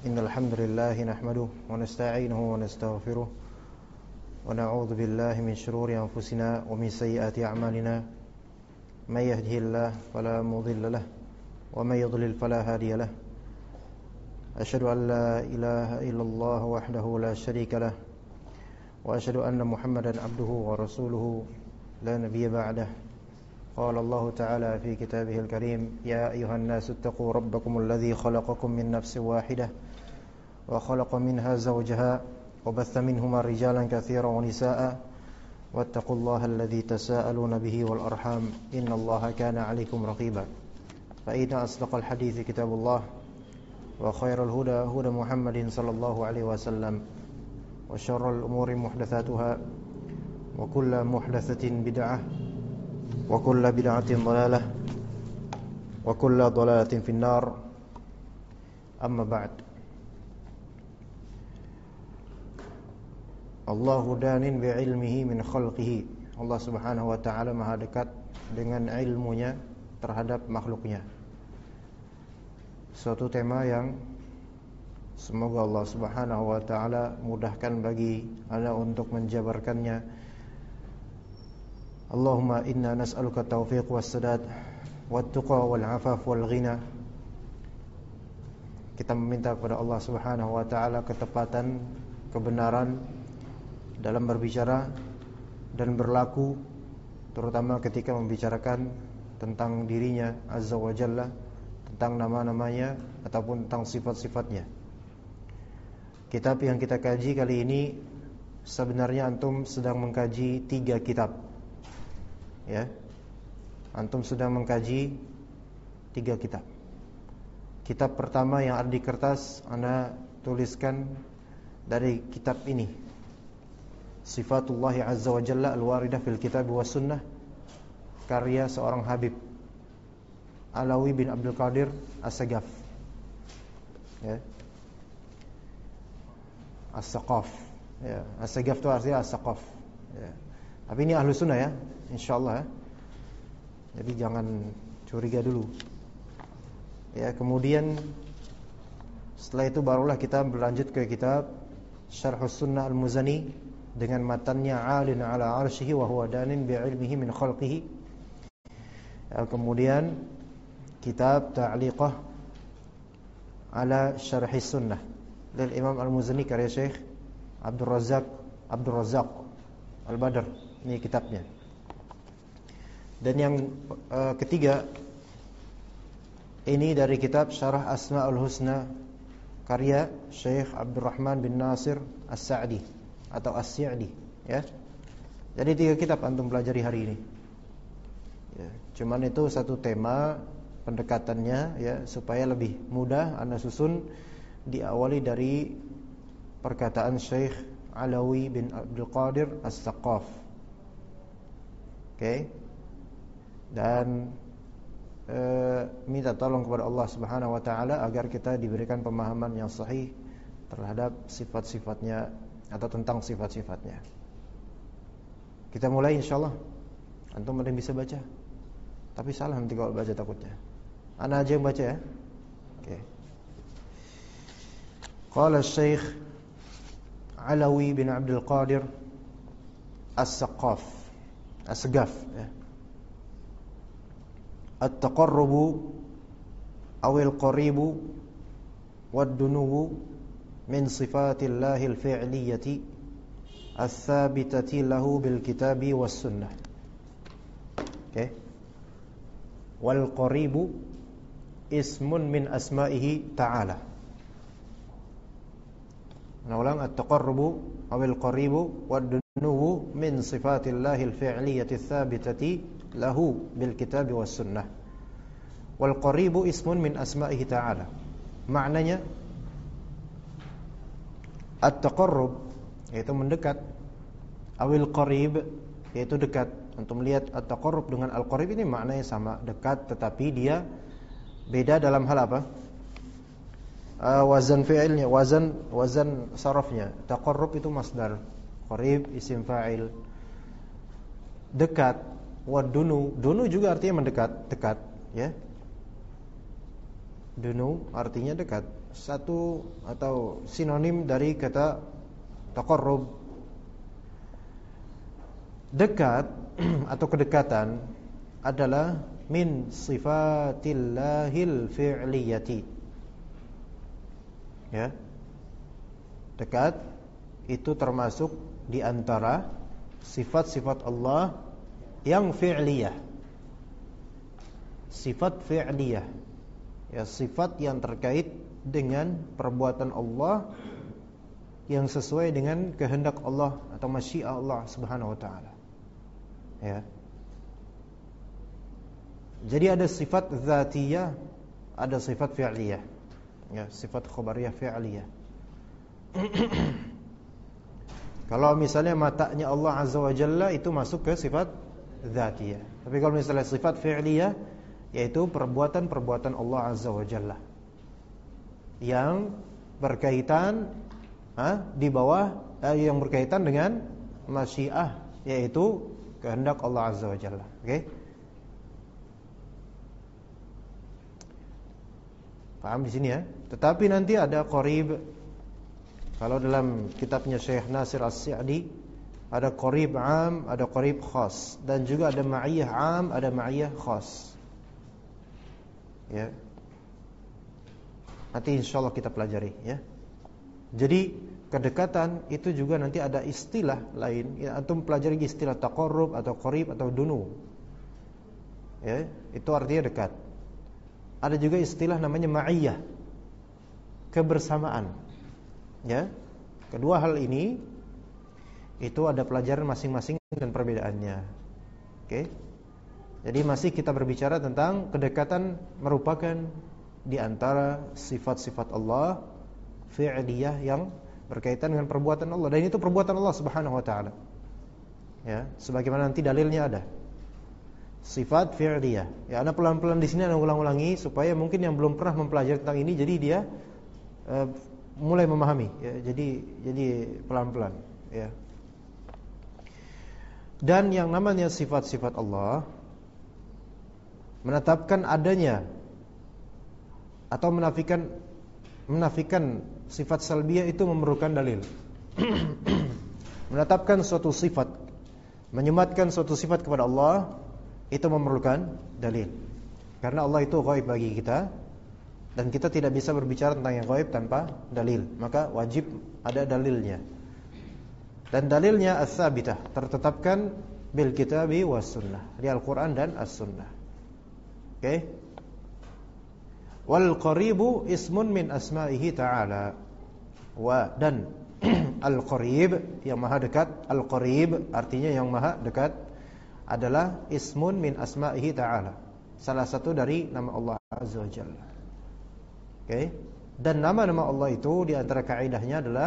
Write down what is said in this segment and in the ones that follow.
إن الحمد لله نحمده ونستعينه ونستغفره ونعوذ بالله من شرور أنفسنا ومن سيئات أعمالنا من يهده الله فلا مضل له ومن يضلل فلا هادي له أشهد أن لا إله إلا الله وحده لا شريك له وأشهد أن محمدا عبده ورسوله لا نبي بعده قال الله تعالى في كتابه الكريم يا أيها الناس اتقوا ربكم الذي خلقكم من نفس واحدة وخلق منها زوجها وبث منهما رجالا كثيرا ونساء واتقوا الله الذي تساءلون به والأرحام إن الله كان عليكم رقيبا فإن أصدق الحديث كتاب الله وخير الهدى هدى محمد صلى الله عليه وسلم وشر الأمور محدثاتها وكل محدثة بدعة وكل بدعة ضلالة وكل ضلالة في النار أما بعد Allahu danin bi'ilmihi min khalqihi. Allah subhanahu wa ta'ala maha dekat dengan ilmunya terhadap makhluknya. Suatu tema yang semoga Allah subhanahu wa ta'ala mudahkan bagi ana untuk menjabarkannya. Allahumma inna nas'aluka taufiq wassadad wattuqa wal afaf wal ghina. Kita meminta kepada Allah subhanahu wa ta'ala ketepatan, kebenaran dalam berbicara dan berlaku, terutama ketika membicarakan tentang dirinya azza wa jalla, tentang nama-namanya ataupun tentang sifat-sifatnya. Kitab yang kita kaji kali ini sebenarnya antum sedang mengkaji 3 kitab. Ya. Antum sedang mengkaji 3 kitab. Kitab pertama yang ada di kertas ana tuliskan dari kitab ini, Sifatullah Azza wa Jalla al-waridah fil kitab wa sunnah, karya seorang Habib Alawi bin Abdul Qadir As-Sagaf, ya. As-Saqaf, ya. As-Sagaf itu artinya As-Saqaf, ya. Tapi ini ahlu sunnah ya, insyaallah ya. Jadi jangan curiga dulu. Ya, kemudian setelah itu barulah kita berlanjut ke kitab Syarhus Sunnah Al-Muzani dengan matannya alin ala arsyihi wa huwa danin bi'ilmihi min khalqihi. Kemudian kitab Ta'liqah ala Syarhis Sunnah lil Imam Al-Muzani karya Syekh Abdul Razzaq Al-Badr. Ini kitabnya. Dan yang ketiga ini dari kitab Syarah Asma'ul Husna karya Syekh Abdurrahman bin Nasir As-Sa'di atau As-Sa'di, ya. Jadi 3 kitab antum pelajari hari ini. Ya, cuman itu satu tema pendekatannya, ya, supaya lebih mudah ana susun, diawali dari perkataan Syekh Alawi bin Abdul Qadir As-Saqaf. Oke. Dan minta tolong kepada Allah Subhanahu wa taala agar kita diberikan pemahaman yang sahih terhadap sifat-sifatnya atau tentang sifat-sifatnya. Kita mulai insyaallah. Antum ada yang bisa baca? Tapi salah nanti kalau baca takutnya. Ana aja yang baca ya. Oke. Qala Syekh Alawi bin Abdul Qadir As-Saqaf, As-Sagaf, ya. At-taqarrubu awil qaribu wad-dunuwu min sifatillahi al-fi'liyati ats-tsabitati lahu bil kitabi was sunnah. Oke. Wal qaribu ismun min asma'ihi ta'ala. Nah, ulang, at-taqarrubu awil qaribu wad-dunuwu min sifatillahi al-fi'liyati ats-tsabitati lahu bil kitabi was sunnah. Wal qaribu ismun min asma'ihi ta'ala. Maknanya at-taqarrub yaitu mendekat, awil qarib yaitu dekat. Untuk melihat at-taqarrub dengan al-qarib ini maknanya sama, dekat, tetapi dia beda dalam hal apa? Wazan fi'ilnya, wazan sarafnya. Taqarrub itu masdar, qarib isim fa'il. Dekat, wadunu, dunu juga artinya mendekat, dekat, ya. Dunu artinya dekat. Satu atau sinonim dari kata taqarrub. Dekat atau kedekatan adalah min sifatillahil fi'liyati. Ya. Dekat itu termasuk di antara sifat-sifat Allah yang fi'liyah. Sifat fi'liyah. Ya, sifat yang terkait dengan perbuatan Allah yang sesuai dengan kehendak Allah atau masyiah Allah Subhanahu wa taala. Ya. Jadi ada sifat dzatiyah, ada sifat fi'liyah. Ya, sifat khabariyah fi'liyah. Kalau misalnya matanya Allah Azza wa Jalla itu masuk ke sifat dzatiyah. Tapi kalau misalnya sifat fi'liyah yaitu perbuatan-perbuatan Allah Azza wa Jalla yang berkaitan di bawah yang berkaitan dengan masyiah, yaitu kehendak Allah Azza wa Jalla. Oke? Paham di sini ya? Tetapi nanti ada qarib. Kalau dalam kitabnya Syekh Nasir As-Sa'di ada qarib 'am, ada qarib khas, dan juga ada ma'iyah 'am, ada ma'iyah khas. Ya. Nanti insyaallah kita pelajari ya. Jadi kedekatan itu juga nanti ada istilah lain. Ya, antum pelajari istilah taqarrub atau qarib atau dunu. Ya, itu artinya dekat. Ada juga istilah namanya ma'iyah, kebersamaan. Ya. Kedua hal ini itu ada pelajaran masing-masing dan perbedaannya. Oke. Jadi masih kita berbicara tentang kedekatan merupakan di antara sifat-sifat Allah fi'liyah yang berkaitan dengan perbuatan Allah, dan itu perbuatan Allah Subhanahu wa taala. Ya, sebagaimana nanti dalilnya ada. Sifat fi'liyah. Ya, ana pelan-pelan di sini ana ulang-ulangi supaya mungkin yang belum pernah mempelajari tentang ini jadi dia mulai memahami ya. Jadi pelan-pelan ya. Dan yang namanya sifat-sifat Allah menetapkan adanya atau menafikan sifat salbiyah itu memerlukan dalil. Menetapkan suatu sifat, menyematkan suatu sifat kepada Allah itu memerlukan dalil. Karena Allah itu ghaib bagi kita dan kita tidak bisa berbicara tentang yang ghaib tanpa dalil. Maka wajib ada dalilnya. Dan dalilnya as-sabitah, tertetapkan bil kitabi was sunnah, di Al-Qur'an dan as-sunnah. Oke. Wal qaribu ismun min asma'ihi ta'ala. Dan al-qarib yang maha dekat, al-qarib artinya yang maha dekat adalah ismun min asma'ihi ta'ala, salah satu dari nama Allah Azza wa Jalla. Oke. Dan nama-nama Allah itu di antara kaidahnya adalah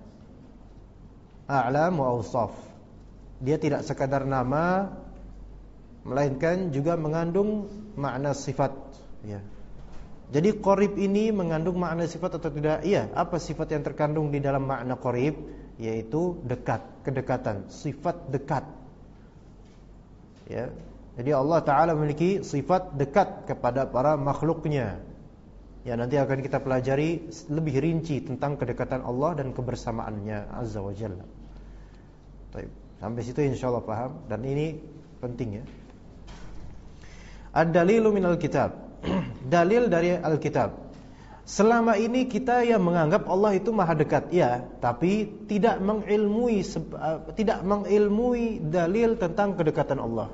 a'lam wa awsaf. Dia tidak sekadar nama, melainkan juga mengandung makna sifat ya. Jadi qarib ini mengandung makna sifat atau tidak? Iya, apa sifat yang terkandung di dalam makna qarib? Yaitu dekat, kedekatan, sifat dekat. Ya. Jadi Allah Ta'ala memiliki sifat dekat kepada para makhluknya. Ya, nanti akan kita pelajari lebih rinci tentang kedekatan Allah dan kebersamaannya Azza wa Jalla. Baik, sampai situ insyaallah paham, dan ini penting ya. Ad-dalilu minal kitab. Dalil dari Alkitab. Selama ini kita yang menganggap Allah itu maha dekat, ya, tapi tidak mengilmui dalil tentang kedekatan Allah.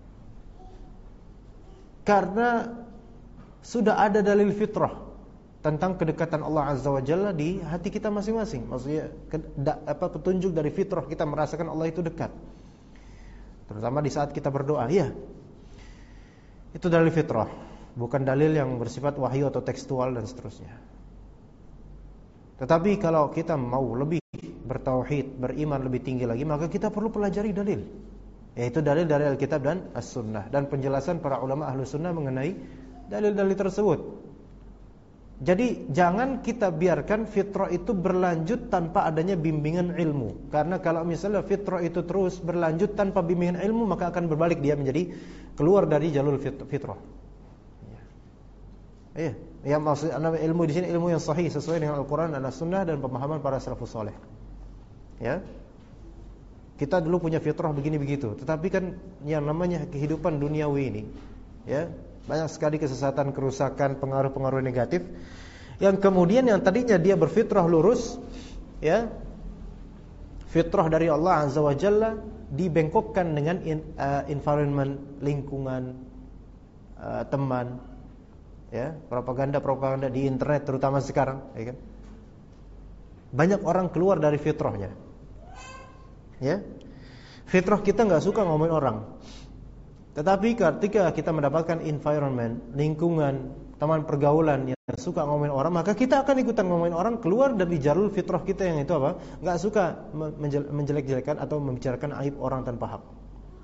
Karena sudah ada dalil fitrah tentang kedekatan Allah Azza wa Jalla di hati kita masing-masing. Maksudnya petunjuk dari fitrah kita merasakan Allah itu dekat. Terutama di saat kita berdoa, ya. Itu dalil fitrah, bukan dalil yang bersifat wahyu atau tekstual dan seterusnya. Tetapi kalau kita mau lebih bertauhid, beriman lebih tinggi lagi, maka kita perlu pelajari dalil, yaitu dalil dari Alkitab dan As-Sunnah, dan penjelasan para ulama ahlu sunnah mengenai dalil-dalil tersebut. Jadi jangan kita biarkan fitrah itu berlanjut tanpa adanya bimbingan ilmu. Karena kalau misalnya fitrah itu terus berlanjut tanpa bimbingan ilmu, maka akan berbalik, dia menjadi keluar dari jalur fitrah. Iya. Yang maksud ilmu di sini ilmu yang sahih sesuai dengan Al-Qur'an dan As-Sunnah dan pemahaman para salafus saleh. Ya. Kita dulu punya fitrah begini begitu, tetapi kan yang namanya kehidupan duniawi ini, ya, banyak sekali kesesatan, kerusakan, pengaruh-pengaruh negatif yang kemudian yang tadinya dia berfitrah lurus, ya, fitrah dari Allah Azza wa Jalla dibengkokkan dengan environment, lingkungan, teman, ya, propaganda di internet terutama sekarang, ya kan? Banyak orang keluar dari fitrahnya. Ya. Fitrah kita enggak suka ngomongin orang. Tetapi ketika kita mendapatkan environment, lingkungan, teman pergaulan yang suka ngomongin orang, maka kita akan ikutan ngomongin orang, keluar dari jalur fitrah kita yang itu apa? Enggak suka menjelek-jelekan atau membicarakan aib orang tanpa hak.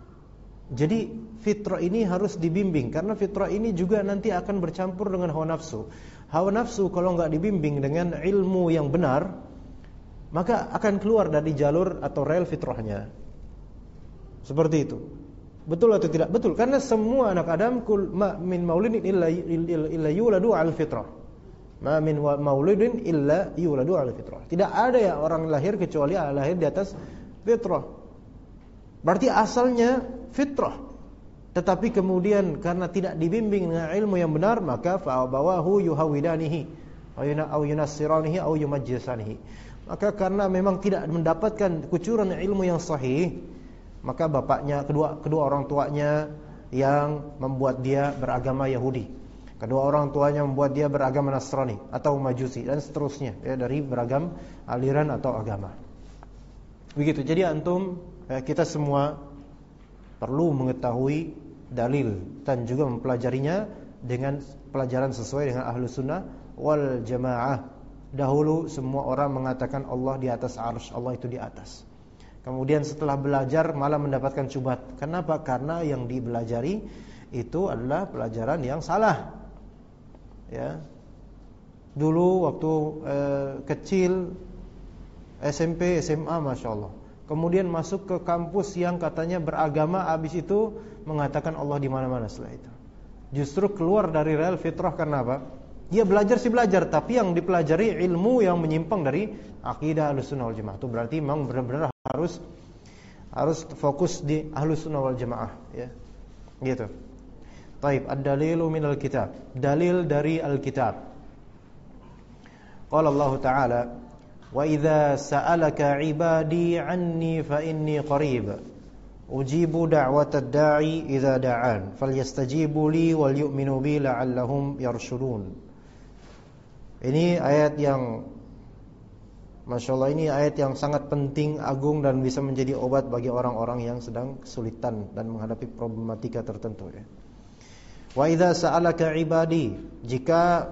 Jadi fitrah ini harus dibimbing, karena fitrah ini juga nanti akan bercampur dengan hawa nafsu. Hawa nafsu kalau enggak dibimbing dengan ilmu yang benar, maka akan keluar dari jalur atau rel fitrahnya. Seperti itu. Betul atau tidak? Betul, karena semua anak Adam min maulidin illa yuladu al fitrah. Ma min maulidin illa yuladu al fitrah. Tidak ada ya orang lahir kecuali lahir di atas fitrah. Berarti asalnya fitrah. Tetapi kemudian karena tidak dibimbing dengan ilmu yang benar, maka fa'abawahu yuhawidanihi aw yunassiranihi aw yumajjisanihi. Maka karena memang tidak mendapatkan kucuran ilmu yang sahih, maka bapaknya, kedua orang tuanya yang membuat dia beragama Yahudi, kedua orang tuanya membuat dia beragama Nasrani atau Majusi dan seterusnya, ya, dari beragam aliran atau agama. Begitu. Jadi antum, kita semua perlu mengetahui dalil dan juga mempelajarinya dengan pelajaran sesuai dengan Ahlus Sunnah wal Jamaah. Dahulu semua orang mengatakan Allah di atas arsy, Allah itu di atas. Kemudian setelah belajar malah mendapatkan syubhat. Kenapa? Karena yang dibelajari itu adalah pelajaran yang salah. Ya. Dulu waktu kecil, SMP, SMA, Masya Allah. Kemudian masuk ke kampus yang katanya beragama, habis itu mengatakan Allah di mana-mana setelah itu. Justru keluar dari rel fitrah karena apa? Dia belajar sih belajar, tapi yang dipelajari ilmu yang menyimpang dari akidah Ahlussunnah wal Jamaah. Itu berarti memang benar-benar harus fokus di Ahlussunnah wal Jamaah, ya. Gitu. Baik, ad-dalilu minal kitab. Dalil dari Alkitab. Qala Allah Ta'ala, "Wa idza sa'alaka 'ibadi 'anni fa inni qarib. Ujibu da'watad da'i idza da'an. Falyastajibu li wal yu'minu bi la'allahum yarshudun." Ini ayat yang Masya Allah, ini ayat yang sangat penting, agung, dan bisa menjadi obat bagi orang-orang yang sedang kesulitan dan menghadapi problematika tertentu, ya. Wa idza sa'alaka ibadi, jika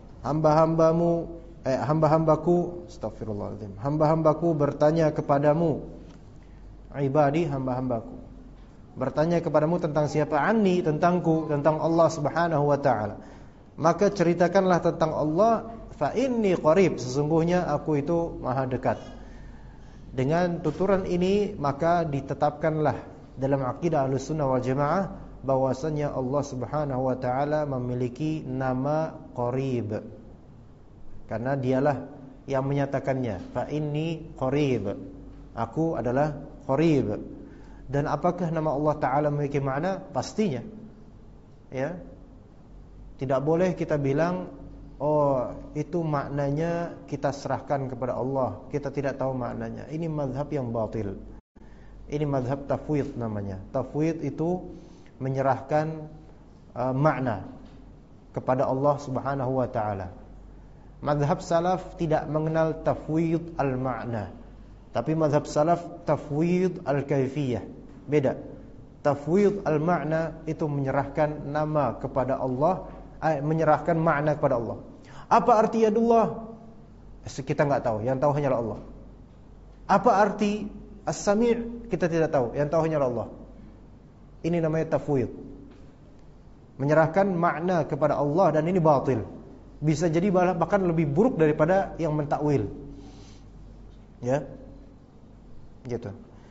hamba-hambaku, astagfirullahaladzim, hamba-hambaku bertanya kepadamu, ibadi, hamba-hambaku bertanya kepadamu tentang siapa? Anni, tentangku, tentang Allah Subhanahu wa ta'ala. Maka ceritakanlah tentang Allah, fa inni qarib, sesungguhnya aku itu maha dekat. Dengan tuturan ini maka ditetapkanlah dalam akidah Ahlussunnah wal Jamaah bahwasanya Allah Subhanahu wa taala memiliki nama Qarib. Karena dialah yang menyatakannya, fa inni qarib. Aku adalah Qarib. Dan apakah nama Allah taala memiliki makna? Pastinya. Ya. Tidak boleh kita bilang, oh itu maknanya kita serahkan kepada Allah, kita tidak tahu maknanya. Ini mazhab yang batil. Ini mazhab tafwid namanya. Tafwid itu menyerahkan makna kepada Allah Subhanahu wa taala. Mazhab salaf tidak mengenal tafwid al-ma'na, tapi mazhab salaf tafwid al-kaifiyah. Beda. Tafwid al-ma'na itu menyerahkan nama kepada Allah, menyerahkan makna kepada Allah. Apa arti yadullah? Kita enggak tahu, yang tahu hanyalah Allah. Apa arti as-sami'? Kita tidak tahu, yang tahu hanyalah Allah. Ini namanya tafwid. Menyerahkan makna kepada Allah, dan ini batil. Bisa jadi bahkan lebih buruk daripada yang mentakwil. Ya. Gitu.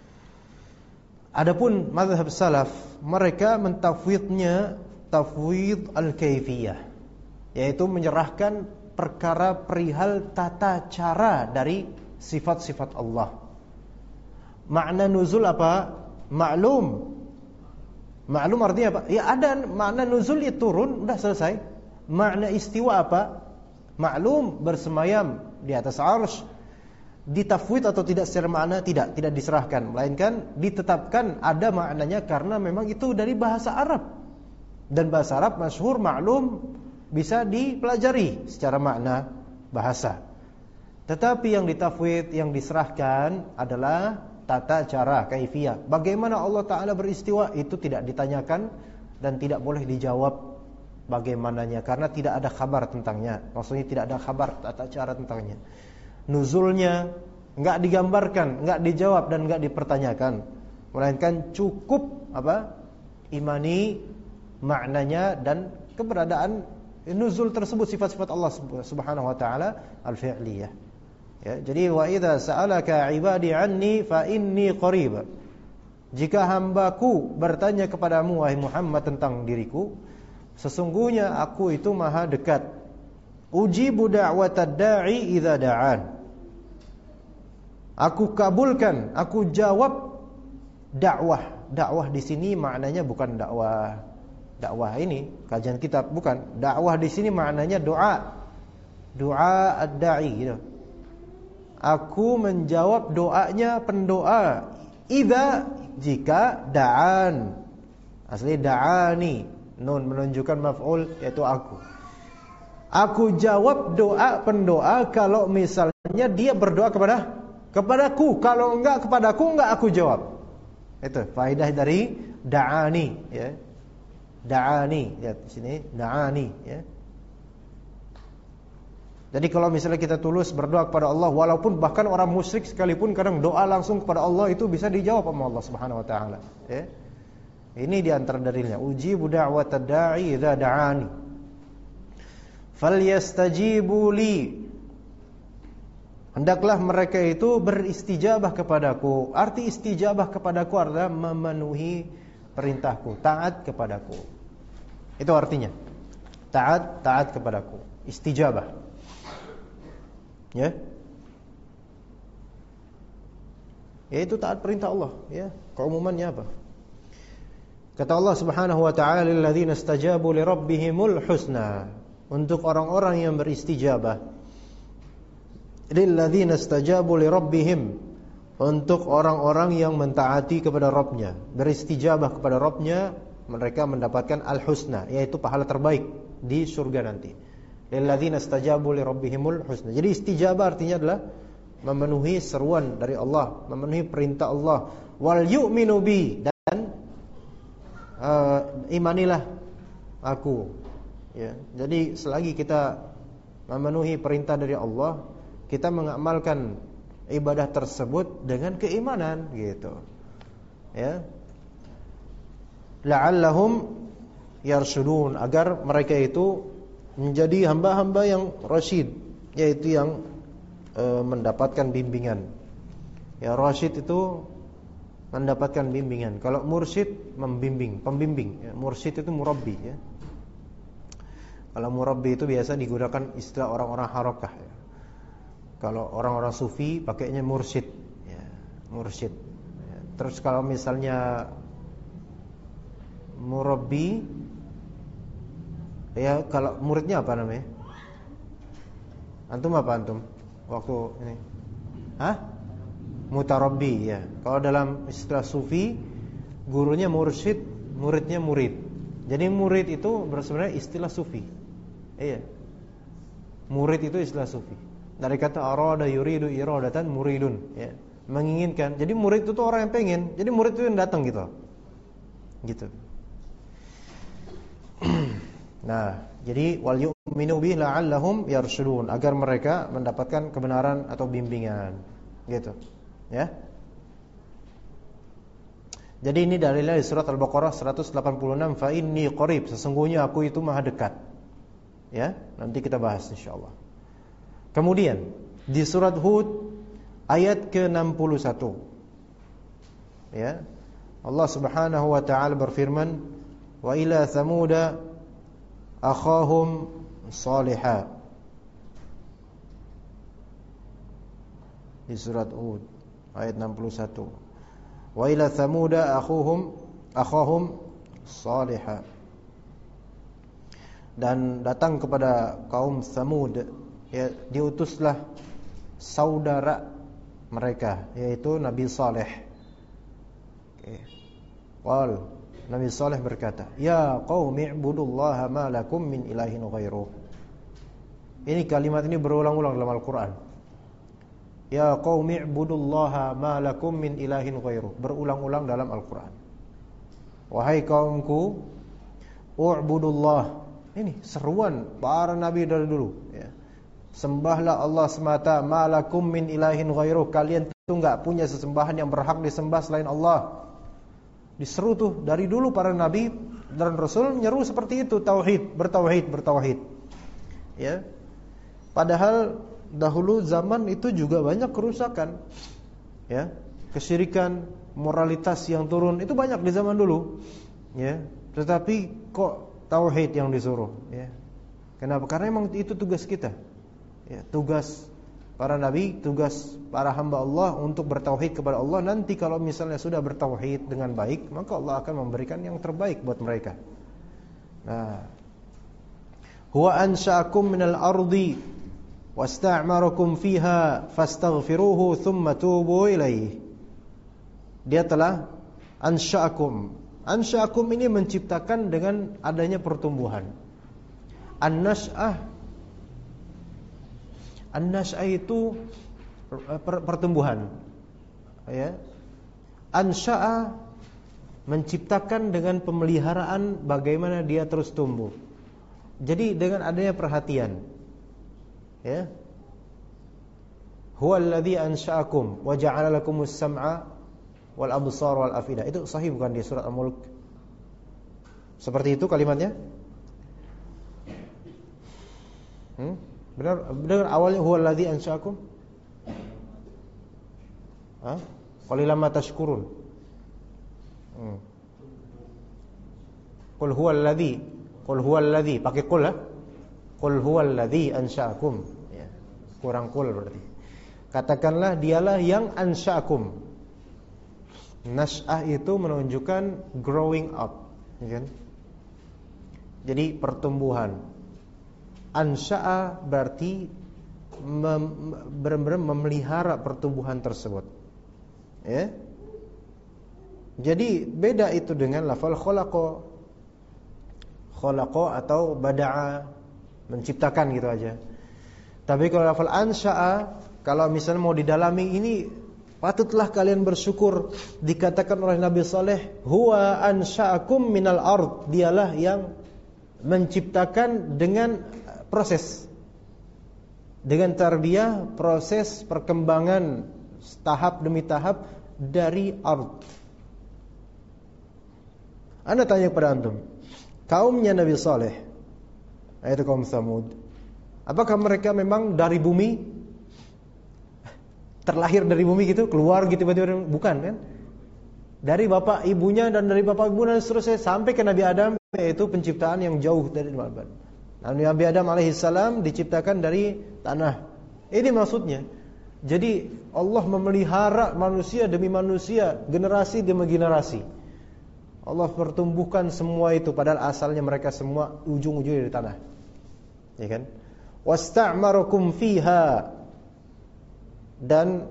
Adapun mazhab salaf, mereka mentafwidnya tafwid al-kaifiyah. yaitu menyerahkan perkara perihal tata cara dari sifat-sifat Allah. Makna nuzul apa? Maklum. Maklum artinya apa? Ya ada makna nuzul itu turun, udah selesai. Makna istiwa apa? Maklum, bersemayam di atas arsy. Ditafwid atau tidak secara makna tidak diserahkan, melainkan ditetapkan ada maknanya karena memang itu dari bahasa Arab. Dan bahasa Arab masyhur maklum bisa dipelajari secara makna bahasa. Tetapi yang ditafwid, yang diserahkan adalah tata cara, kaifiyah. Bagaimana Allah Ta'ala beristiwa itu tidak ditanyakan dan tidak boleh dijawab bagaimananya karena tidak ada kabar tentangnya. Maksudnya tidak ada kabar tata cara tentangnya. Nuzulnya enggak digambarkan, enggak dijawab dan enggak dipertanyakan, melainkan cukup apa? Imani maknanya dan keberadaan nuzul tersebut, sifat-sifat Allah Subhanahu wa taala al-fi'liyah. Ya, jadi wa idza sa'alaka 'ibadi 'anni fa inni qarib. Jika hambaku bertanya kepadamu wahai Muhammad tentang diriku, sesungguhnya aku itu maha dekat. Ujibu da'watad da'i idza da'an. Aku kabulkan, aku jawab dakwah. Dakwah di sini maknanya bukan dakwah ini kajian kitab, bukan. Dakwah di sini maknanya doa. Doa ad-da'i gitu. Aku menjawab doanya pendoa. Jika da'an. Asli da'ani. Nun menunjukkan maf'ul yaitu aku. Aku jawab doa pendoa kalau misalnya dia berdoa kepadaku. Kalau enggak kepadaku, enggak aku jawab. Itu faedah dari da'ani, ya. Da'ani, lihat di sini da'ani, ya. Jadi kalau misalnya kita tulus berdoa kepada Allah, walaupun bahkan orang musyrik sekalipun kadang doa langsung kepada Allah itu bisa dijawab sama Allah Subhanahu wa taala, ya. Ini di antara dalilnya. Ujibu da'watad da'i idza da'ani. Falyastajibu li. Hendaklah mereka itu beristijabah kepadaku. Arti istijabah kepadaku adalah memenuhi perintahku, taat kepadaku. Itu artinya. Taat kepadaku. Istijabah. Ya. Yaitu taat perintah Allah, ya. Keumumannya apa? Kata Allah Subhanahu wa taala, lil ladzina istajabu li rabbihimul husna. Untuk orang-orang yang beristijabah. Lil ladzina istajabu li rabbihim. Untuk orang-orang yang mentaati kepada Rabbnya, beristijabah kepada Rabbnya, mereka mendapatkan al-husna, yaitu pahala terbaik di surga nanti. Lil ladzina istajabu li rabbihimul husna. Jadi istijabah artinya adalah memenuhi seruan dari Allah, memenuhi perintah Allah. Wal yu'minu bi, dan imanilah aku. Ya, jadi selagi kita memenuhi perintah dari Allah, kita mengamalkan ibadah tersebut dengan keimanan, gitu. Ya. La'allahum yarshudun, agar mereka itu menjadi hamba-hamba yang rasyid, yaitu yang mendapatkan bimbingan. Ya, rasyid itu mendapatkan bimbingan. Kalau mursyid pembimbing. Ya, mursyid itu murabbi, ya. Kalau murabbi itu biasa digunakan istilah orang-orang harakah, ya. Kalau orang-orang sufi pakainya mursyid, ya, mursyid. Ya. Terus kalau misalnya murabbi, ya kalau muridnya apa namanya? Antum apa antum? Waktu ini. Mutarabbi, ya. Kalau dalam istilah sufi, gurunya mursyid, muridnya murid. Jadi murid itu sebenarnya istilah sufi. Iya. Murid itu istilah sufi. Dari kata arada yuridu iradatan muridun, ya. Menginginkan. Jadi murid itu tuh orang yang pengen. Jadi murid itu yang datang gitu. Gitu. Nah, jadi wal yu'minu bihi la'allahum yarshudun, agar mereka mendapatkan kebenaran atau bimbingan. Gitu. Ya. Jadi ini dalilnya di surat Al-Baqarah 186, fa inni qarib, sesungguhnya aku itu maha dekat. Ya, nanti kita bahas insyaallah. Kemudian di surat Hud ayat ke-61. Ya. Allah Subhanahu wa taala berfirman, wa ila thamuda akhahum salihah. Di surat Hud ayat 61. Wa ila thamuda akhahum salihah. Dan datang kepada kaum Thamud, ya, diutuslah saudara mereka, yaitu Nabi Saleh. Qal, Nabi Saleh berkata, "Ya qaumi ibudullaha ma lakum min ilahin ghairuh." Ini kalimat ini berulang-ulang dalam Al-Qur'an. Ya qaumi ibudullaha ma lakum min ilahin ghairuh, berulang-ulang dalam Al-Qur'an. Wahai kaumku, u'budullah. Ini seruan para nabi dari dulu, ya. Sembahlah Allah semata, ma lakum min ilahin ghairuh. Kalian itu enggak punya sesembahan yang berhak disembah selain Allah. Diseru tuh dari dulu para nabi dan rasul menyeru seperti itu, tauhid, bertauhid. Ya. Padahal dahulu zaman itu juga banyak kerusakan. Ya. Kesyirikan, moralitas yang turun itu banyak di zaman dulu. Ya. Tetapi kok tauhid yang disuruh, ya. Kenapa? Karena memang itu tugas kita. Ya, tugas para nabi, tugas para hamba Allah untuk bertauhid kepada Allah. Nanti kalau misalnya sudah bertauhid dengan baik, maka Allah akan memberikan yang terbaik buat mereka. Nah, huwa ansha'akum minal ardi wasta'marakum fiha fastaghfiruhu thumma tubu ilaihi. Dia telah ansha'akum. Ansha'akum ini menciptakan dengan adanya pertumbuhan. An-nash'ah itu pertumbuhan, ya. Ansha'a menciptakan dengan pemeliharaan, bagaimana dia terus tumbuh. Jadi dengan adanya perhatian, ya. Huwallazi ansha'akum wa ja'ala lakumus sam'a wal absar wal afidah. Itu sahih bukan di surat Al-Mulk? Seperti itu kalimatnya? Benar awalnya huwallazi ansha'akum? Qalilan ma tashkurun. Qul huwallazi, pakai qul ya. Qul huwallazi ansha'akum, ya. Kurang qul berarti. Katakanlah dialah yang ansha'akum. Nash'ah itu menunjukkan growing up, kan? Jadi pertumbuhan. Ansha'a berarti benar-benar memelihara pertumbuhan tersebut, ya. Jadi beda itu dengan lafal khalaqa atau bada'a, menciptakan gitu aja. Tapi kalau lafal ansha'a, kalau misalnya mau didalami, ini patutlah kalian bersyukur. Dikatakan oleh Nabi Saleh, huwa ansha'akum minal ard. Dialah yang menciptakan dengan proses, dengan tarbiyah, proses perkembangan tahap demi tahap dari ard. Anda tanya kepada antum, kaumnya Nabi Saleh, yaitu kaum Tsamud, apakah mereka memang dari bumi, terlahir dari bumi gitu, keluar gitu tiba-tiba? Bukan, kan? Dari bapak ibunya dan dari bapak ibu dan seterusnya sampai ke Nabi Adam, yaitu penciptaan yang jauh dari Nabi. Nabi Adam alaihissalam diciptakan dari tanah. Ini maksudnya. Jadi Allah memelihara manusia demi manusia, generasi demi generasi. Allah pertumbuhkan semua itu, padahal asalnya mereka semua ujung-ujungnya dari tanah. Ya kan? Wasta'marakum fiha. Dan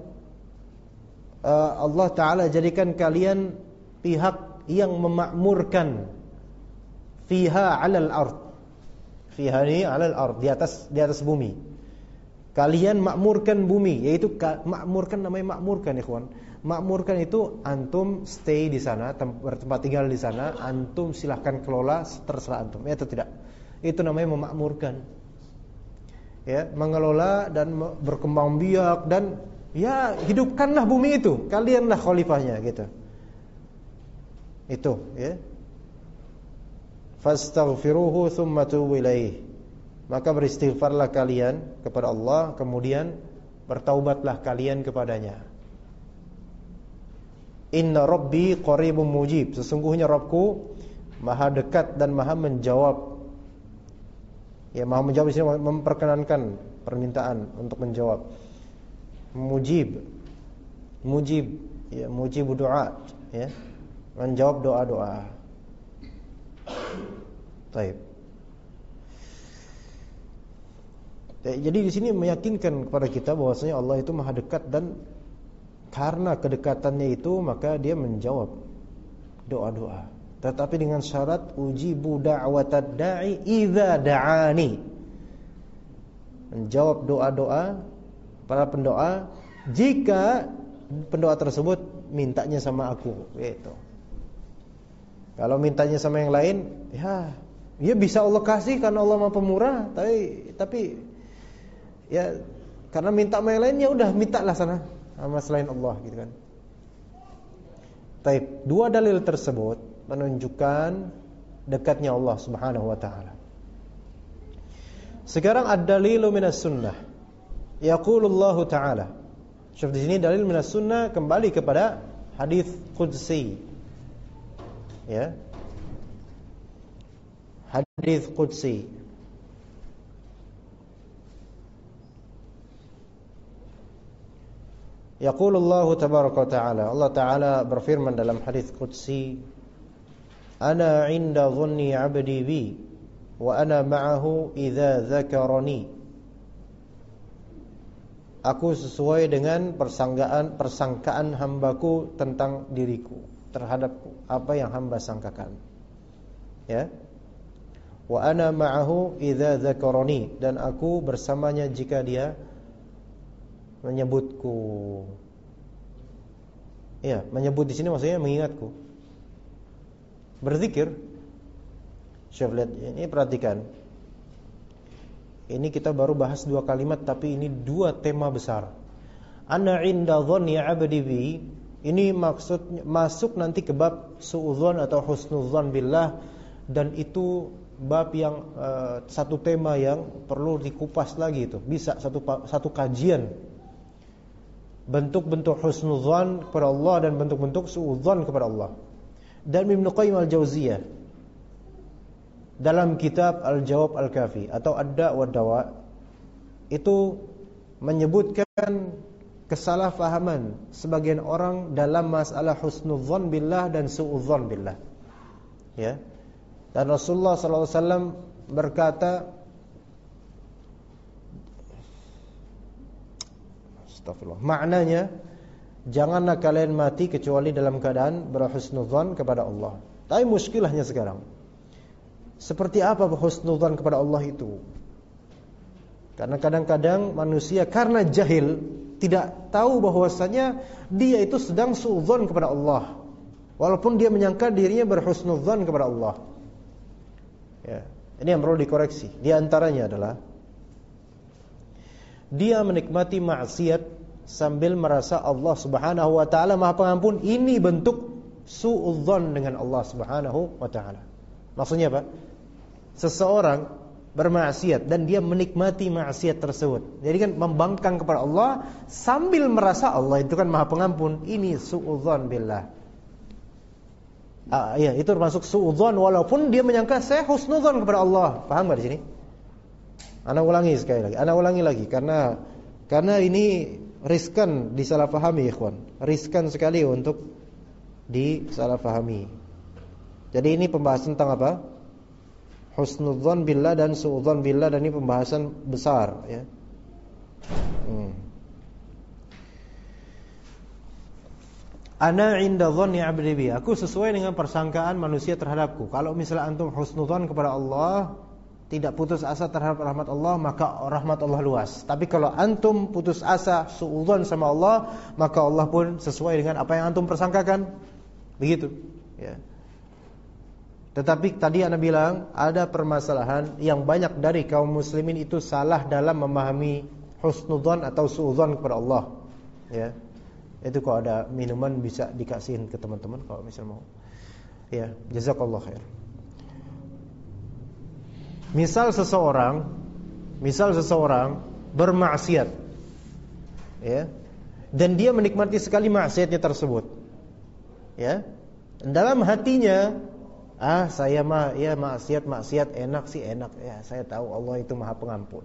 Allah Ta'ala jadikan kalian pihak yang memakmurkan fiha 'alal ard. Fiha ni 'alal ard, di atas bumi. Kalian makmurkan bumi, yaitu makmurkan, namanya makmurkan, ikhwan. Makmurkan itu antum stay di sana, tempat tinggal di sana, antum silahkan kelola terserah antum, ya atau tidak. Itu namanya memakmurkan. Ya, mengelola dan berkembang biak, dan ya hidupkanlah bumi itu, kalianlah khalifahnya gitu. Itu, ya. Fastaghfiruhu thumma tubu ilaihi. Maka beristighfarlah kalian kepada Allah, kemudian bertaubatlah kalian kepadanya. Inna Rabbi qaribun mujib. Sesungguhnya Rabbku maha dekat dan maha menjawab. Ya, Maha menjawab di sini memperkenankan permintaan untuk menjawab. Mujib, ya, mujib doa, ya, menjawab doa-doa. Baik. Jadi di sini meyakinkan kepada kita bahwasanya Allah itu Maha dekat, dan karena kedekatannya itu maka Dia menjawab doa-doa. Tetapi dengan syarat ujibu da'watad da'i idza da'ani. Menjawab doa-doa para pendoa jika pendoa tersebut mintanya sama aku, gitu. Kalau mintanya sama yang lain, ya bisa Allah kasih karena Allah Maha Pemurah, tapi ya karena minta sama yang lain, ya udah mintalah sana sama selain Allah, gitu kan. Taib, dua dalil tersebut menunjukkan dekatnya Allah Subhanahu wa taala. Sekarang ad-dalilu minas sunnah. Yaqulullahu ta'ala. Syuf di sini dalil minas sunnah kembali kepada hadis qudsi. Ya. Hadis qudsi. Yaqulullahu tabaraka wa ta'ala. Allah Ta'ala berfirman dalam hadis qudsi, "Ana 'inda dhanni 'abdi bi wa ana ma'ahu idza dzakarani." Aku sesuai dengan persangkaan hambaku tentang diriku, terhadap apa yang hamba sangkakan. Ya. Wa ana ma'ahu idza dzakarani, dan aku bersamanya jika dia menyebutku. Ya, menyebut di sini maksudnya mengingatku. Berzikir. Syekh lihat ini, perhatikan. Ini kita baru bahas 2 kalimat, tapi ini 2 tema besar. Ana 'inda dhanni 'abdi bi, ini maksud masuk nanti ke bab suudzon atau husnudzon billah, dan itu bab yang satu tema yang perlu dikupas lagi itu. Bisa satu kajian. Bentuk-bentuk husnudzon kepada Allah dan bentuk-bentuk suudzon kepada Allah. Dan Ibnu Qayyim al-Jauziyah dalam kitab Al-Jawab Al-Kafi atau Ad-Da' wa Dawa itu menyebutkan kesalahpahaman sebagian orang dalam masalah husnudzon billah dan suudzon billah. Ya. Dan Rasulullah sallallahu alaihi wasallam berkata, astagfirullah, maknanya janganlah kalian mati kecuali dalam keadaan berhusnudzon kepada Allah. Tapi muskilahnya sekarang, seperti apa husnudzon kepada Allah itu? Karena kadang-kadang manusia karena jahil tidak tahu bahwasanya dia itu sedang suudzon kepada Allah, walaupun dia menyangka dirinya berhusnudzon kepada Allah. Ya, ini yang perlu dikoreksi. Di antaranya adalah dia menikmati maksiat sambil merasa Allah Subhanahu wa taala Maha Pengampun. Ini bentuk suudzon dengan Allah Subhanahu wa taala. Maksudnya apa? Seseorang bermaksiat dan dia menikmati maksiat tersebut. Jadi kan membangkang kepada Allah sambil merasa Allah itu kan Maha Pengampun. Ini suudzon billah. Ya, itu termasuk suudzon walaupun dia menyangka saya husnudzon kepada Allah. Paham enggak di sini? Ana ulangi sekali lagi. Ana ulangi lagi karena ini riskan disalahpahami, ikhwan. Riskan sekali untuk disalahpahami. Jadi ini pembahasan tentang apa? Husnudzon billah dan suudzon billah, dan ini pembahasan besar, ya. Ana 'inda dhanni 'abdi bi, aku sesuai dengan persangkaan manusia terhadapku. Kalau misalnya antum husnudzon kepada Allah, tidak putus asa terhadap rahmat Allah, maka rahmat Allah luas. Tapi kalau antum putus asa, suudzon sama Allah, maka Allah pun sesuai dengan apa yang antum persangkakan. Begitu, ya. Tetapi tadi Anda bilang ada permasalahan yang banyak dari kaum muslimin itu salah dalam memahami husnudzon atau suudzon kepada Allah. Ya. Itu kalau ada minuman bisa dikasihin ke teman-teman kalau misal mau. Ya, jazakallah khair. Misal seseorang bermaksiat, ya, dan dia menikmati sekali maksiatnya tersebut, ya. Dalam hatinya Saya mah ya maksiat enak sih enak. Ya, saya tahu Allah itu Maha Pengampun.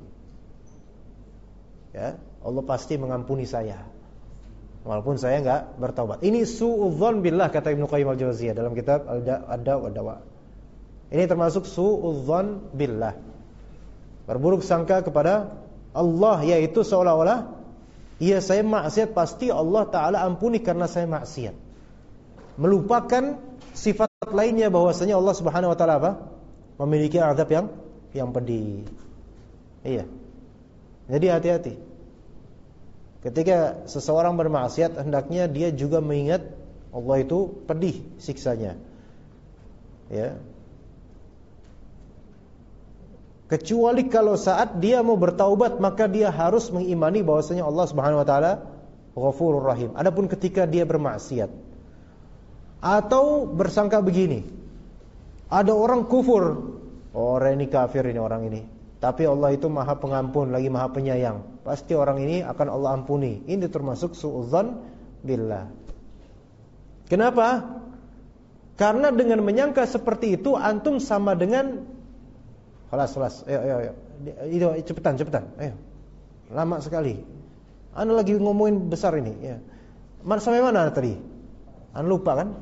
Ya, Allah pasti mengampuni saya. Walaupun saya enggak bertaubat. Ini suudzon billah kata Ibnu Qayyim al-Jauziyah dalam kitab Ad-Da' wa Dawa. Ini termasuk suudzon billah. Berburuk sangka kepada Allah, yaitu seolah-olah saya maksiat pasti Allah Ta'ala ampuni karena saya maksiat. Melupakan sifat lainnya bahwasanya Allah Subhanahu wa taala memiliki azab yang pedih. Iya. Jadi hati-hati. Ketika seseorang bermaksiat, hendaknya dia juga mengingat Allah itu pedih siksanya. Ya. Kecuali kalau saat dia mau bertaubat, maka dia harus mengimani bahwasanya Allah Subhanahu wa taala Ghafurur Rahim. Adapun ketika dia bermaksiat atau bersangka begini, ada orang kufur, orang ini kafir ini orang ini, tapi Allah itu Maha Pengampun lagi Maha Penyayang, pasti orang ini akan Allah ampuni. Ini termasuk suudzon billah. Kenapa? Karena dengan menyangka seperti itu antum sama dengan Kelas. Ayo. Itu cepetan. Ayo. Lama sekali. Anda lagi ngomongin besar ini, ya. Sampai mana tadi? Anda lupa kan?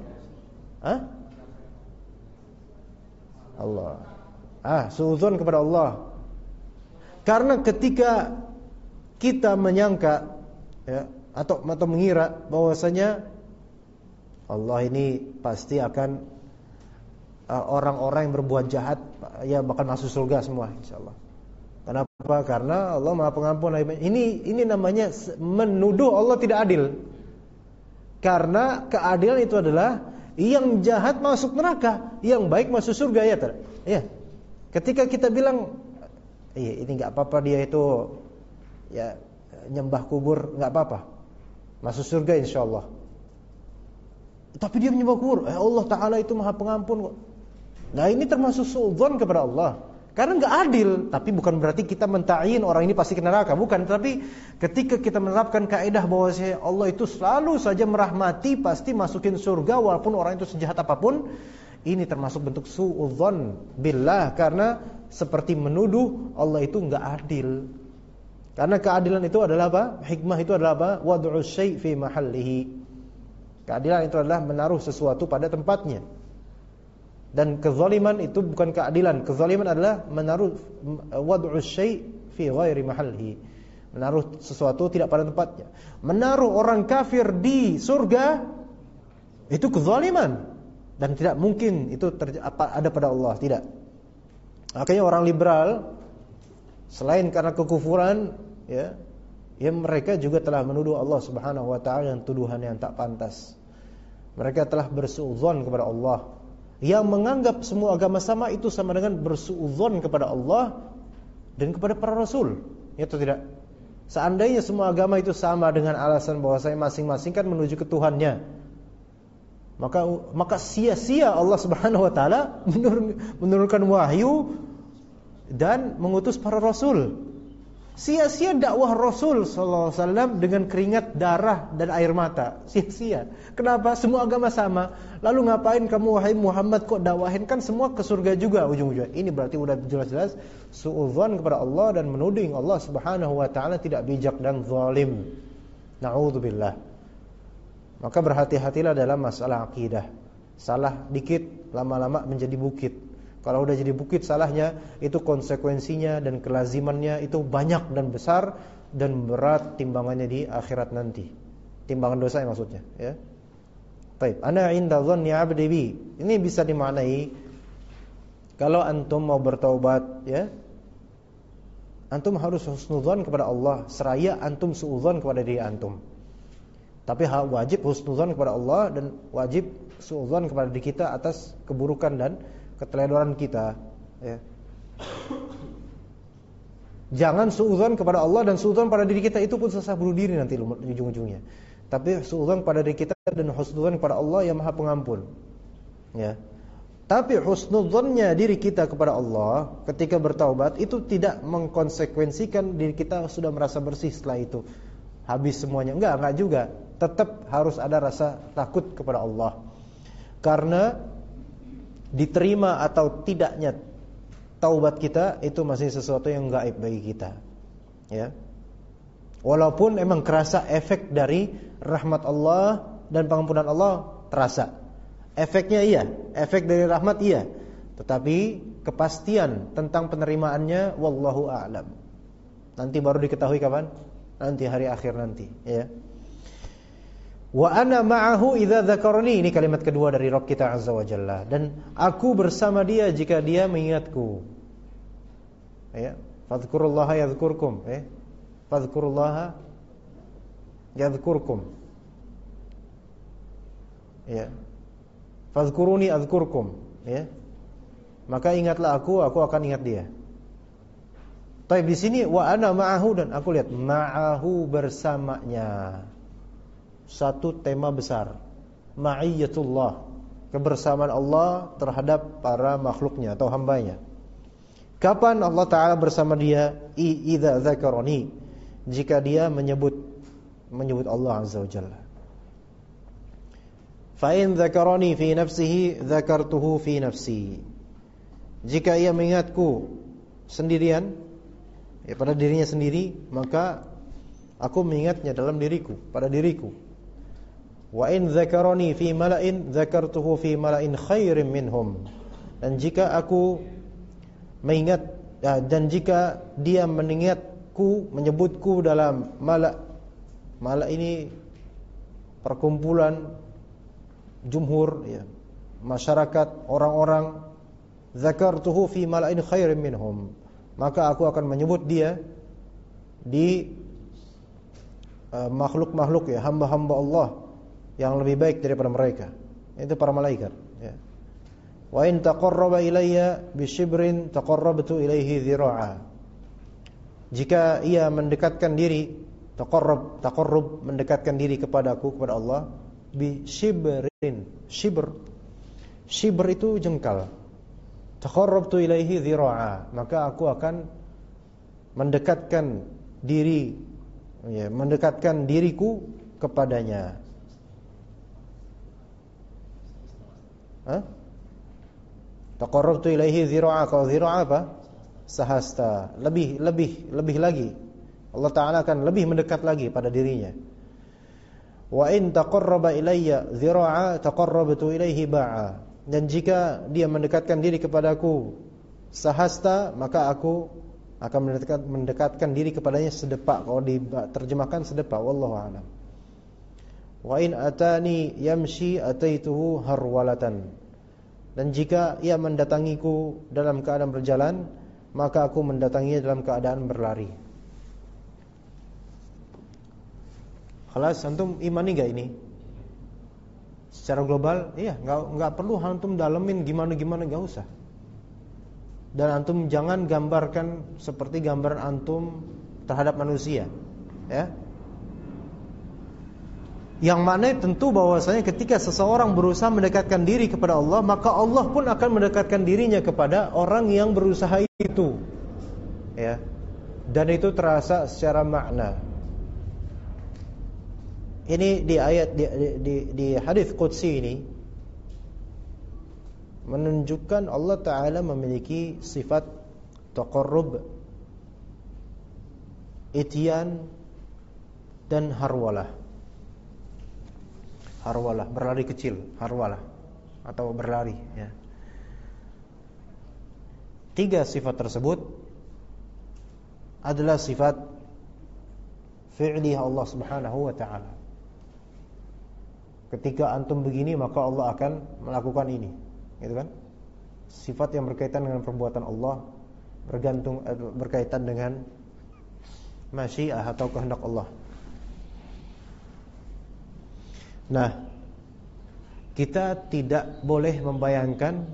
Allah. Suudzon kepada Allah. Karena ketika kita menyangka, ya, atau mengira bahwasanya Allah ini pasti akan orang-orang yang berbuat jahat ya bakal masuk surga semua insyaallah. Kenapa? Karena Allah Maha Pengampun. Ini namanya menuduh Allah tidak adil. Karena keadilan itu adalah yang jahat masuk neraka, yang baik masuk surga, ya. Ya. Ketika kita bilang ini enggak apa-apa, dia itu ya nyembah kubur, enggak apa-apa. Masuk surga insyaallah. Tapi dia menyembah kubur, Allah Ta'ala itu Maha Pengampun kok. Nah, ini termasuk suudzon kepada Allah. Karena enggak adil, tapi bukan berarti kita mentayin orang ini pasti ke neraka, bukan. Tapi ketika kita menerapkan kaidah bahwa Allah itu selalu saja merahmati, pasti masukin surga walaupun orang itu sejahat apapun, ini termasuk bentuk suudzon billah, karena seperti menuduh Allah itu enggak adil. Karena keadilan itu adalah apa? Hikmah itu adalah apa? Wad'u syai' fi mahallihi. Keadilan itu adalah menaruh sesuatu pada tempatnya. Dan kezaliman itu bukan keadilan. Kezaliman adalah menaruh wad'u syai' fi ghairi mahallihi. Menaruh sesuatu tidak pada tempatnya. Menaruh orang kafir di surga itu kezaliman, dan tidak mungkin itu ada pada Allah, tidak. Makanya orang liberal selain karena kekufuran, ya mereka juga telah menuduh Allah Subhanahu wa taala dengan tuduhan yang tak pantas. Mereka telah bersuudzon kepada Allah. Yang menganggap semua agama sama itu sama dengan bersuudzon kepada Allah dan kepada para rasul. Ya atau tidak? Seandainya semua agama itu sama dengan alasan bahwasanya masing-masing kan menuju ke Tuhannya, maka sia-sia Allah Subhanahu wa taala menurunkan wahyu dan mengutus para rasul. Sia-sia dakwah Rasul sallallahu alaihi wasallam dengan keringat, darah dan air mata. Sia-sia. Kenapa? Semua agama sama. Lalu ngapain kamu wahai Muhammad kok dakwahin, kan semua ke surga juga ujung-ujungnya. Ini berarti udah jelas-jelas suudzon kepada Allah dan menuding Allah Subhanahu wa taala tidak bijak dan zalim. Na'udzubillah. Maka berhati-hatilah dalam masalah akidah. Salah dikit lama-lama menjadi bukit. Kalau udah jadi bukit salahnya, itu konsekuensinya dan kelazimannya itu banyak dan besar dan berat timbangannya di akhirat nanti. Timbangan dosa maksudnya, ya. Baik, ana inda dhanni 'abdi bi. Ini bisa dimaknai kalau antum mau bertaubat, ya. Antum harus husnudzon kepada Allah seraya antum suudzon kepada diri antum. Tapi wajib husnudzon kepada Allah dan wajib suudzon kepada diri kita atas keburukan dan keteledoran kita, ya. Jangan suudzon kepada Allah dan suudzon pada diri kita, itu pun sesah bunuh diri nanti ujung-ujungnya. Tapi suudzon pada diri kita dan husnudzon kepada Allah yang Maha Pengampun, ya. Tapi husnudzonnya diri kita kepada Allah ketika bertaubat itu tidak mengkonsekuensikan diri kita sudah merasa bersih setelah itu habis semuanya. Enggak juga. Tetap harus ada rasa takut kepada Allah. Karena diterima atau tidaknya taubat kita itu masih sesuatu yang gaib bagi kita. Ya. Walaupun emang kerasa efek dari rahmat Allah dan pengampunan Allah terasa. Efeknya iya, efek dari rahmat iya. Tetapi kepastian tentang penerimaannya wallahu a'lam. Nanti baru diketahui kapan? Nanti hari akhir nanti, ya. Wa ana ma'ahu idza dzakarani, ini kalimat kedua dari Rabb kita azza wa jalla, dan aku bersama dia jika dia mengingatku. Ya, fadhkurullaha yadhkurkum, ya. Fadhkurullaha yadhkurkum. Ya. Fadhkuruni adzkurkum, ya. Maka ingatlah aku akan ingat dia. Tapi di sini wa ana ma'ahu, dan aku lihat ma'ahu bersamanya. Satu tema besar, ma'iyyatullah, kebersamaan Allah terhadap para makhluknya atau hambanya. Kapan Allah Ta'ala bersama dia? Idza dzakarani, jika dia menyebut Allah Azza wa Jalla. Fa in dzakarani fi nafsihi dzakartuhu fi nafsi. Jika ia mengingatku sendirian, ya, pada dirinya sendiri, maka aku mengingatnya dalam diriku, pada diriku. Wa in dzakarani fi mala'in dzakartuhu fi mala'in khairin minhum. Dan jika aku mengingat, dan jika dia mengingatku, menyebutku dalam mala' ini perkumpulan jumhur, ya, masyarakat, orang-orang, dzakartuhu fi mala'in khairin minhum, maka aku akan menyebut dia di makhluk-makhluk, ya, hamba-hamba Allah yang lebih baik daripada mereka, itu para malaikat, ya. Wa in taqarraba ilayya bishibrin taqarrabtu ilaihi dhira'a. Jika ia mendekatkan diri, taqarrub mendekatkan diri kepadaku, kepada Allah, bishibrin, shibr itu jengkal. Taqarrabtu ilaihi dhira'a, maka aku akan mendekatkan diri, ya, mendekatkan diriku kepadanya. Taqarrabtu ilaihi dhira'a, kalau dhira'a apa? Sahasta, lebih lagi. Allah Ta'ala akan lebih mendekat lagi pada dirinya. Wa in taqarraba ilayya dhira'a taqarrabtu ilaihi ba'a. Dan jika dia mendekatkan diri kepadaku sahasta, maka aku akan mendekatkan diri kepadanya sedepak. Kalau diterjemahkan sedepak, wallahu a'lam. Wa in atani yamshi ataituhu harwalatan. Dan jika ia mendatangiku dalam keadaan berjalan, maka aku mendatanginya dalam keadaan berlari. Khalas, antum imani enggak ini? Secara global, iya, enggak perlu antum dalemin gimana-gimana, enggak usah. Dan antum jangan gambarkan seperti gambaran antum terhadap manusia, ya. Yang mana tentu bahwasanya ketika seseorang berusaha mendekatkan diri kepada Allah, maka Allah pun akan mendekatkan dirinya kepada orang yang berusaha itu, ya. Dan itu terasa secara makna. Ini di ayat di hadis qudsi ini menunjukkan Allah Ta'ala memiliki sifat taqarrub, ityan, dan harwalah. Harwalah, berlari kecil, harwalah, atau berlari, ya. 3 sifat tersebut adalah sifat fi'li Allah Subhanahu wa ta'ala. Ketika antum begini, maka Allah akan melakukan ini, gitu kan? Sifat yang berkaitan dengan perbuatan Allah, berkaitan dengan masyiah atau kehendak Allah. Nah, kita tidak boleh membayangkan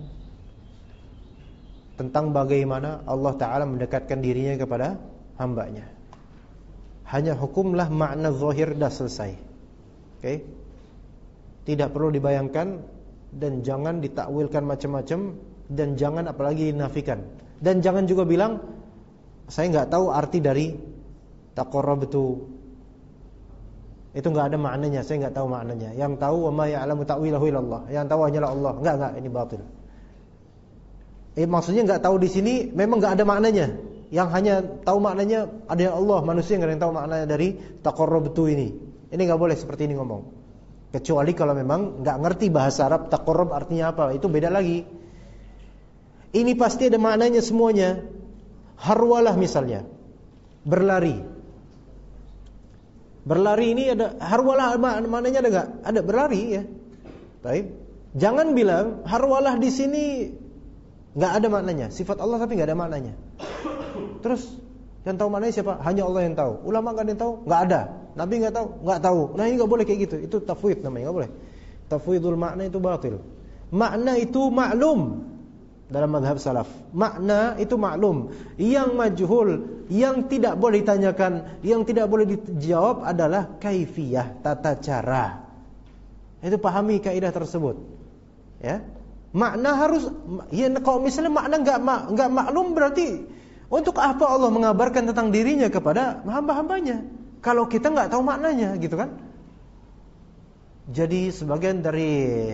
tentang bagaimana Allah Ta'ala mendekatkan dirinya kepada hambanya. Hanya hukumlah makna zahir, dah selesai. Oke? Tidak perlu dibayangkan, dan jangan ditakwilkan macam-macam, dan jangan apalagi dinafikan. Dan jangan juga bilang, saya enggak tahu arti dari taqarrabtu. Itu enggak ada maknanya, saya enggak tahu maknanya. Yang tahu wa ma ya'lamu ta'wilahu illallah. Yang tahu hanyalah Allah. Enggak, ini batil. Maksudnya nggak tahu di sini memang nggak ada maknanya. Yang hanya tahu maknanya ada Allah, manusia nggak ada yang tahu maknanya dari taqarrabtu ini. Ini nggak boleh seperti ini ngomong. Kecuali kalau memang nggak ngerti bahasa Arab taqarrab artinya apa, itu beda lagi. Ini pasti ada maknanya semuanya. Harwalah misalnya, berlari. Berlari ini ada harwalah, maknanya ada nggak? Ada, berlari ya. Baik. Jangan bilang harwalah di sini nggak ada maknanya, sifat Allah tapi nggak ada maknanya. Terus yang tahu maknanya siapa? Hanya Allah yang tahu. Ulama nggak ada yang tahu? Nggak ada. Nabi nggak tahu? Nggak tahu. Nah ini nggak boleh kayak gitu. Itu tafwid namanya, nggak boleh. Tafwidul makna itu batil. Makna itu maklum dalam mazhab salaf. Makna itu maklum. Yang majhul, yang tidak boleh ditanyakan, yang tidak boleh dijawab adalah kaifiyah, tata cara. Itu pahami kaidah tersebut. Ya. Makna harus, ya kalau misalnya makna enggak maklum, berarti untuk apa Allah mengabarkan tentang dirinya kepada hamba-hambanya kalau kita enggak tahu maknanya, gitu kan? Jadi sebagian dari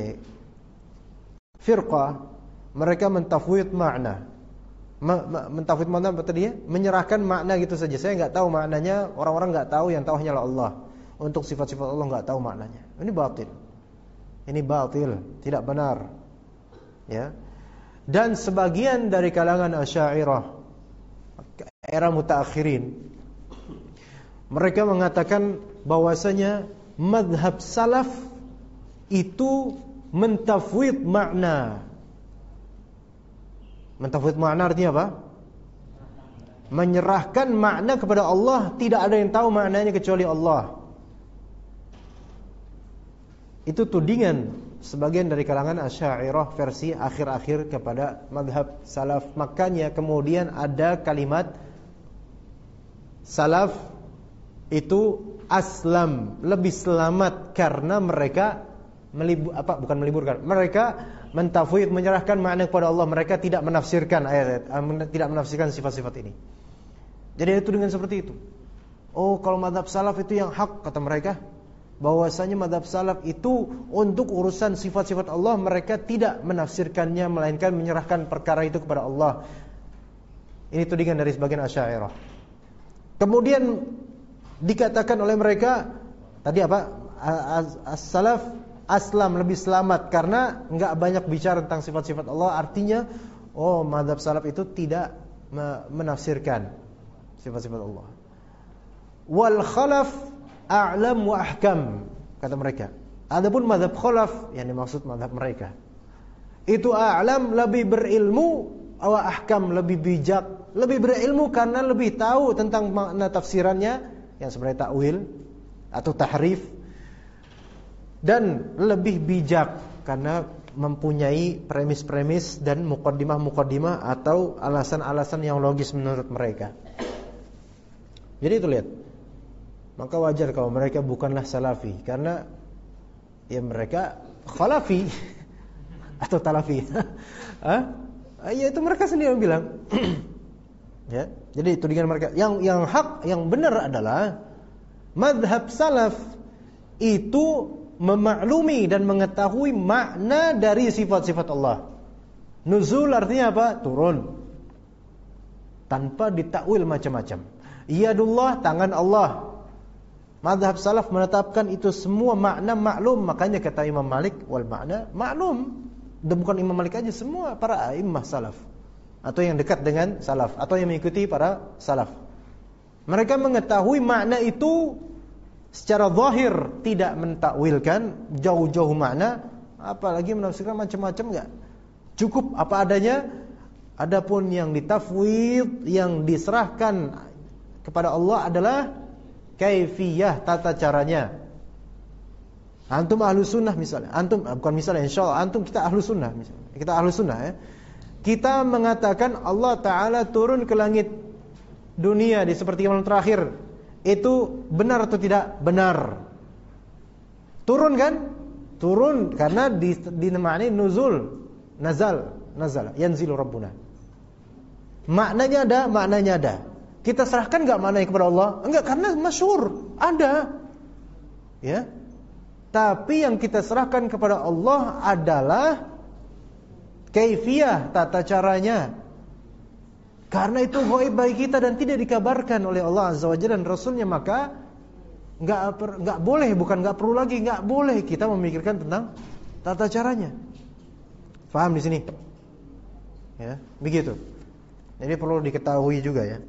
firqah mereka mentafwid makna. Mentafwid makna apa tadi ya? Menyerahkan makna gitu saja. Saya enggak tahu maknanya, orang-orang enggak tahu, yang tahu hanyalah Allah. Untuk sifat-sifat Allah enggak tahu maknanya. Ini batil. Ini batil, tidak benar. Ya. Dan sebagian dari kalangan Asy'ariyah era mutaakhirin, mereka mengatakan bahwasanya mazhab salaf itu mentafwid makna. Mentafwid makna artinya apa? Menyerahkan makna kepada Allah, tidak ada yang tahu maknanya kecuali Allah. Itu tudingan sebagian dari kalangan Asy'ariyah versi akhir-akhir kepada mazhab salaf. Makanya kemudian ada kalimat salaf itu aslam, lebih selamat, karena mereka bukan meliburkan. Mereka mentafwid, menyerahkan makna kepada Allah. Mereka tidak menafsirkan ayat-ayat, tidak menafsirkan sifat-sifat ini. Jadi itu dengan seperti itu. Oh, kalau mazhab salaf itu yang hak, kata mereka. Bahwasanya mazhab salaf itu untuk urusan sifat-sifat Allah mereka tidak menafsirkannya, melainkan menyerahkan perkara itu kepada Allah. Ini tudingan dari sebagian Asy'ariyah. Kemudian dikatakan oleh mereka tadi apa? As-salaf aslam, lebih selamat, karena enggak banyak bicara tentang sifat-sifat Allah. Artinya, oh, mazhab salaf itu tidak menafsirkan sifat-sifat Allah. Wal khalaf a'lam wa ahkam, kata mereka. Adapun mazhab khalaf, yang dimaksud mazhab mereka, itu a'lam, lebih berilmu, wa ahkam, lebih bijak. Lebih berilmu karena lebih tahu tentang makna tafsirannya, yang sebenarnya takwil atau tahrif. Dan lebih bijak karena mempunyai premis-premis dan muqaddimah-muqaddimah atau alasan-alasan yang logis menurut mereka. Jadi itu lihat. Maka wajar kalau mereka bukanlah salafi, karena ya mereka khalafi atau talafi. Ya itu mereka sendiri yang bilang. Ya, jadi tudingan mereka. Yang hak, yang benar adalah mazhab salaf itu memaklumi dan mengetahui makna dari sifat-sifat Allah. Nuzul artinya apa? Turun. Tanpa ditakwil macam-macam. Yadullah, tangan Allah. Mazhab salaf menetapkan itu semua makna maklum. Makanya kata Imam Malik, wal makna maklum. Dan bukan Imam Malik aja, semua para a'immah salaf, atau yang dekat dengan salaf, atau yang mengikuti para salaf. Mereka mengetahui makna itu secara zahir, tidak mentakwilkan jauh-jauh makna, apalagi menafsirkan macam-macam, enggak. Cukup apa adanya. Adapun yang ditafwid, yang diserahkan kepada Allah adalah kaifiyah, tata caranya. Antum ahlu sunnah misalnya, antum bukan misalnya, insyaallah antum kita ahlu sunnah misalnya. Kita ahlu sunnah ya. Kita mengatakan Allah Ta'ala turun ke langit dunia di sepertiga malam terakhir. Itu benar atau tidak? Benar. Turun kan? Turun karena dinamai nuzul, nazala, yanzilu rabbuna. Maknanya ada, maknanya ada. Kita serahkan enggak maknanya kepada Allah? Enggak, karena masyhur, ada. Ya. Tapi yang kita serahkan kepada Allah adalah kaifiyah, tata caranya. Karena itu ghaib bagi kita dan tidak dikabarkan oleh Allah Azza wa Jalla dan Rasulnya, maka nggak boleh, bukan nggak perlu lagi, nggak boleh kita memikirkan tentang tata caranya. Paham di sini? Ya, begitu. Jadi perlu diketahui juga ya.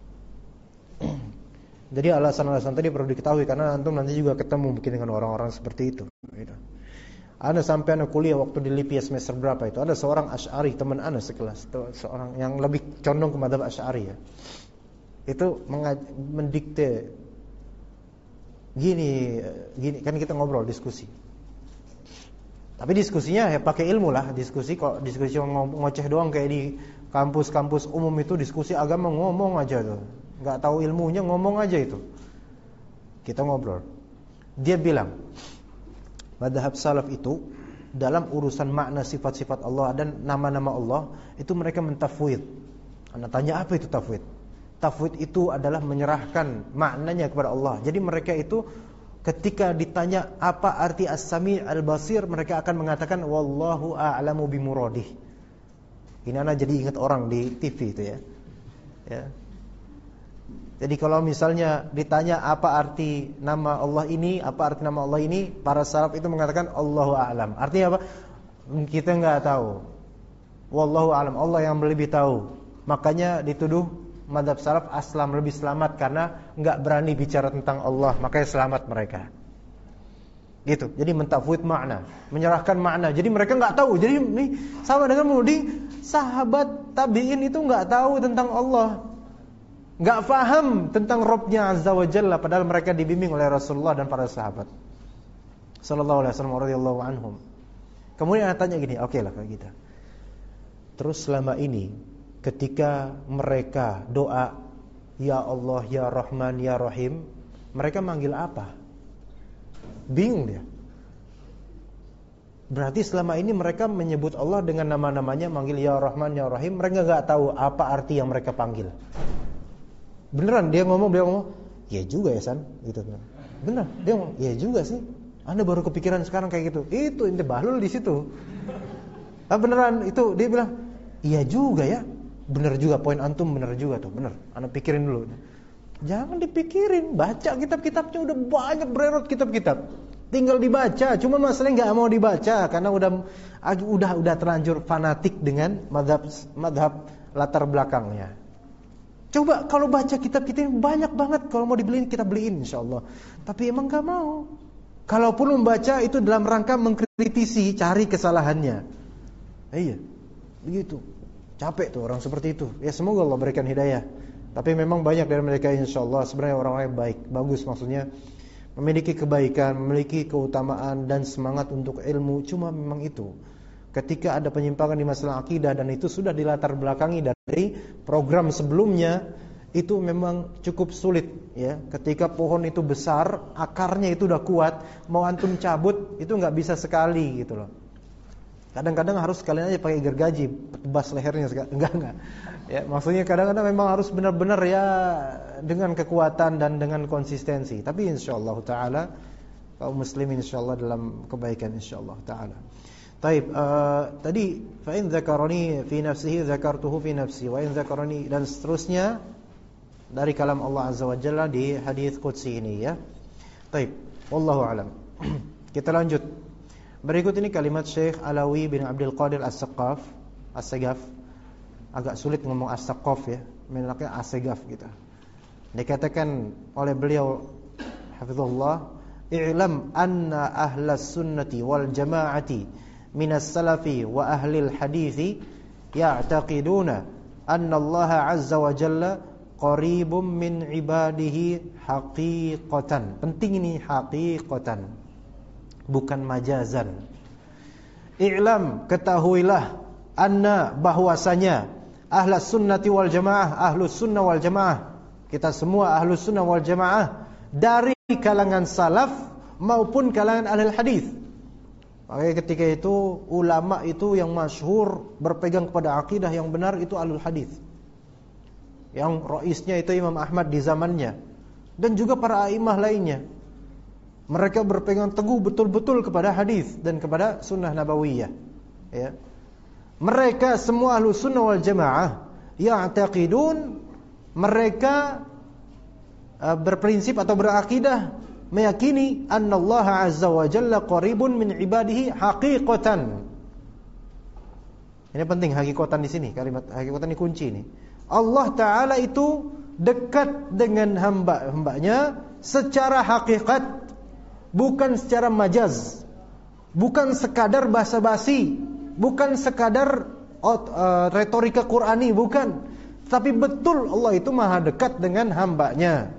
Jadi alasan-alasan tadi perlu diketahui karena antum nanti juga ketemu mungkin dengan orang-orang seperti itu. Ana sampai ana kuliah waktu di LIPI semester berapa itu, ada seorang Asy'ari teman ana sekelas, seorang yang lebih condong ke mazhab Asy'ari ya. Itu mendikte gini kan kita ngobrol diskusi. Tapi diskusinya ya pakai ilmu lah, diskusi kok diskusi ngoceh doang kayak di kampus-kampus umum itu diskusi agama ngomong aja tuh. Enggak tahu ilmunya ngomong aja itu. Kita ngobrol. Dia bilang mazhab salaf itu dalam urusan makna sifat-sifat Allah dan nama-nama Allah itu mereka mentafwid. Anda tanya apa itu tafwid? Tafwid itu adalah menyerahkan maknanya kepada Allah. Jadi mereka itu ketika ditanya apa arti as-sami' al-basir, mereka akan mengatakan wallahu a'lamu bimuradih. Ini ana jadi ingat orang di TV itu ya. Ya. Jadi kalau misalnya ditanya apa arti nama Allah ini, apa arti nama Allah ini, para salaf itu mengatakan Allahu a'lam. Artinya apa? Kita enggak tahu. Wallahu a'lam, Allah yang lebih tahu. Makanya dituduh mazhab salaf aslam, lebih selamat karena enggak berani bicara tentang Allah, makanya selamat mereka. Gitu. Jadi mentafwid makna, menyerahkan makna. Jadi mereka enggak tahu. Jadi ini sama dengan menuding sahabat tabi'in itu enggak tahu tentang Allah. Enggak paham tentang Rabbnya Azza wa Jalla, padahal mereka dibimbing oleh Rasulullah dan para sahabat sallallahu alaihi wasallam radhiyallahu anhum. Kemudian ana tanya gini, oke lah kayak gitu. Terus selama ini ketika mereka doa ya Allah, ya Rahman, ya Rahim, mereka manggil apa? Bingung dia. Berarti selama ini mereka menyebut Allah dengan nama-namanya, manggil ya Rahman, ya Rahim, mereka enggak tahu apa arti yang mereka panggil. Beneran dia ngomong, ya juga ya San, gitu. Bener, dia ngomong, ya juga sih. Anda baru kepikiran sekarang kayak gitu. Itu ente bahlul di situ. Beneran itu dia bilang, iya juga ya. Bener juga, poin antum bener juga tuh, bener. Anda pikirin dulu. Jangan dipikirin, baca kitab-kitabnya, udah banyak beredar kitab-kitab. Tinggal dibaca, cuma masalahnya nggak mau dibaca karena udah terlanjur fanatik dengan madhab latar belakangnya. Coba kalau baca kitab kita ini banyak banget, kalau mau dibeliin kita beliin insyaallah. Tapi emang gak mau. Kalaupun membaca itu dalam rangka mengkritisi, cari kesalahannya. Iya, begitu. Capek tuh orang seperti itu. Ya semoga Allah berikan hidayah. Tapi memang banyak dari mereka insyaallah sebenarnya orang-orang yang baik, bagus maksudnya, memiliki kebaikan, memiliki keutamaan dan semangat untuk ilmu. Cuma memang itu, ketika ada penyimpangan di masalah akidah dan itu sudah dilatar belakangi dari program sebelumnya, itu memang cukup sulit ya. Ketika pohon itu besar, akarnya itu udah kuat, mau antum cabut itu nggak bisa sekali gitu loh. Kadang-kadang harus sekalian aja pakai gergaji, tebas lehernya enggak. Ya, maksudnya kadang-kadang memang harus benar-benar ya dengan kekuatan dan dengan konsistensi. Tapi insyaallah taala kaum muslimin insyaallah dalam kebaikan insyaallah taala. Taib, tadi fa in dzakarani fi nafsihi dzakartuhu fi nafsi wa in dzakarani, dan seterusnya dari kalam Allah Azza wa Jalla di hadis qudsi ini ya. Taib, wallahu alam. Kita lanjut. Berikut ini kalimat Syekh Alawi bin Abdul Qadir As-Saqqaf, As-Sagaf. Agak sulit ngomong As-Saqqaf ya, menaknya As-Sagaf gitu. Dikatakan oleh beliau hafizahullah, i'lam anna ahlas sunnati wal jama'ati minas salafi wa ahlil hadithi ya'taqiduna anna Allah azza wa jalla qaribum min ibadihi haqiqatan. Penting ini, haqiqatan, bukan majazan. I'lam, ketahuilah, anna, bahwasanya, ahlus sunnati wal jamaah, ahlus sunnah wal jamaah, kita semua ahlus sunnah wal jamaah, dari kalangan salaf maupun kalangan ahlul hadis. Makanya ketika itu ulama itu yang masyhur berpegang kepada akidah yang benar itu ahlul hadis. Yang raisnya itu Imam Ahmad di zamannya, dan juga para a'immah lainnya. Mereka berpegang teguh betul-betul kepada hadis dan kepada sunnah nabawiyah. Ya. Mereka semua Ahlus Sunnah wal Jamaah ya'taqidun, mereka berprinsip atau berakidah, meyakini annallaha azza wa jalla qaribun min ibadihi haqiqatan. Ini penting, hakikatan di sini, kalimat hakikatan ini kunci ini. Allah Ta'ala itu dekat dengan hamba-hambanya secara hakikat, bukan secara majaz, bukan sekadar basa-basi, bukan sekadar retorika Qur'ani, bukan. Tapi betul Allah itu maha dekat dengan hambanya.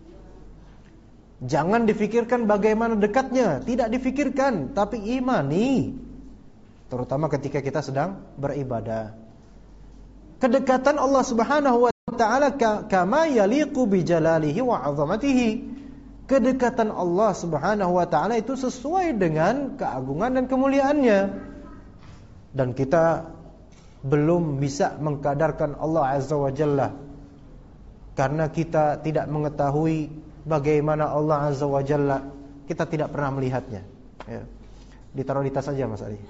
Jangan difikirkan bagaimana dekatnya, tidak difikirkan, tapi imani. Terutama ketika kita sedang beribadah. Kedekatan Allah Subhanahu wa ta'ala kama yaliqu bi jalalihi wa 'azamatihi. Kedekatan Allah Subhanahu wa ta'ala itu sesuai dengan keagungan dan kemuliaannya. Dan kita belum bisa mengkadarkan Allah Azza wa Jalla karena kita tidak mengetahui bagaimana Allah Azza wa Jalla. Kita tidak pernah melihatnya, ya. Ditaruh di tas saja Mas Ali.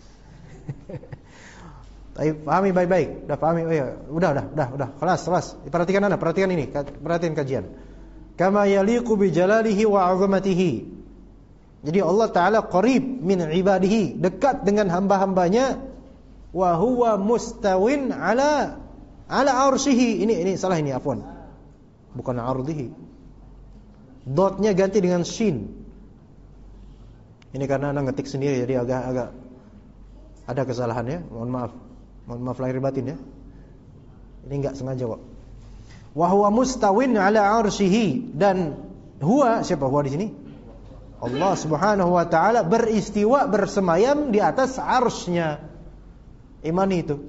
Tapi pahami baik-baik. Udah pahami? Oh ya, udah. Kelas. Perhatikan Anda, perhatikan ini, perhatikan kajian. Kama yaliqu bi jalalihi wa 'azamatihi. Jadi Allah Ta'ala qarib min ibadihi, dekat dengan hamba-hambanya. Wa huwa mustawin ala arsyihi. Ini salah ini, afwan. Bukan ardihi. Dotnya ganti dengan shin. Ini karena Anda ngetik sendiri, jadi agak ada kesalahannya. Mohon maaf lahir batin ya. Ini enggak sengaja kok. Wa huwa mustawin ala arsyihi, dan huwa, siapa huwa di sini? Allah Subhanahu wa ta'ala beristiwa, bersemayam di atas arsy-Nya. Imani itu,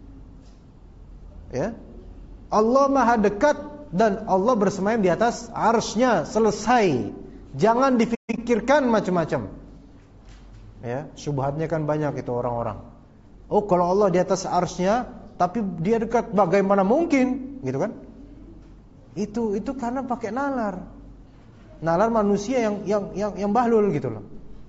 ya. Allah maha dekat dan Allah bersemayam di atas arsy-Nya. Selesai. Jangan difikirkan macam-macam, ya. Syubhatnya kan banyak itu orang-orang. Oh, kalau Allah di atas arsy-Nya tapi dia dekat, bagaimana mungkin, gitu kan? Itu karena pakai nalar manusia yang bahlul gitu loh.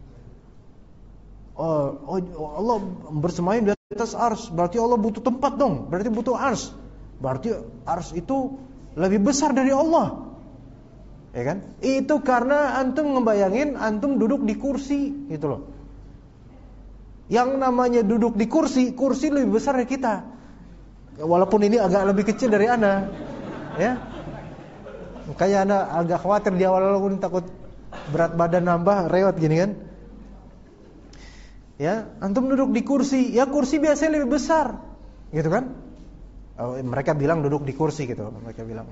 Allah bersemayam di atas ars, berarti Allah butuh tempat dong, berarti butuh ars, berarti ars itu lebih besar dari Allah, ya kan? Itu karena antum ngebayangin antum duduk di kursi gitu loh. Yang namanya duduk di kursi lebih besar dari kita, walaupun ini agak lebih kecil dari Anda, ya. Makanya Anda agak khawatir di awal-awal, takut berat badan nambah, rewet gini kan. Ya, antum duduk di kursi, ya kursi biasanya lebih besar, gitu kan? Mereka bilang duduk di kursi gitu, mereka bilang.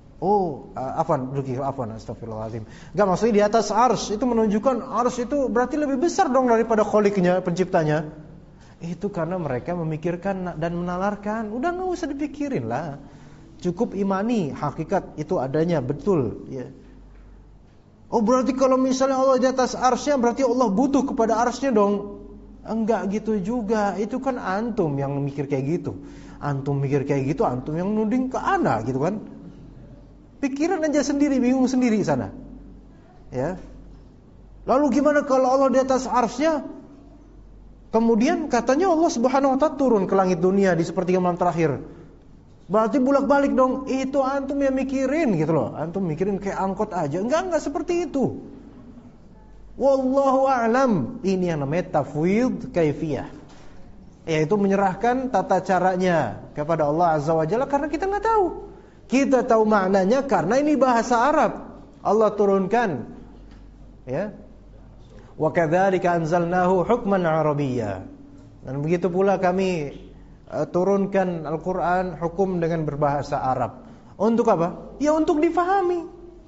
Astagfirullahaladzim. Enggak, maksudnya di atas ars, itu menunjukkan ars itu berarti lebih besar dong daripada kholiknya, penciptanya. Itu karena mereka memikirkan dan menalarkan. Udah enggak usah dipikirin lah. Cukup imani hakikat itu adanya, betul, ya. Oh, berarti kalau misalnya Allah di atas arsy-Nya berarti Allah butuh kepada arsy-Nya dong. Enggak gitu juga. Itu kan antum yang mikir kayak gitu. Antum mikir kayak gitu, antum yang nuding ke ana gitu kan. Pikiran aja sendiri, bingung sendiri sana. Ya. Lalu gimana kalau Allah di atas arsy-Nya? Kemudian katanya Allah Subhanahu wa ta'ala turun ke langit dunia di sepertiga malam terakhir. Berarti bulak-balik dong. Itu antum yang mikirin gitu loh. Antum mikirin kayak angkot aja. Enggak seperti itu. Wallahu a'lam. Ini yang namanya tafwid kaifiyah, yaitu menyerahkan tata caranya kepada Allah Azza wa Jalla, karena kita enggak tahu. Kita tahu maknanya karena ini bahasa Arab. Allah turunkan, ya. Wa kadzalika anzalnahu hukman arabiyya. Dan begitu pula kami turunkan Al-Quran hukum dengan berbahasa Arab. Untuk apa? Ya untuk difahami.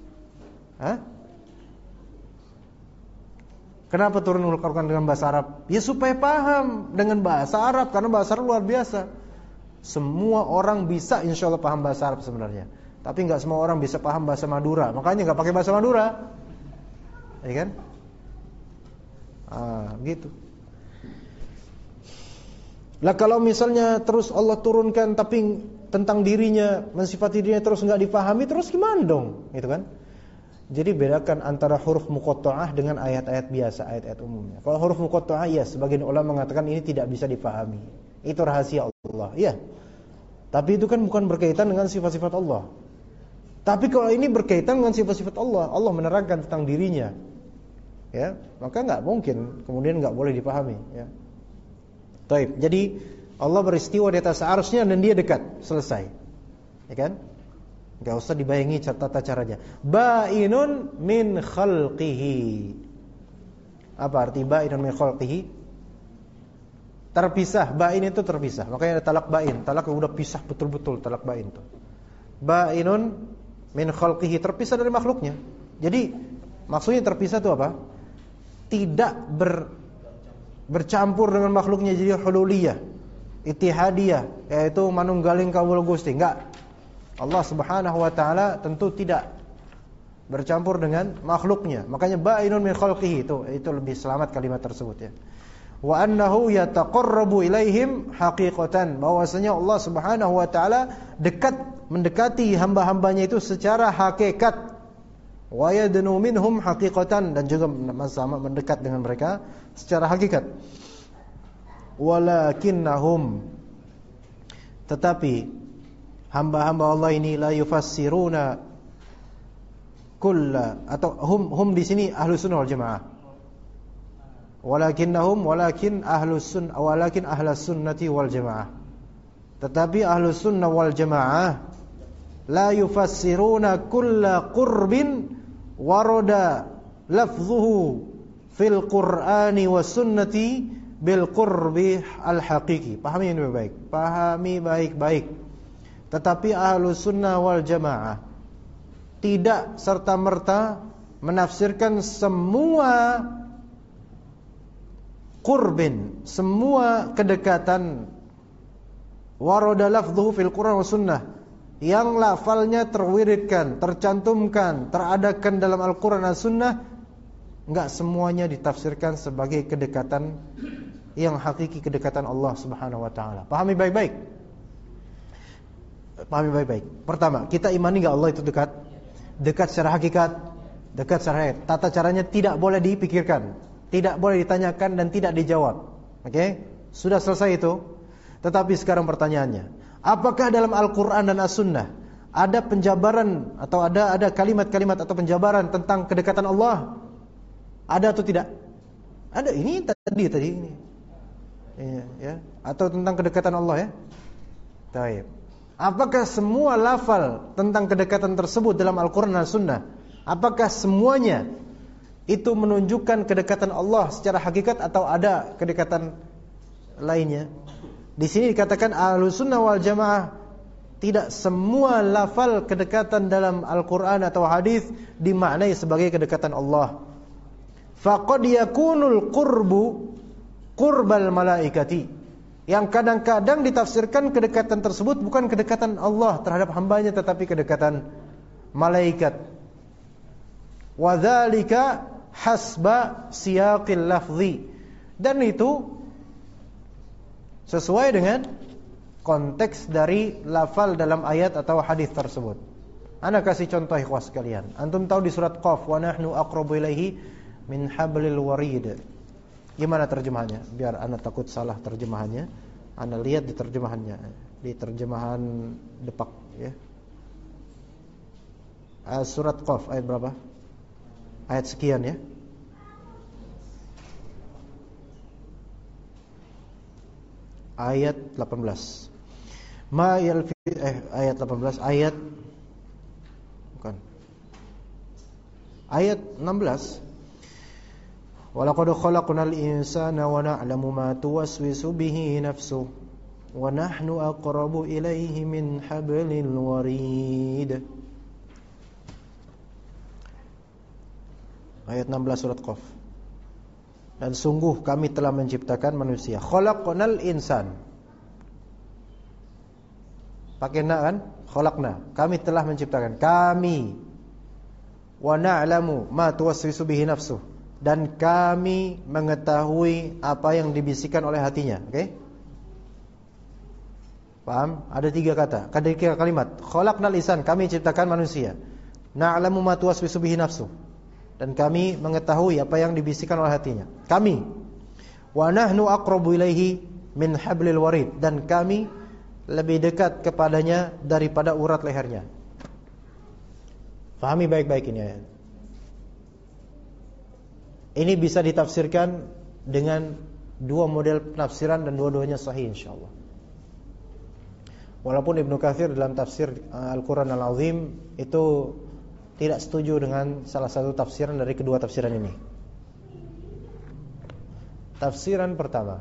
Kenapa turun Al-Quran dengan bahasa Arab? Ya supaya paham dengan bahasa Arab, karena bahasa Arab luar biasa. Semua orang bisa insya Allah paham bahasa Arab sebenarnya. Tapi gak semua orang bisa paham bahasa Madura. Makanya gak pakai bahasa Madura, ya kan? Gitu. Lah kalau misalnya terus Allah turunkan tapi tentang dirinya, mensifati dirinya terus enggak dipahami, terus gimana dong? Gitu kan? Jadi bedakan antara huruf muqatta'ah dengan ayat-ayat biasa, ayat-ayat umumnya. Kalau huruf muqatta'ah, ya sebagian ulama mengatakan ini tidak bisa dipahami. Itu rahasia Allah. Iya. Tapi itu kan bukan berkaitan dengan sifat-sifat Allah. Tapi kalau ini berkaitan dengan sifat-sifat Allah, Allah menerangkan tentang dirinya, ya, maka nggak mungkin kemudian nggak boleh dipahami. Ya. Taib. Jadi Allah beristiwa di atas arsy-Nya dan Dia dekat, selesai. Ya kan? Nggak usah dibayangi tata caranya. Ba'inun min khalqihi. Apa arti ba'inun min khalqihi? Terpisah. Ba'in itu terpisah. Makanya ada talak ba'in. Talak yang udah pisah betul-betul, talak ba'in itu. Ba'inun min khalqihi, terpisah dari makhluknya. Jadi maksudnya terpisah itu apa? Tidak bercampur dengan makhluknya, jadi hululiyah, ittihadiyah, yaitu manunggaling kawula Gusti. Enggak. Allah Subhanahu wa taala tentu tidak bercampur dengan makhluknya. Makanya ba'inun min khalqihi, itu lebih selamat kalimat tersebut, ya. Wa annahu yataqarrabu ilaihim haqiqatan, bahwasanya Allah Subhanahu wa taala mendekati hamba-hambanya itu secara hakikat. Wa yadnu minhum haqiqatan, dan juga sama mendekat dengan mereka secara hakikat. Walakinnahum, tetapi hamba-hamba Allah ini la yufassiruna kulla, atau hum di sini ahlus sunnah wal jamaah. Walakin ahlus sunnati wal jamaah. Tetapi ahlus sunnah wal jamaah la yufassiruna kulla qurbin warada lafzuhu fil Qur'ani was sunnati bil qurbi al haqiqi. Pahami ini baik-baik. Pahami baik-baik. Tetapi ahlus sunnah wal jamaah tidak serta-merta menafsirkan semua qurbin, semua kedekatan warada lafzuhu fil Qur'an was sunnah, yang lafalnya terwiridkan, tercantumkan, teradakan dalam Al-Quran dan Sunnah, enggak semuanya ditafsirkan sebagai kedekatan yang hakiki, kedekatan Allah Subhanahu wa taala. Pahami baik-baik. Pahami baik-baik. Pertama, kita imani enggak Allah itu dekat? Dekat secara hakikat, dekat secara hakikat. Tata caranya tidak boleh dipikirkan, tidak boleh ditanyakan dan tidak dijawab. Oke? Sudah selesai itu. Tetapi sekarang pertanyaannya, apakah dalam Al-Quran dan As-Sunnah ada penjabaran atau ada kalimat-kalimat atau penjabaran tentang kedekatan Allah? Ada atau tidak? Ada. Ini tadi ini. Ya. Atau tentang kedekatan Allah, ya. Baik. Apakah semua lafal tentang kedekatan tersebut dalam Al-Quran dan As-Sunnah, apakah semuanya itu menunjukkan kedekatan Allah secara hakikat atau ada kedekatan lainnya? Di sini dikatakan ahlus sunnah wal jamaah tidak semua lafal kedekatan dalam Al-Quran atau hadis dimaknai sebagai kedekatan Allah. Faqad yakunul qurbu qurbal malaikati, yang kadang-kadang ditafsirkan kedekatan tersebut bukan kedekatan Allah terhadap hambanya, tetapi kedekatan malaikat. Wa dzalika hasba siyaqil lafzi, dan itu sesuai dengan konteks dari lafal dalam ayat atau hadis tersebut. Ana kasih contoh ikhwas sekalian. Antum tahu di surat Qaf, wa nahnu aqrabu ilaihi min hablil warid. Gimana terjemahannya? Biar ana takut salah terjemahannya. Ana lihat di terjemahannya, di terjemahan Depak, ya. Surat Qaf ayat berapa? Ayat sekian, ya. Ayat 18. Ayat 18, ayat 16. Walaqad khalaqnal insana wa na'lamu ma tuwaswisu bihi nafsuhu wa nahnu aqrabu ilaihi min hablil warid. Ayat 16 surat Qaf. Dan sungguh kami telah menciptakan manusia. Khalaqnal insan. Pakai na kan? Khalaqna. Kami telah menciptakan. Kami. Wa na'lamu ma tuwaswisu bihi nafsuh. Dan kami mengetahui apa yang dibisikkan oleh hatinya. Oke? Paham? Ada 3 kata. Ada 3 kalimat. Khalaqnal insan. Kami ciptakan manusia. Na'lamu ma tuwaswisu bihi nafsuh. Dan kami mengetahui apa yang dibisikkan oleh hatinya. Kami. Wa nahnu aqrabu ilaihi min hablil warid, dan kami lebih dekat kepadanya daripada urat lehernya. Fahami baik-baik ini ayat. Ini bisa ditafsirkan dengan dua model penafsiran dan dua-duanya sahih insyaallah. Walaupun Ibnu Katsir dalam tafsir Al-Qur'an Al-Azim itu tidak setuju dengan salah satu tafsiran dari kedua tafsiran ini. Tafsiran pertama,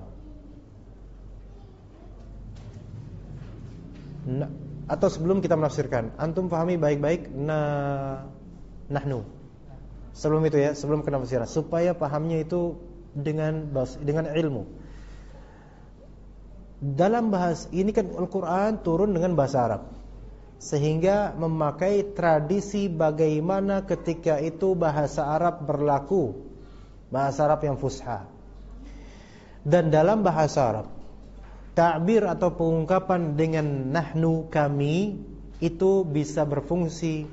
atau sebelum kita menafsirkan, antum pahami baik-baik nahnu. Sebelum itu ya, sebelum ke tafsiran, supaya pahamnya itu dengan ilmu. Dalam bahasa ini kan Al-Quran turun dengan bahasa Arab, sehingga memakai tradisi bagaimana ketika itu bahasa Arab berlaku, bahasa Arab yang fusha. Dan dalam bahasa Arab, ta'bir atau pengungkapan dengan nahnu, kami, itu bisa berfungsi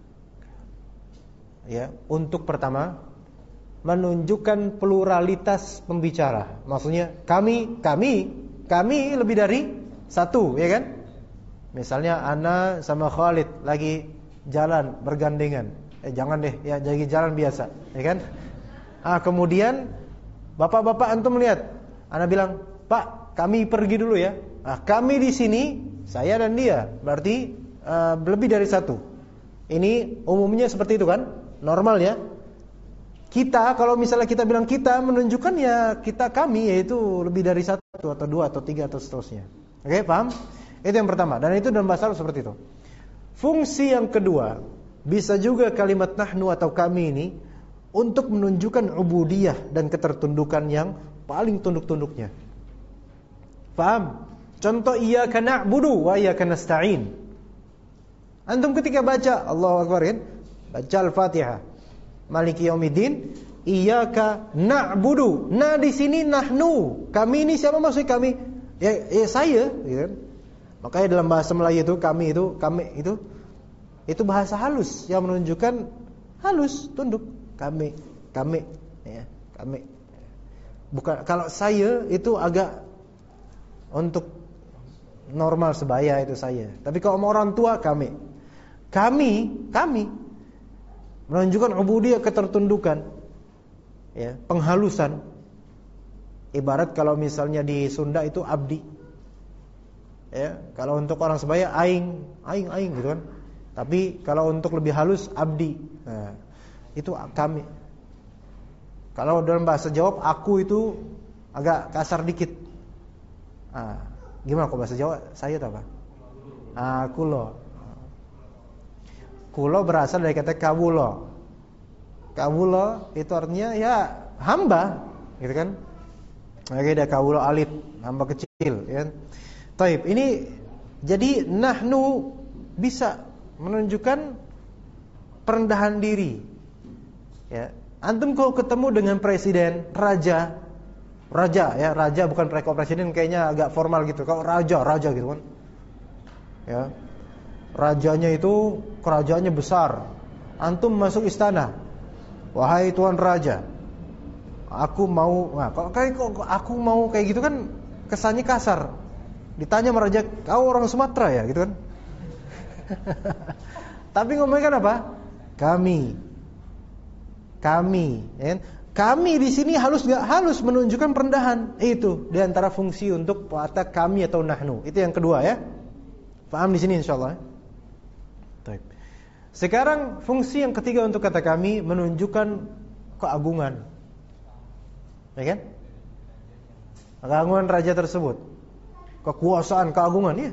ya, untuk pertama menunjukkan pluralitas pembicara. Maksudnya kami lebih dari satu, ya kan? Misalnya ana sama Khalid lagi jalan bergandengan. Jangan deh, ya jadi jalan biasa, ya kan? Kemudian bapak-bapak antum lihat, ana bilang, "Pak, kami pergi dulu ya." Kami di sini saya dan dia, berarti lebih dari satu. Ini umumnya seperti itu kan? Normal ya. Kita, kalau misalnya kita bilang kita, menunjukkan ya kita, kami, yaitu lebih dari satu atau dua atau tiga atau seterusnya. Oke, paham? Itu yang pertama. Dan itu dalam bahasa Arab seperti itu. Fungsi yang kedua, bisa juga kalimat nahnu atau kami ini untuk menunjukkan ubudiyah dan ketertundukan yang paling tunduk-tunduknya. Paham? Contoh, iyyaka na'budu wa iyyaka nasta'in. Antum ketika baca Allahu Akbar kan? Baca Al-Fatihah, Maliki Yaumiddin, iyyaka na'budu. Nah di sini nahnu. Kami ini siapa maksud kami? Ya saya, gitu. Makanya dalam bahasa Melayu itu kami itu bahasa halus yang menunjukkan halus, tunduk. Kami, ya, kami. Bukan, kalau saya itu agak untuk normal sebaya itu saya. Tapi kalau sama orang tua kami menunjukkan ubudiyah, ketertundukan, ya, penghalusan. Ibarat kalau misalnya di Sunda itu abdi, ya, kalau untuk orang sebaya aing gitu kan. Tapi kalau untuk lebih halus abdi, nah, itu kami. Kalau dalam bahasa Jawa aku itu agak kasar dikit. Gimana kok bahasa Jawa? Saya apa? Kulo. Kulo berasal dari kata kawulo. Kawulo itu artinya ya hamba, gitu kan? Oke, ada kawulo alit, hamba kecil, ya. Taib. Ini jadi nahnu bisa menunjukkan perendahan diri. Ya. Antum kalau ketemu dengan presiden, raja ya, raja bukan presiden, kayaknya agak formal gitu. Kalau raja gitu kan. Ya. Rajanya itu kerajaannya besar. Antum masuk istana, wahai tuan raja, aku mau. Nah, kalau aku mau kayak gitu kan kesannya kasar. Ditanya sama raja, kau orang Sumatera ya, gitu kan? Tapi ngomongnya kan apa? Kami, ya. Kami di sini halus nggak? Halus, menunjukkan perendahan. Itu diantara fungsi untuk kata kami atau nahnu. Itu yang kedua ya. Paham di sini insyaallah. Sekarang fungsi yang ketiga untuk kata kami menunjukkan keagungan, ya kan? Keagungan raja tersebut, kekuasaan, keagungan, ya.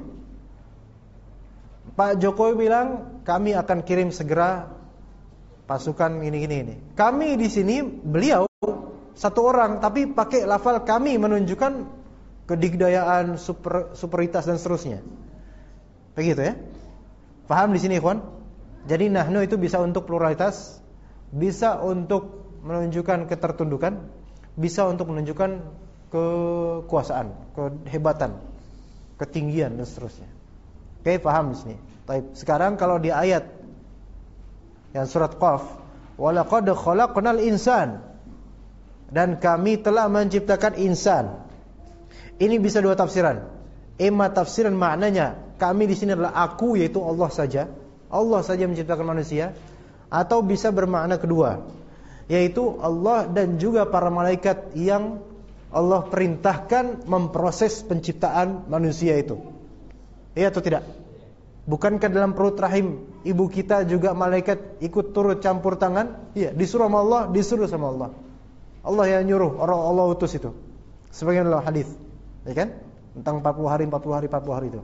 Pak Jokowi bilang kami akan kirim segera pasukan ini. Kami di sini beliau satu orang, tapi pakai lafal kami menunjukkan kedigdayaan, superitas dan seterusnya. Begitu ya? Paham di sini, ikhwan? Jadi nahnu itu bisa untuk pluralitas, bisa untuk menunjukkan ketertundukan, bisa untuk menunjukkan kekuasaan, kehebatan, ketinggian dan seterusnya. Oke, paham di sini. Baik, sekarang kalau di ayat yang surat Qaf, walaqad khalaqnal insan, dan kami telah menciptakan insan. Ini bisa dua tafsiran. Imma tafsiran maknanya kami di sini adalah aku, yaitu Allah saja. Allah saja menciptakan manusia. Atau bisa bermakna kedua, yaitu Allah dan juga para malaikat yang Allah perintahkan memproses penciptaan manusia itu. Iya atau tidak? Bukankah dalam perut rahim ibu kita juga malaikat ikut turut campur tangan? Iya, disuruh sama Allah, disuruh sama Allah. Allah yang nyuruh, orang Allah utus itu. Sebagian dalam hadis, ya kan? Tentang 40 hari itu.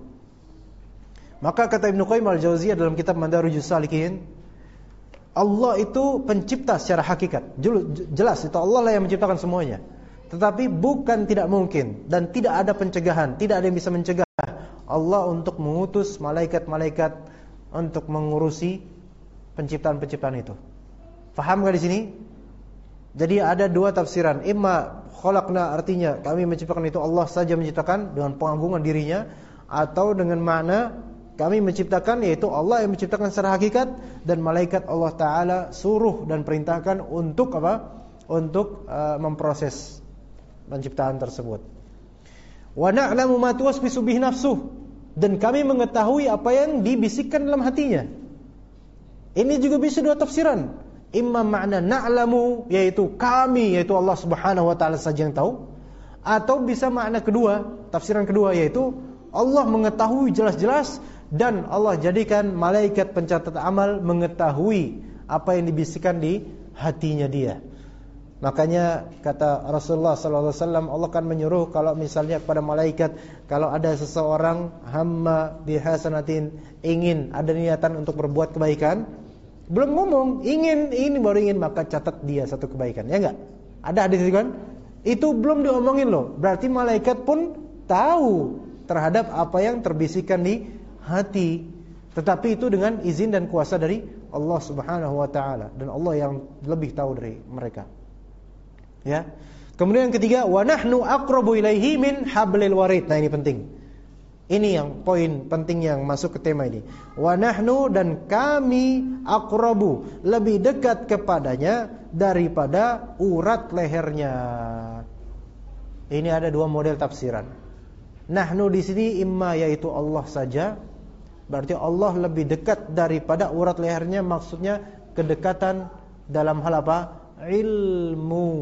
Maka kata Ibnu Qayyim al-Jauziyah dalam kitab Madarijus Salikin, Allah itu pencipta secara hakikat. Jelas itu Allah lah yang menciptakan semuanya. Tetapi bukan tidak mungkin dan tidak ada pencegahan, tidak ada yang bisa mencegah Allah untuk mengutus malaikat-malaikat untuk mengurusi penciptaan-penciptaan itu. Faham enggak di sini? Jadi ada dua tafsiran. Imma khalaqna artinya kami menciptakan itu Allah saja menciptakan dengan pengagungan dirinya, atau dengan makna kami menciptakan yaitu Allah yang menciptakan secara hakikat dan malaikat Allah Ta'ala suruh dan perintahkan untuk apa? Untuk memproses penciptaan tersebut. Wa na'lamu ma tuwaswisu bihi nafsuh, dan kami mengetahui apa yang dibisikkan dalam hatinya. Ini juga bisa dua tafsiran. Imma makna na'lamu yaitu kami, yaitu Allah Subhanahu wa taala saja yang tahu, atau bisa makna kedua, tafsiran kedua yaitu Allah mengetahui jelas-jelas dan Allah jadikan malaikat pencatat amal mengetahui apa yang dibisikkan di hatinya dia. Makanya kata Rasulullah sallallahu alaihi wasallam, Allah kan menyuruh kalau misalnya kepada malaikat, kalau ada seseorang hamma bihasanatin, ingin ada niatan untuk berbuat kebaikan, belum ngomong ingin ini baru ingin, maka catat dia satu kebaikan, ya enggak? Ada hadis itu kan? Itu belum diomongin loh. Berarti malaikat pun tahu terhadap apa yang terbisikkan di hati. Tetapi itu dengan izin dan kuasa dari Allah Subhanahu wa taala, dan Allah yang lebih tahu dari mereka. Ya. Kemudian yang ketiga, wa nahnu aqrabu ilaihi min hablil warid. Nah, ini penting. Ini yang poin penting yang masuk ke tema ini. Wa nahnu, dan kami aqrabu, lebih dekat kepadanya daripada urat lehernya. Ini ada dua model tafsiran. Nahnu di sini imma yaitu Allah saja. Berarti Allah lebih dekat daripada urat lehernya, maksudnya kedekatan dalam hal apa? Ilmu.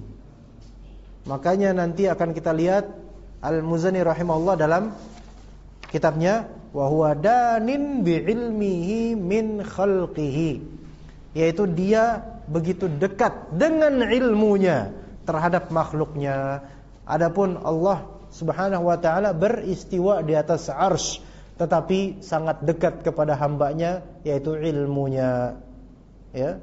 Makanya nanti akan kita lihat Al-Muzani rahimahullah dalam kitabnya wa huwa danin bi ilmihi min khalqihi, yaitu dia begitu dekat dengan ilmunya terhadap makhluknya. Adapun Allah Subhanahu wa taala beristiwa di atas arsy, tetapi sangat dekat kepada hambanya, yaitu ilmunya. Ya.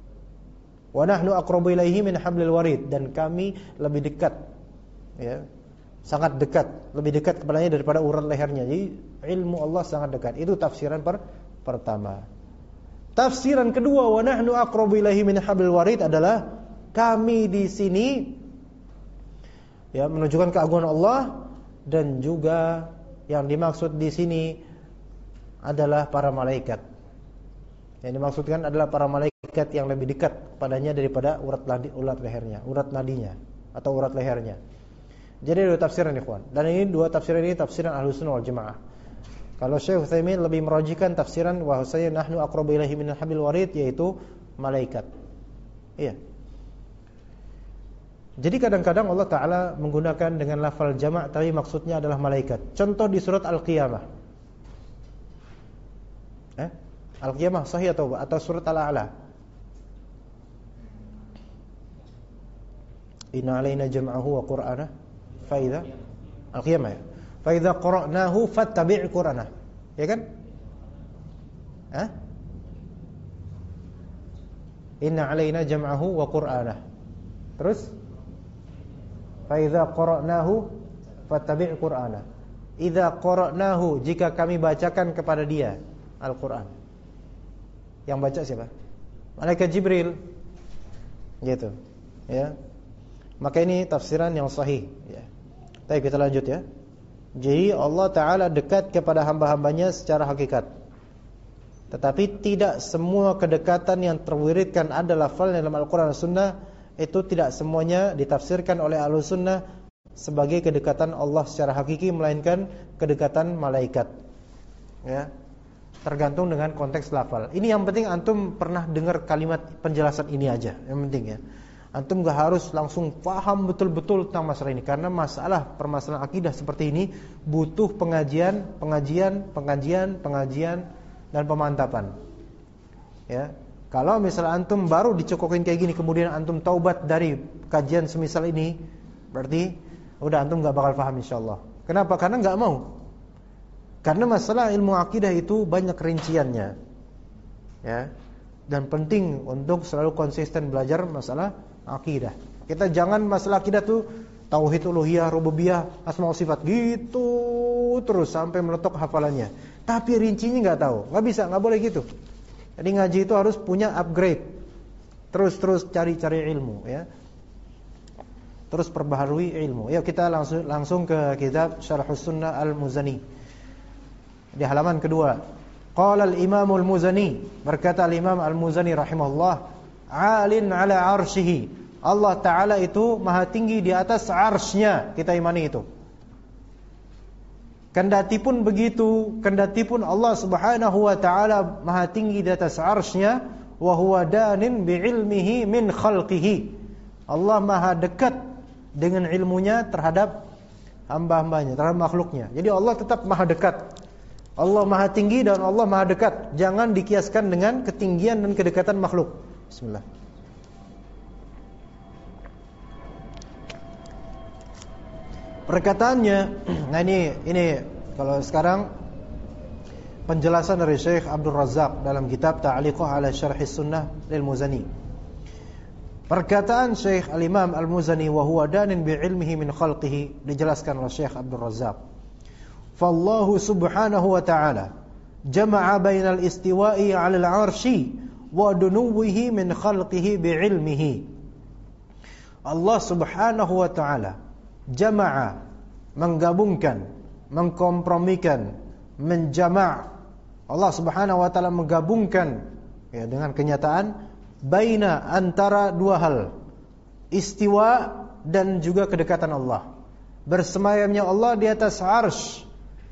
Wa nahnu aqrabu ilaihi min hablil warid, dan kami lebih dekat, ya, sangat dekat, lebih dekat kepadanya daripada urat lehernya. Jadi ilmu Allah sangat dekat. Itu tafsiran pertama. Tafsiran kedua, wa nahnu aqrabu ilaihi min hablil warid, adalah kami di sini, ya, menunjukkan keagungan Allah, dan juga yang dimaksud di sini adalah para malaikat. Yang dimaksudkan adalah para malaikat yang lebih dekat padanya daripada urat lehernya, urat nadinya atau urat lehernya. Jadi dua tafsiran, ikhwan. Dan ini dua tafsiran ini tafsiran Ahlussunnah wal Jamaah. Kalau Syekh Utsaimin lebih merajihkan tafsiran bahwasanya nahnu aqrabu ilaihi min hablil warid, yaitu malaikat. Iya. Jadi kadang-kadang Allah Ta'ala menggunakan dengan lafal jama' tapi maksudnya adalah malaikat. Contoh di surat Al-Qiyamah. Al-Qiyamah sahih atau surat Al-A'la? Inna alaina jam'ahu wa qur'anah fa idza Al-Qiyamah, ya. Fa idza qara'nahu fattabi' qur'anah. Ya kan? Inna alaina jam'ahu wa qur'anah. Terus fa idza qara'nahu fattabi' qur'anah. Idza qara'nahu, jika kami bacakan kepada dia Al-Qur'an. Yang baca siapa? Malaikat Jibril. Gitu. Ya. Maka ini tafsiran yang sahih, ya. Baik, kita lanjut, ya. Jadi Allah Ta'ala dekat kepada hamba-hambanya secara hakikat. Tetapi tidak semua kedekatan yang terwiridkan ada lafal dalam Al-Quran dan Sunnah, itu tidak semuanya ditafsirkan oleh Ahlus Sunnah sebagai kedekatan Allah secara hakiki, melainkan kedekatan malaikat. Ya. Tergantung dengan konteks lafal. Ini yang penting antum pernah dengar kalimat penjelasan ini aja. Yang penting ya. Antum gak harus langsung paham betul-betul tentang masalah ini, karena permasalahan akidah seperti ini butuh pengajian dan pemantapan. Ya. Kalau misalnya antum baru dicokokin kayak gini, kemudian antum taubat dari kajian semisal ini, berarti udah antum gak bakal paham insyaallah. Kenapa? Karena gak mau. Karena masalah ilmu akidah itu banyak rinciannya. Ya. Dan penting untuk selalu konsisten belajar masalah akidah. Kita jangan masalah akidah tuh tauhid uluhiyah, rububiyah, asma wa sifat gitu terus sampai meletok hafalannya. Tapi rincinya enggak tahu. Enggak bisa, enggak boleh gitu. Jadi ngaji itu harus punya upgrade. Terus cari ilmu ya. Terus perbaharui ilmu. Ya, kita langsung ke kitab Syarhus Sunnah Al-Muzani. Di halaman kedua. Qala al-Imam al-Muzani, berkata al-Imam al-Muzani rahimahullah, 'alin 'ala 'arsyihi. Allah Ta'ala itu maha tinggi di atas arsy-Nya, kita imani itu. Kendati pun begitu, kendati pun Allah Subhanahu wa Ta'ala maha tinggi di atas arsy-Nya, wa huwa danin bi'ilmihi min khalqihi. Allah maha dekat dengan ilmunya terhadap hamba-hambanya, terhadap makhluknya. Jadi Allah tetap maha dekat. Allah maha tinggi dan Allah maha dekat. Jangan dikiaskan dengan ketinggian dan kedekatan makhluk. Bismillah. Perkataannya, nah ini kalau sekarang penjelasan dari Syekh Abdul Razzaq dalam kitab Ta'liqah 'ala Syarhis Sunnah lil Muzani. Perkataan Syekh Al-Imam Al-Muzani wa huwa danin bi'ilmihi min khalqihi, dijelaskan oleh Syekh Abdul Razzaq. Fallahu subhanahu wa ta'ala jama'a bainal istiwa'i 'alal 'arsy wa dunuwihi min khalqihi bi'ilmihi. Allah subhanahu wa ta'ala jama'a, menggabungkan, mengkompromikan, menjama'. Allah Subhanahu wa taala menggabungkan ya dengan kenyataan baina, antara dua hal, istiwa dan juga kedekatan Allah. Bersemayamnya Allah di atas arsy.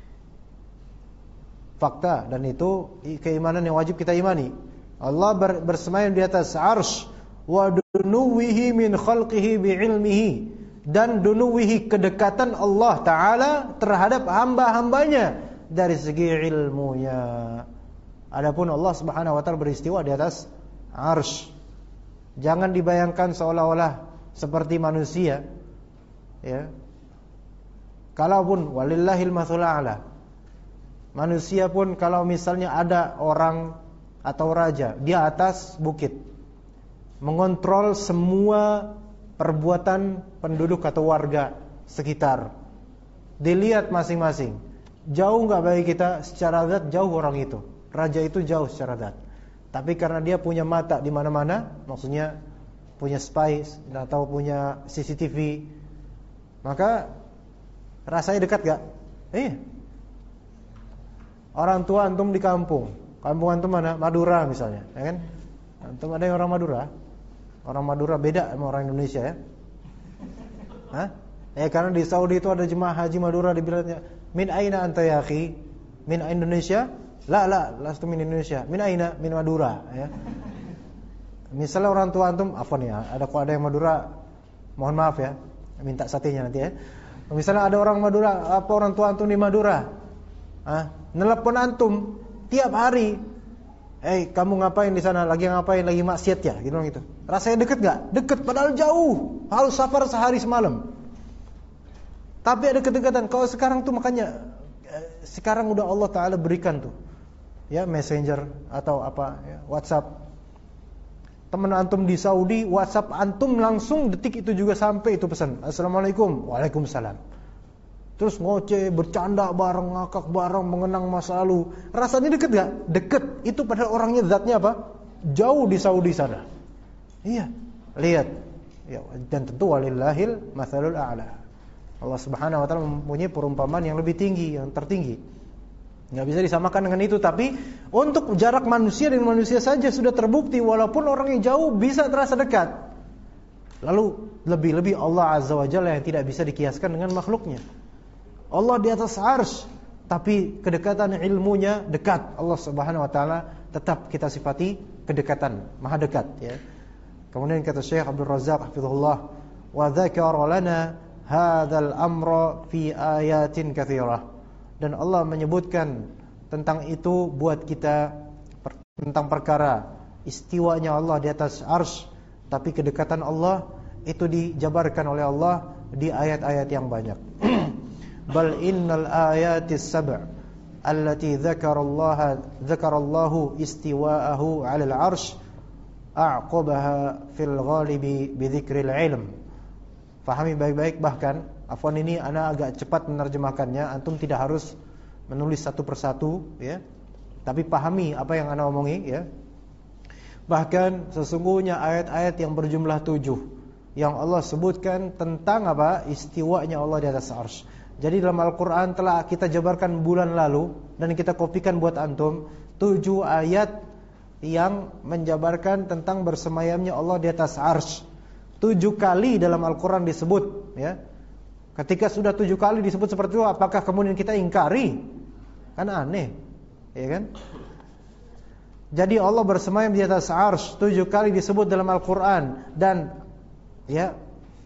Fakta, dan itu keimanan yang wajib kita imani. Allah bersemayam di atas arsy, wa dunuwihi min khalqihi bi'ilmihi, dan dunuwihi, kedekatan Allah Ta'ala terhadap hamba-hambanya dari segi ilmunya. Adapun Allah Subhanahu wa Ta'ala beristiwa di atas arsy. Jangan dibayangkan seolah-olah seperti manusia ya. Kalaupun walillahil matsalul a'la, manusia pun kalau misalnya ada orang atau raja di atas bukit mengontrol semua perbuatan penduduk atau warga sekitar, dilihat masing-masing. Jauh gak bagi kita secara zat, jauh orang itu, raja itu jauh secara zat. Tapi karena dia punya mata di mana-mana, maksudnya punya spy atau punya CCTV, maka rasanya dekat gak? Orang tua antum di kampung antum mana? Madura misalnya, ya kan? Antum ada yang orang Madura? Orang Madura beda sama orang Indonesia ya. Hah? Karena di Saudi itu ada jemaah haji Madura, dibilangnya, "Min aina anta ya akhi?" "Min Indonesia?" La, lastu min Indonesia. "Min aina?" "Min Madura." Ya. Misalnya orang tua antum, afwan ya, ada yang Madura, mohon maaf ya, minta satenya nanti ya. Misalnya ada orang Madura, orang tua antum di Madura, nelpon antum tiap hari, kamu ngapain di sana? Lagi ngapain? Lagi maksiat ya? Gitu. Rasanya deket gak? Deket, padahal jauh. Harus safar sehari semalam. Tapi ada kedekatan. Kalau sekarang tuh makanya sekarang udah Allah Ta'ala berikan tuh ya, Messenger atau apa ya, WhatsApp. Teman antum di Saudi, WhatsApp antum langsung detik itu juga sampai itu pesan, "Assalamualaikum." "Waalaikumsalam." Terus ngoceh, bercanda bareng, ngakak bareng, mengenang masa lalu. Rasanya deket gak? Deket. Itu padahal orangnya zatnya apa? Jauh di Saudi sana. Iya, lihat ya, dan tentu walillahil matsalul a'la. Allah Subhanahu wa taala mempunyai perumpamaan yang lebih tinggi, yang tertinggi. Enggak bisa disamakan dengan itu, tapi untuk jarak manusia dengan manusia saja sudah terbukti, walaupun orang yang jauh bisa terasa dekat. Lalu lebih-lebih Allah Azza wa Jalla yang tidak bisa dikiaskan dengan makhluknya. Allah di atas arsy, tapi kedekatan ilmunya dekat. Allah Subhanahu wa taala tetap kita sifati kedekatan, maha dekat, ya. Kemudian kata Syekh Abdul Razzaq hafizahullah, wa dzakara lana hadzal amra fi ayatin katsirah. Dan Allah menyebutkan tentang itu buat kita, tentang perkara istiwanya Allah di atas arsy, tapi kedekatan Allah itu dijabarkan oleh Allah di ayat-ayat yang banyak. Bal innal ayatis sab' allati dzakarallahu istiwa'ahu 'alal arsy a'qabaha fil ghalibi bi dzikril ilm. Fahami baik-baik, bahkan afwan ini ana agak cepat menerjemahkannya, antum tidak harus menulis satu persatu, ya. Tapi pahami apa yang ana omongi, ya. Bahkan sesungguhnya ayat-ayat yang berjumlah 7 yang Allah sebutkan tentang apa? Istiwanya Allah di atas arsy. Jadi dalam Al-Qur'an telah kita jabarkan bulan lalu dan kita kopikan buat antum 7 ayat yang menjabarkan tentang bersemayamnya Allah di atas arsy. 7 kali dalam Al-Qur'an disebut, ya. Ketika sudah 7 kali disebut seperti itu, apakah kemudian kita ingkari? Kan aneh, ya kan? Jadi Allah bersemayam di atas arsy 7 kali disebut dalam Al-Qur'an, dan ya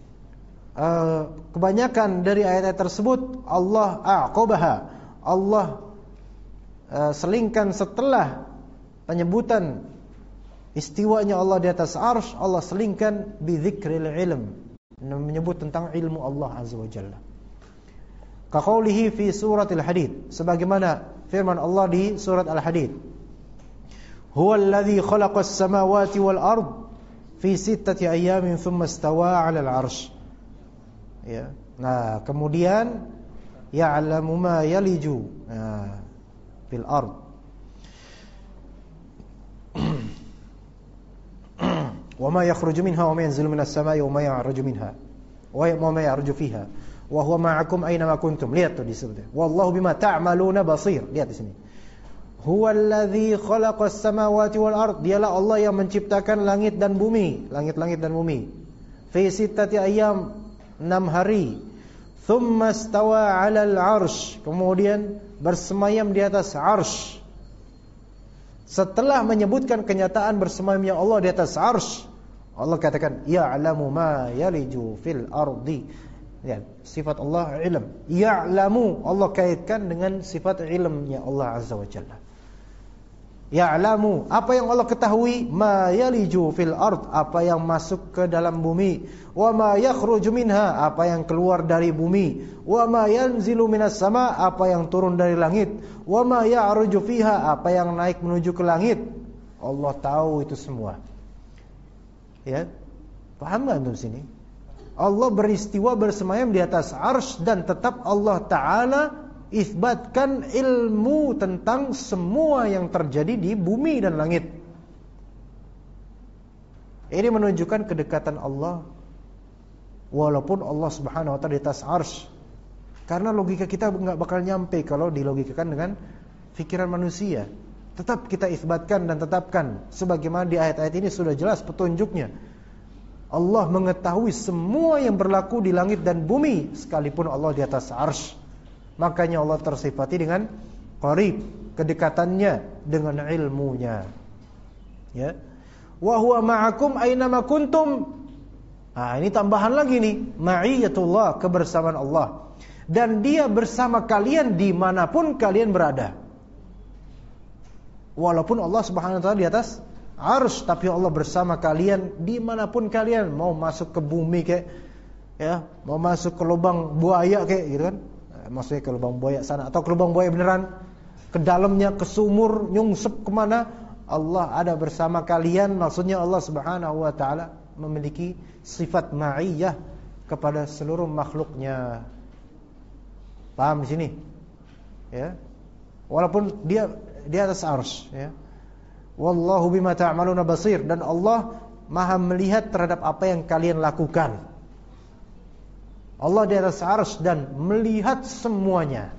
kebanyakan dari ayat-ayat tersebut Allah aqabaha, Allah selingkan setelah penyebutan istiwanya Allah di atas arsy, Allah selingkan bi dzikril ilm, menyebut tentang ilmu Allah Azza wa Jalla. Kaqaulihi fi suratil Hadid, sebagaimana firman Allah di surat Al-Hadid, huwal ladzi khalaqas samawati wal ard fi sittati ayamin thumma istawa 'alal 'arsy. Ya. Nah, kemudian ya'lamu ma yaliju fil ard wa ma yakhruju minha wa ma yanzilu minas samai wa ma ya'ruju minha wa ma ya'ruju fiha wa huwa ma'akum aina ma kuntum. Lihat tuh disebutnya, wallahu bima ta'maluna basir. Lihat di sini, huwallazi khalaqas samawati wal ard, dialah Allah yang menciptakan langit dan bumi, langit-langit dan bumi, fi sittati ayyam, 6 hari, thumma stawa 'alal 'arsy, kemudian bersemayam di atas arsy. Setelah menyebutkan kenyataan bersemayamnya Allah di atas arsy, Allah katakan ya'lamu ma yaliju fil ardi. Ya, sifat Allah ilm. Ya'lamu, Allah kaitkan dengan sifat ilmnya Allah Azza wa Jalla. Ya'lamu, apa yang Allah ketahui, ma yaliju fil ard, apa yang masuk ke dalam bumi, wa ma yakhruju minha, apa yang keluar dari bumi, wa ma yanzilu minas sama, apa yang turun dari langit, wa ma ya'ruju fiha, apa yang naik menuju ke langit. Allah tahu itu semua. Ya. Paham enggak antum sini? Allah beristiwa bersemayam di atas arsy, dan tetap Allah Ta'ala isbatkan ilmu tentang semua yang terjadi di bumi dan langit. Ini menunjukkan kedekatan Allah, walaupun Allah Subhanahu wa ta'ala di atas arsy. Karena logika kita gak bakal nyampe kalau dilogikakan dengan fikiran manusia. Tetap kita isbatkan dan tetapkan, sebagaimana di ayat-ayat ini sudah jelas petunjuknya. Allah mengetahui semua yang berlaku di langit dan bumi, sekalipun Allah di atas arsy. Makanya Allah tersifati dengan qarib, kedekatannya dengan ilmunya. Ya. Wa huwa ma'akum aina ma kuntum. Nah, ini tambahan lagi nih, ma'iyatullah, kebersamaan Allah. Dan dia bersama kalian dimanapun kalian berada. Walaupun Allah Subhanahu wa ta'ala di atas arsy, tapi Allah bersama kalian dimanapun kalian, mau masuk ke bumi kayak, ya, mau masuk ke lubang buaya kayak gitu kan, maksudnya ke lubang buaya sana, atau ke lubang buaya beneran, ke dalamnya, ke sumur, nyungsep kemana, Allah ada bersama kalian. Maksudnya Allah Subhanahu wa ta'ala memiliki sifat ma'iyah kepada seluruh makhluknya. Paham di sini? Ya. Walaupun dia di atas arsy, ya. Wallahu bima ta'maluna basir, dan Allah Maha melihat terhadap apa yang kalian lakukan. Allah di atas arsy dan melihat semuanya.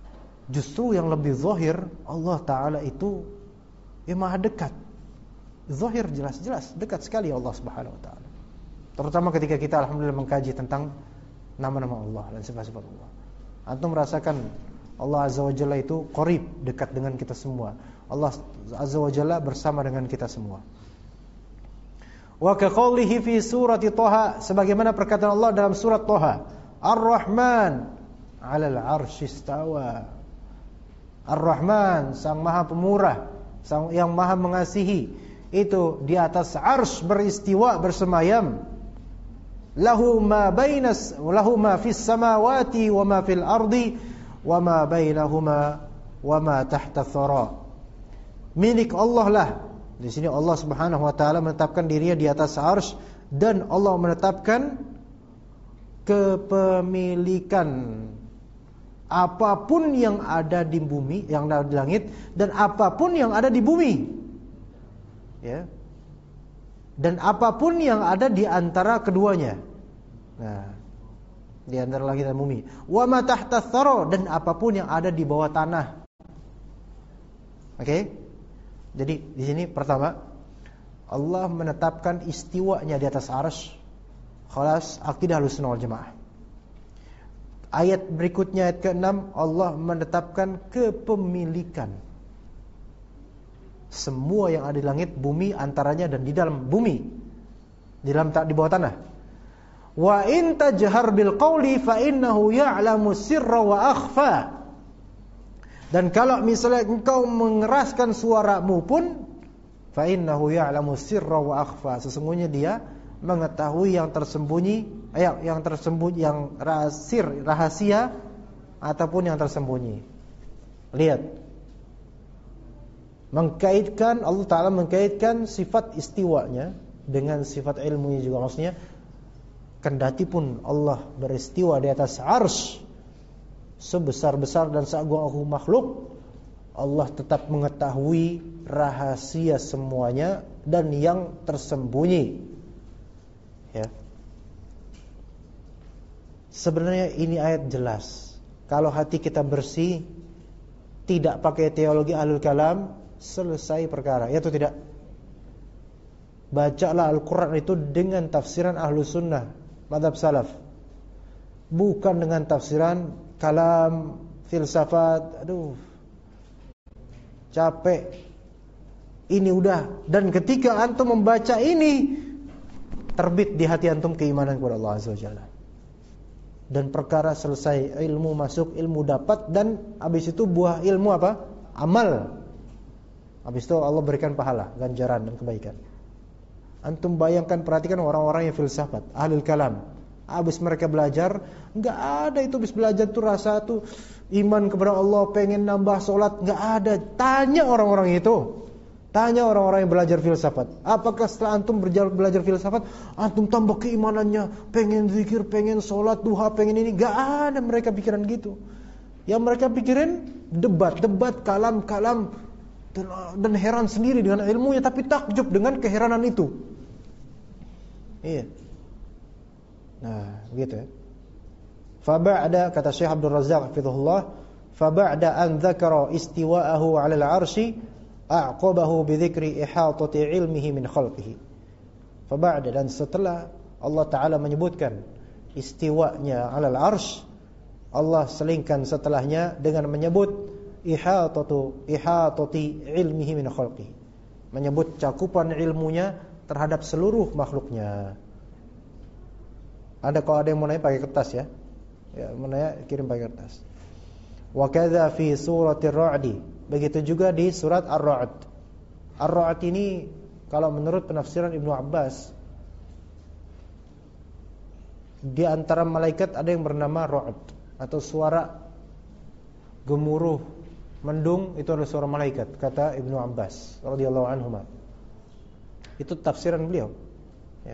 Justru yang lebih zahir, Allah Ta'ala itu Maha dekat. zahir jelas-jelas dekat sekali Allah Subhanahu wa taala. Terutama ketika kita alhamdulillah mengkaji tentang nama-nama Allah dan sifat-sifat Allah. Antum merasakan Allah Azza wa Jalla itu qarib, dekat dengan kita semua. Allah Azza wa Jalla bersama dengan kita semua. Wa ka qoulihi fi surati Thaha, sebagaimana perkataan Allah dalam surat Thaha, Ar-Rahman 'alal 'arsy istawa. Ar-Rahman, Sang Maha Pemurah, Sang yang Maha Mengasihi, itu di atas arsy beristiwa, bersemayam. Lahu ma fis samawati wa ma fil ardi wa ma bainahuma wa ma tahta thara. Milik Allah lah. Di sini Allah Subhanahu wa taala menetapkan dirinya di atas arsy, dan Allah menetapkan kepemilikan apapun yang ada di bumi, yang ada di langit, dan apapun yang ada di bumi. Ya. Dan apapun yang ada di antara keduanya. Nah, di antara langit dan bumi. Wa ma tahta thara, dan apapun yang ada di bawah tanah. Oke? Jadi di sini pertama Allah menetapkan istiwanya di atas arsy. Khalas, akidah Ahlussunnah wal Jamaah. Ayat berikutnya, ayat ke-6, Allah menetapkan kepemilikan semua yang ada di langit, bumi, antaranya dan di dalam bumi, di bawah tanah. Wa in tajhar bil qawli fa innahu ya'lamu sirra wa akhfa. Dan kalau misalnya engkau mengeraskan suaramu pun, fa innahu ya'lamu sirra wa akhfa, sesungguhnya dia mengetahui yang tersembunyi, yang rahasia ataupun yang tersembunyi. Lihat, Allah Ta'ala mengkaitkan sifat istiwanya dengan sifat ilmunya juga. Maksudnya, kendati pun Allah beristiwa di atas arsy, sebesar-besar dan seagung-agung makhluk, Allah tetap mengetahui rahasia semuanya dan yang tersembunyi. Ya. Sebenarnya ini ayat jelas. Kalau hati kita bersih, tidak pakai teologi ahlul kalam, selesai perkara. Ya atau tidak? Bacalah Al-Quran itu dengan tafsiran Ahlus Sunnah, mazhab salaf, bukan dengan tafsiran kalam, filsafat. Aduh, capek. Ini udah. Dan ketika antum membaca ini, terbit di hati antum keimanan kepada Allah Azza wa Jalla. Dan perkara selesai, ilmu masuk, ilmu dapat, dan habis itu buah ilmu apa? Amal. Habis itu Allah berikan pahala, ganjaran dan kebaikan. Antum bayangkan, perhatikan orang-orang yang filsafat, ahlul kalam. Habis mereka belajar, enggak ada itu habis belajar tuh rasa tuh iman kepada Allah, pengen nambah sholat, enggak ada. Tanya orang-orang itu. Tanya orang-orang yang belajar filsafat, apakah setelah antum belajar filsafat, antum tambah keimanannya, pengen zikir, pengen sholat duha, pengen ini? Gak ada mereka pikiran gitu. Yang mereka pikirin debat, kalam, dan heran sendiri dengan ilmunya, tapi takjub dengan keheranan itu. Iya. Nah, begitu ya. Faba'da, kata Syekh Abdul Razzaq hafizahullah, faba'da an dzakara istiwa'ahu 'alal 'arsy a'qabahu bidzikri ihatati ilmihi min khalqihi. Faba'da, dan setelah Allah Ta'ala menyebutkan istiwanya 'alal arsy, Allah selingkan setelahnya dengan menyebut ihatati ilmihi min khalqihi, menyebut cakupan ilmunya terhadap seluruh makhluknya. Kalau ada yang mau nanya pakai kertas ya. Ya, mau nanya kirim pakai kertas. Wa kadza fi surati ar-ra'd, begitu juga di surat Ar-Ra'd. Ar-Ra'd ini kalau menurut penafsiran Ibnu Abbas, di antara malaikat ada yang bernama Ra'd, atau suara gemuruh mendung, itu adalah suara malaikat, kata Ibnu Abbas radhiyallahu anhuma. Itu tafsiran beliau ya.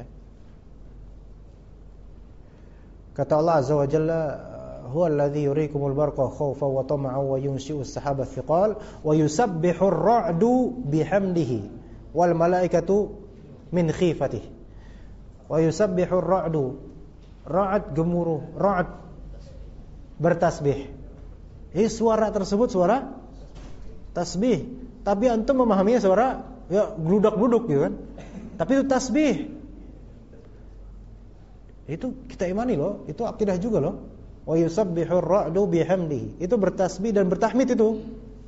Kata Allah Azza wa Jalla, huwa alladhi yurikumul barqa khawfan wa tama'an wa yunshi'u as-sahaba thiqal wa yusabbihu ar-ra'du bihamdihi wal malaikatu min khifatihi. Wa yusabbihu ar-ra'du, ra'd gemuruh, ra'd bertasbih. Suara tersebut suara tasbih, tapi antum memahaminya suara ya gludak-gluduk gitu kan. Tapi itu tasbih. Itu kita imani loh, itu akidah juga loh. Wa yusabbihur ra'du bihamdihi. Itu bertasbih dan bertahmid itu.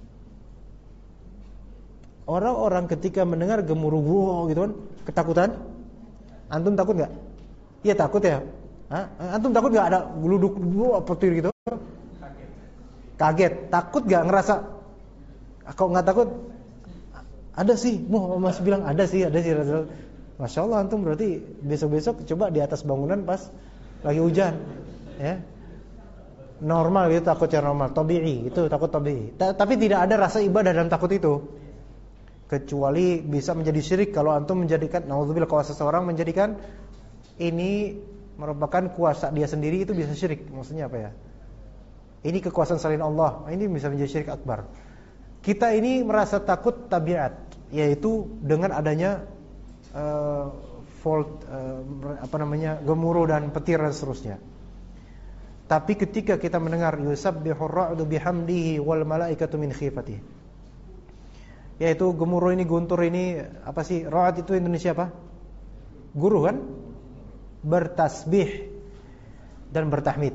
Orang-orang ketika mendengar gemuruh gitu kan, ketakutan. Antum takut enggak? Iya takut ya. Antum takut enggak ada gluduk petir gitu? Kaget. Takut enggak ngerasa? Kalau enggak takut ada sih. Mas bilang ada sih. Masya Allah antum berarti besok-besok coba di atas bangunan pas lagi hujan, ya. Normal gitu, takutnya normal, tabi'i, itu takut tabi'i. Tapi tidak ada rasa ibadah dalam takut itu. Kecuali bisa menjadi syirik kalau antum menjadikan, naudzubillah, kalau seseorang menjadikan ini merupakan kuasa dia sendiri, itu bisa syirik. Maksudnya apa ya? Ini kekuasaan selain Allah, ini bisa menjadi syirik akbar. Kita ini merasa takut tabiat, yaitu dengan adanya gemuruh dan petir dan seterusnya. Tapi ketika kita mendengar yusabbihur ra'du bihamdihi wal malaikatu min khifatihi, yaitu gemuruh ini, guntur ini, apa sih? Ra'd itu Indonesia apa? Guru kan? Bertasbih dan bertahmid.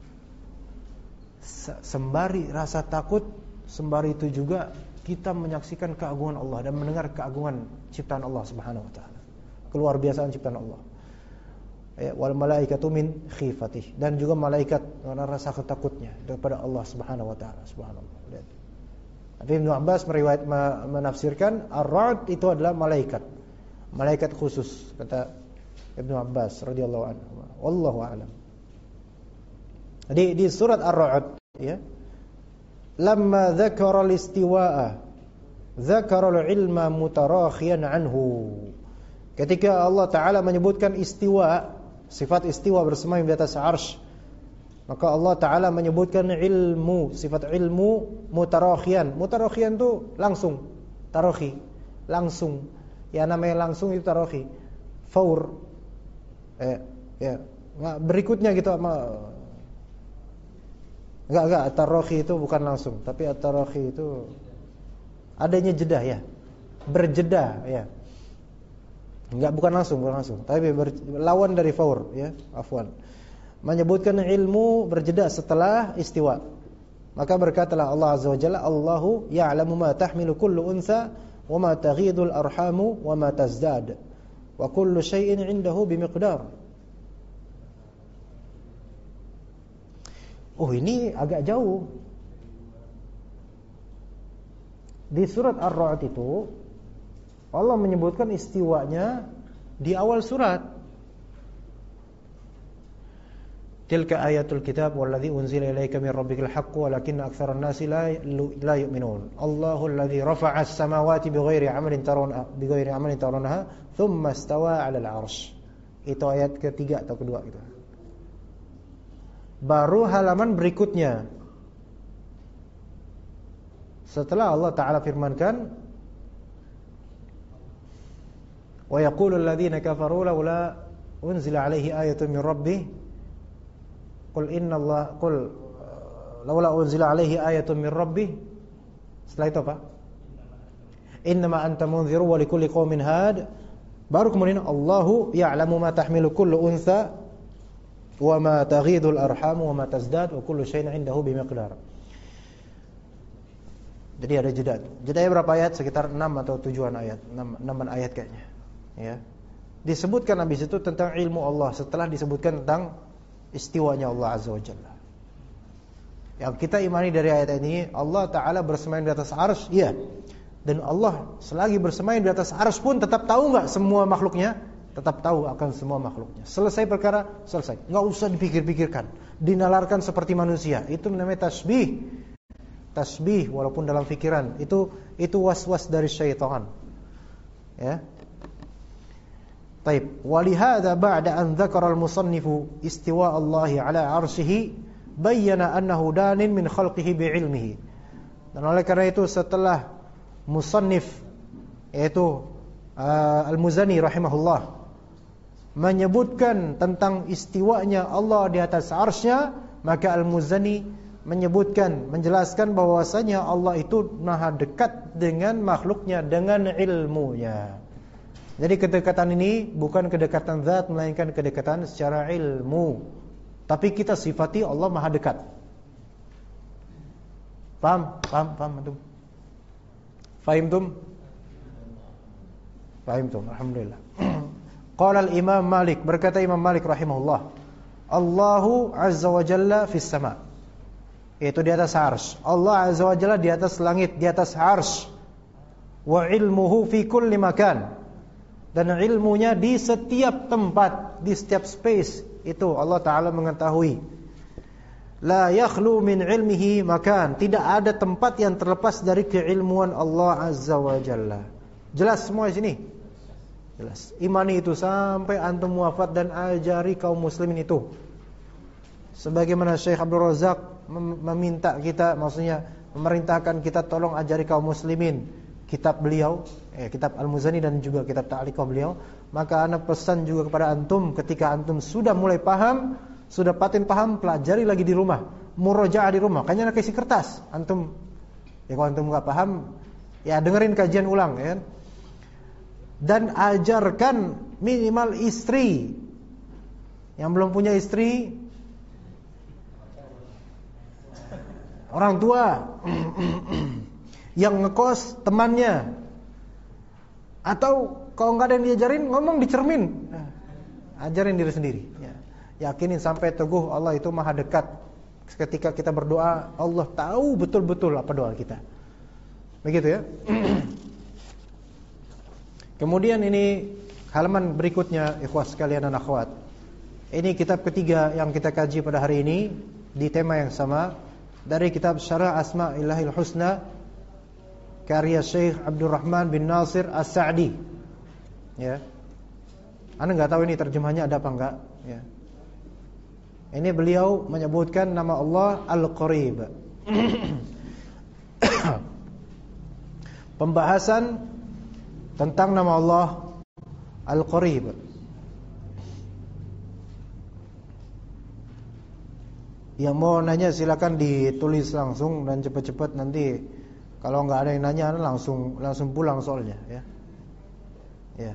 Sembari rasa takut, sembari itu juga kita menyaksikan keagungan Allah dan mendengar keagungan ciptaan Allah Subhanahu wa taala. Keluar biasaan ciptaan Allah. Wal malaikatu min khifatih, dan juga malaikat karena rasa takutnya kepada Allah Subhanahu wa taala. Subhanallah. Tapi Ibnu Abbas menafsirkan ar-ra'd itu adalah malaikat. Malaikat khusus, kata Ibnu Abbas radhiyallahu anhu. Wallahu a'lam. Jadi di surat Ar-Ra'd, ya, lamma dzakara al-istiwa'a dzakara al-ilma mutarakhiyan anhu. Ketika Allah Ta'ala menyebutkan istiwa, sifat istiwa bersemayam di atas arsy, maka Allah Ta'ala menyebutkan ilmu, sifat ilmu mutarakhiyan. Mutarakhiyan itu langsung, tarakhi, langsung. Ya namanya langsung itu tarakhi. Faur. Ya. Berikutnya gitu sama. Enggak, tarakhi itu bukan langsung, tapi tarakhi itu adanya jeda ya. Berjeda ya. Enggak, bukan langsung, tapi lawan dari faur ya, afwan. Menyebutkan ilmu berjeda setelah istiwa. Maka berkatalah Allah Azza wa Jalla, Allahu ya'lamu ma tahmilu kullu unsa wa ma taghidul arhamu wa ma tazdad wa kullu syai'in 'indahu bimiqdar. Oh, ini agak jauh. Di surat Ar-Ra'd itu Allah menyebutkan istiwanya di awal surat. Tilka ayatul kitab walladzi unzila ilaika min rabbikal haqq walakinna aktsaran nasi la yu'minun. Allahu alladzi rafa'a as-samawati bighairi 'amalin tarawnaha thumma istawa 'alal 'arsy. Itu ayat ketiga atau kedua gitu. Baru halaman berikutnya, setelah Allah Ta'ala firmankan, wa yaqulu alladhina kafaru laula unzila alaihi ayatun min rabbih qul laula unzila alaihi ayatun min rabbih. Setelah itu apa? Innama anta munziru wa likulli qaumin had. Baru kemudian Allahu ya'lamu ma tahmilu kullu untha wa ma taghidul arham wa ma tazdad wa kullu syai'in 'indahu bimiqdar. Jadi ada jeda. Jedanya berapa ayat? Sekitar 6 atau 7-an ayat. 6 ayat kayaknya. Ya. Disebutkan habis itu tentang ilmu Allah setelah disebutkan tentang istiwanya Allah Azza wa Jalla. Yang kita imani dari ayat ini, Allah Ta'ala bersemayam di atas arsy, iya. Dan Allah selagi bersemayam di atas arsy pun tetap tahu enggak semua makhluknya? Tetap tahu akan semua makhluknya. Selesai perkara, selesai. Enggak usah dipikir-pikirkan, dinalarkan seperti manusia. Itu namanya tasbih. Tasbih walaupun dalam pikiran. Itu was-was dari syaitan. Ya. Baik, walihada ba'da an dzakara al-musannifu istiwa Allah 'ala 'arsyihi bayyana annahu danin min khalqihi bi'ilmihi. Dan oleh karena itu setelah musannif yaitu Al-Muzani rahimahullah menyebutkan tentang istiwanya Allah di atas arsy-Nya, maka Al-Muzani menjelaskan bahwasanya Allah itu maha dekat dengan makhluknya dengan ilmunya. Jadi kedekatan ini bukan kedekatan zat, melainkan kedekatan secara ilmu. Tapi kita sifati Allah maha dekat. Paham antum? Fahimtum? Alhamdulillah. Qala al-Imam Malik, berkata Imam Malik rahimahullah, Allahu azza wa jalla fis sama', yaitu di atas arsy. Allah azza wa jalla di atas langit, di atas arsy. Wa ilmuhu fi kulli makan, dan ilmunya di setiap tempat, di setiap space itu Allah Ta'ala mengetahui. La yakhlu min ilmihi makan, tidak ada tempat yang terlepas dari keilmuan Allah azza wa jalla. Jelas semua di sini? Jelas. Imani itu sampai antum wafat dan ajari kaum muslimin itu. Sebagaimana Syekh Abdul Razak meminta kita, maksudnya memerintahkan kita tolong ajari kaum muslimin kitab beliau, kitab Al-Muzani dan juga kitab Ta'liqah beliau. Maka ana pesan juga kepada antum, ketika antum sudah mulai paham, sudah patin paham, pelajari lagi di rumah, murojaah di rumah. Kayaknya nak isi kertas. Antum, kalau antum enggak paham, ya dengerin kajian ulang, ya. Dan ajarkan minimal istri. Yang belum punya istri, orang tua. Yang ngekos temannya. Atau kalau enggak ada yang diajarin, ngomong di cermin. Ajarin diri sendiri, ya. Yakinin sampai teguh Allah itu maha dekat. Ketika kita berdoa, Allah tahu betul-betul apa doa kita. Begitu ya. Kemudian ini halaman berikutnya, ikhwas sekalian dan akhwat. Ini kitab ketiga yang kita kaji pada hari ini di tema yang sama, dari kitab Syarah Asma'illahil Husna karya Syekh Abdurrahman bin Nasir As-Sa'di. Ya. Anda enggak tahu ini terjemahnya ada apa enggak, ya. Ini beliau menyebutkan nama Allah Al-Qarib. Pembahasan tentang nama Allah Al-Qarib. Yang mau nanya silakan ditulis langsung dan cepat-cepat, nanti kalau nggak ada yang nanya langsung pulang soalnya, ya. Ya.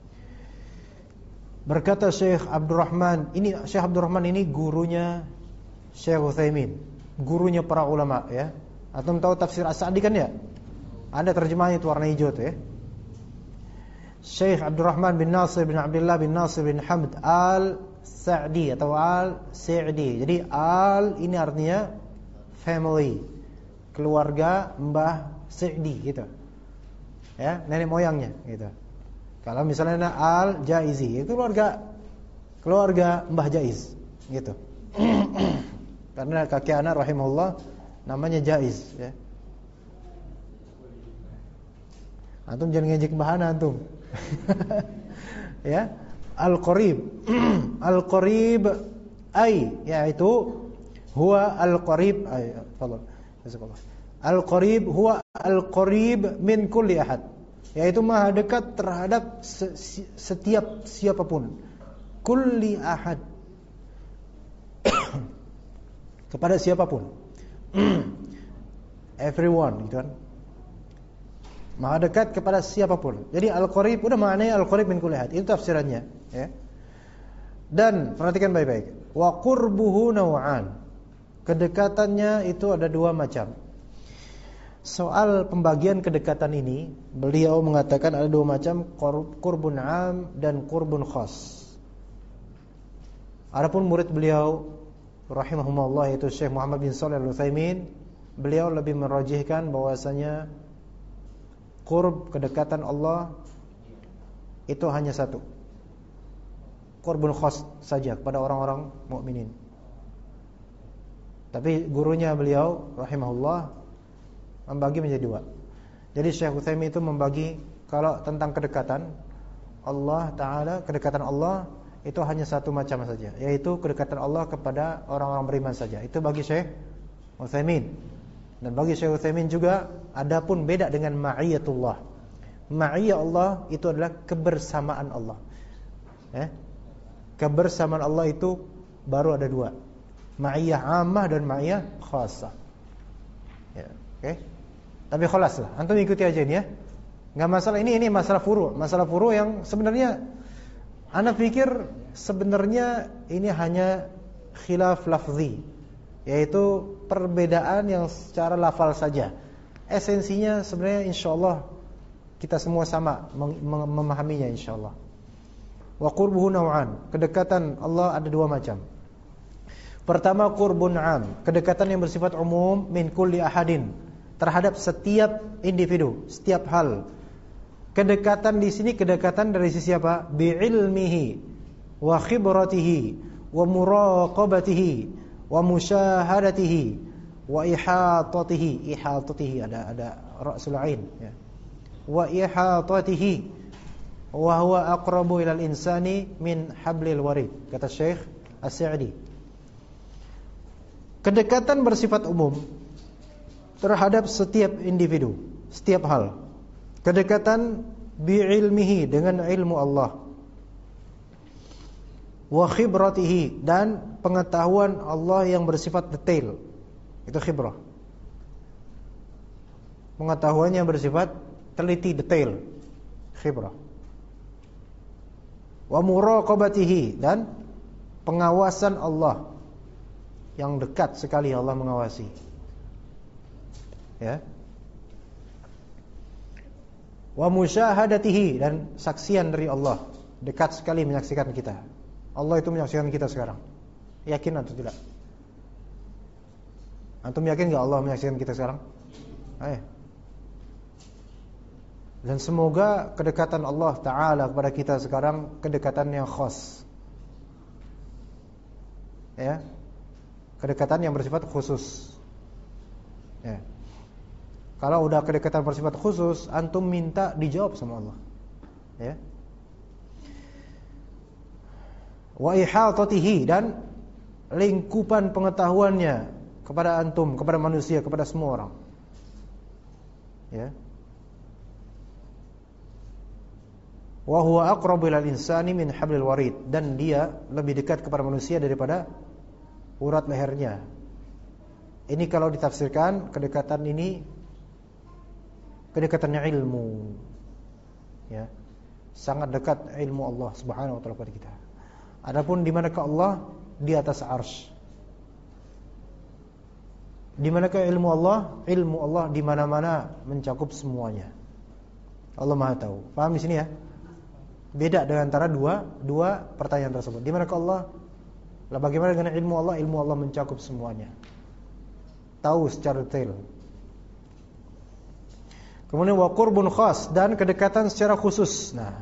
Berkata Syekh Abdurrahman, Syekh Abdurrahman ini gurunya Syekh Utsaimin, gurunya para ulama, ya. Antum tahu tafsir As-Sa'di kan, ya? Ada terjemahannya itu warna hijau tuh, ya. Syekh Abdurrahman bin Nasir bin Abdullah bin Nasir bin Hamd Al-Sa'di atau Al-Sa'di. Jadi Al ini artinya family, keluarga Mbah Sa'di gitu. Ya, nenek moyangnya gitu. Kalau misalnya Al-Jaizi itu keluarga Mbah Jaiz gitu. Karena kakek anak rahimahullah namanya Jaiz, ya. Antum jangan ngejek Mbah Ana antum. Ya, Al-Qarib. Al-Qarib yaitu huwa Al-Qarib Al-Qarib huwa Al-Qarib min kulli ahad, yaitu maha dekat terhadap setiap siapapun. Kulli ahad kepada siapapun. Everyone gitu kan. Maha dekat kepada siapapun. Jadi Al-Qarib udah maknanya Al-Qarib min kulli ahad. Itu tafsirannya, ya. Dan perhatikan baik-baik. Wa qurbuhu naw'an. Kedekatannya itu ada dua macam. Soal pembagian kedekatan ini, beliau mengatakan ada dua macam, qurbun 'am dan qurbun khas. Adapun murid beliau rahimahumullah yaitu Syekh Muhammad bin Shalih Al-Utsaimin, beliau lebih merajihkan bahwasanya qurb, kedekatan Allah itu hanya satu, qurbun khas saja kepada orang-orang mukminin. Tapi gurunya beliau rahimahullah membagi menjadi dua. Jadi Syekh Utsaimin itu membagi kalau tentang kedekatan Allah Ta'ala, kedekatan Allah itu hanya satu macam saja, yaitu kedekatan Allah kepada orang-orang beriman saja. Itu bagi Syekh Utsaimin. Dan bagi Syekh Utsaimin juga adapun beda dengan ma'iyatullah. Ma'iyah Allah itu adalah kebersamaan Allah. Kebersamaan Allah itu baru ada dua. Ma'iyah ammah dan ma'iyah khassah. Ya, oke. Tapi khalas lah, antum ikuti aja ini ya. Enggak masalah, ini masalah furu'. Masalah furu' yang sebenarnya ana pikir sebenarnya ini hanya khilaf lafzi, yaitu perbedaan yang secara lafal saja. Esensinya sebenarnya insyaallah kita semua sama memahaminya insyaallah. Wa qurbuhu naw'an. Kedekatan Allah ada dua macam. Pertama qurbun 'am, kedekatan yang bersifat umum min kulli ahadin, terhadap setiap individu, setiap hal. Kedekatan di sini kedekatan dari sisi apa? Bi'ilmihi wa khibratihi wa muraqabatihi wa musyahadatihi wa ihatatihi. Ihatatihi ada ra'sul 'ain ya. Wa ihatatihi wa huwa aqrabu ilal insani min hablil warid, kata Syekh As-Sa'di. Kedekatan bersifat umum terhadap setiap individu, setiap hal. Kedekatan bi'ilmihi, dengan ilmu Allah, wa khibratihi, dan pengetahuan Allah yang bersifat detail. Itu khibrah. Pengetahuan yang bersifat teliti, detail, khibrah. Wa muraqabatihi, dan pengawasan Allah yang dekat sekali Allah mengawasi. Ya. Wa musyahadatihi, dan saksian dari Allah, dekat sekali menyaksikan kita. Allah itu menyaksikan kita sekarang. Yakin atau tidak? Antum yakin enggak Allah menyaksikan kita sekarang? Ayo. Dan semoga kedekatan Allah Ta'ala kepada kita sekarang kedekatan yang khas. Ya. Kedekatan yang bersifat khusus. Ya. Kalau udah kedekatan bersifat khusus, antum minta dijawab sama Allah. Ya. Wa ihatatihi, dan lingkupan pengetahuannya kepada antum, kepada manusia, kepada semua orang. Ya. Wa huwa aqrabu ilal insani min hablil warid, dan dia lebih dekat kepada manusia daripada urat lehernya. Ini kalau ditafsirkan kedekatan ini kedekatannya ilmu. Ya. Sangat dekat ilmu Allah Subhanahu wa taala kepada kita. Adapun di manakah Allah? Di atas arsy. Di manakah ilmu Allah? Ilmu Allah di mana-mana, mencakup semuanya. Allah Maha tahu. Paham di sini ya? Beda dengan antara dua pertanyaan tersebut. Di manakah Allah? Lah bagaimana dengan ilmu Allah? Ilmu Allah mencakup semuanya, tahu secara detail. Kemudian wa qurbun khas, dan kedekatan secara khusus. Nah,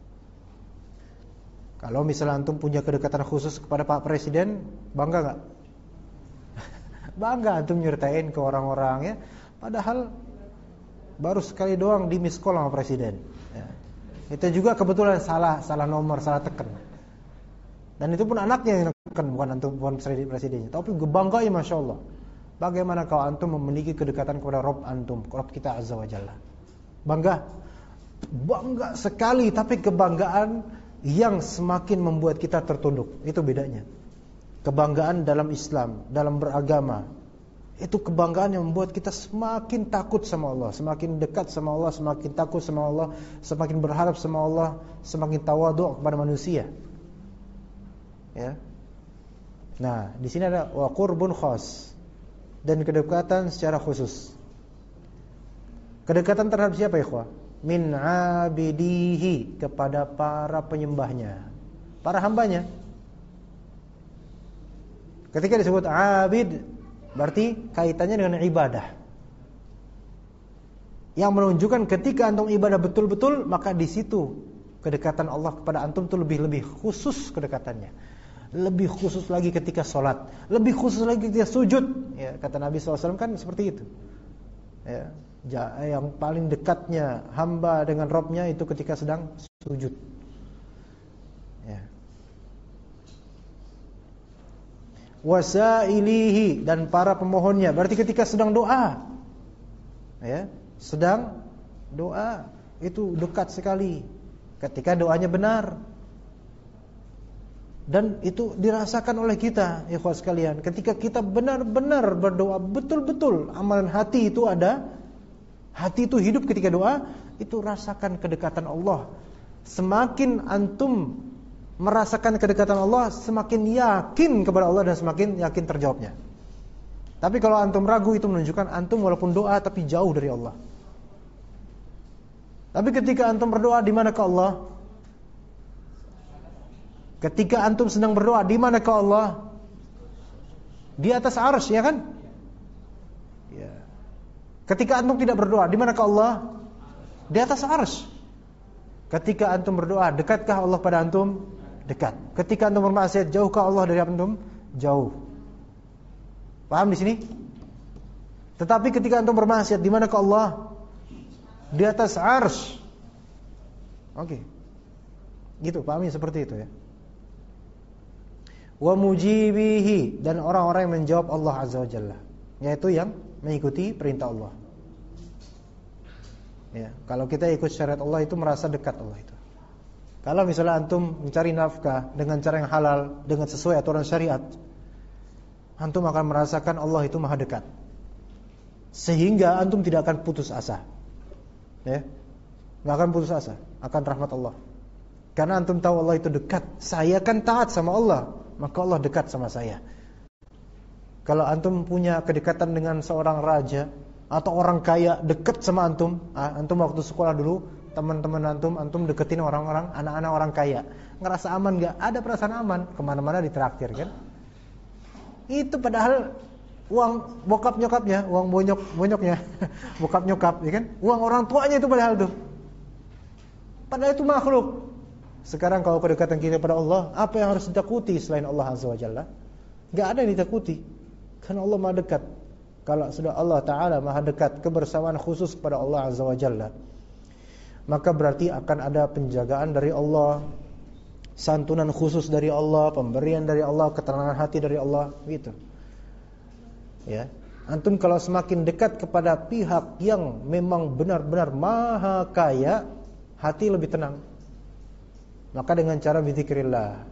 kalau misalnya antum punya kedekatan khusus kepada Pak Presiden, bangga enggak? Bangga antum nyeritain ke orang-orang ya. Padahal baru sekali doang di miss call sama Presiden. Ya. Itu juga kebetulan salah nomor, salah tekan. Dan itu pun anaknya yang nekan, bukan antum, bukan presidennya. Tapi bangga ya, Masya Allah. Bagaimana kalau antum memiliki kedekatan kepada Rabb antum, Rabb kita Azza wa Jalla? Bangga sekali, tapi kebanggaan yang semakin membuat kita tertunduk. Itu bedanya. Kebanggaan dalam Islam, dalam beragama, itu kebanggaan yang membuat kita semakin takut sama Allah, semakin dekat sama Allah, semakin takut sama Allah, semakin berharap sama Allah, semakin tawadhu kepada manusia. Ya. Nah, di sini ada wa qurbun khas, dan kedekatan secara khusus. Kedekatan terhadap siapa, ikhwah? Min abidihi, kepada para penyembahnya, para hambanya. Ketika disebut abid, berarti kaitannya dengan ibadah. Yang menunjukkan ketika antum ibadah betul-betul, maka di situ kedekatan Allah kepada antum itu lebih khusus kedekatannya. Lebih khusus lagi ketika sholat, lebih khusus lagi ketika sujud. Ya, kata Nabi SAW kan seperti itu. Ya, yang paling dekatnya hamba dengan Rabbnya itu ketika sedang sujud. Ya. Wasailihi, dan para pemohonnya, berarti ketika sedang doa. Ya, sedang doa itu dekat sekali. Ketika doanya benar. Dan itu dirasakan oleh kita, ikhwah sekalian. Ketika kita benar-benar berdoa, betul-betul amalan hati itu ada, hati itu hidup ketika doa, itu rasakan kedekatan Allah. Semakin antum merasakan kedekatan Allah, semakin yakin kepada Allah dan semakin yakin terjawabnya. Tapi kalau antum ragu, itu menunjukkan antum walaupun doa tapi jauh dari Allah. Tapi ketika antum berdoa, di manakah Allah? Ketika antum sedang berdoa, di manakah Allah? Di atas arsy, ya kan? Ya. Ketika antum tidak berdoa, di manakah Allah? Di atas arsy. Ketika antum berdoa, dekatkah Allah pada antum? Dekat. Ketika antum bermaksiat, jauhkah Allah dari antum? Jauh. Paham di sini? Tetapi ketika antum bermaksiat, di manakah Allah? Di atas arsy. Oke. Gitu, pahami seperti itu ya. Wa mujibihi, dan orang-orang yang menjawab Allah Azza wa Jalla, yaitu yang mengikuti perintah Allah. Ya, kalau kita ikut syariat Allah itu merasa dekat Allah itu. Kalau misalnya antum mencari nafkah dengan cara yang halal, dengan sesuai aturan syariat, antum akan merasakan Allah itu maha dekat. Sehingga antum tidak akan putus asa. Ya. Enggak akan putus asa akan rahmat Allah. Karena antum tahu Allah itu dekat. Saya kan taat sama Allah, maka Allah dekat sama saya. Kalau antum punya kedekatan dengan seorang raja atau orang kaya, dekat sama antum. Antum waktu sekolah dulu, teman-teman antum deketin orang-orang, anak-anak orang kaya. Ngerasa aman gak? Ada perasaan aman. Kemana-mana ditraktir kan? Itu padahal uang bokap nyokapnya, uang bonyoknya, bokap nyokap, ya kan? Uang orang tuanya itu padahal tuh. Padahal itu makhluk. Sekarang kalau kedekatan kita pada Allah, apa yang harus ditakuti selain Allah Azza wa Jalla? Gak ada yang ditakuti. Karena Allah maha dekat. Kalau sudah Allah Ta'ala maha dekat, kebersamaan khusus kepada Allah Azza wa Jalla, maka berarti akan ada penjagaan dari Allah, santunan khusus dari Allah, pemberian dari Allah, ketenangan hati dari Allah, gitu. Ya. Antum kalau semakin dekat kepada pihak yang memang benar-benar maha kaya, hati lebih tenang. Maka dengan cara bizikrillah,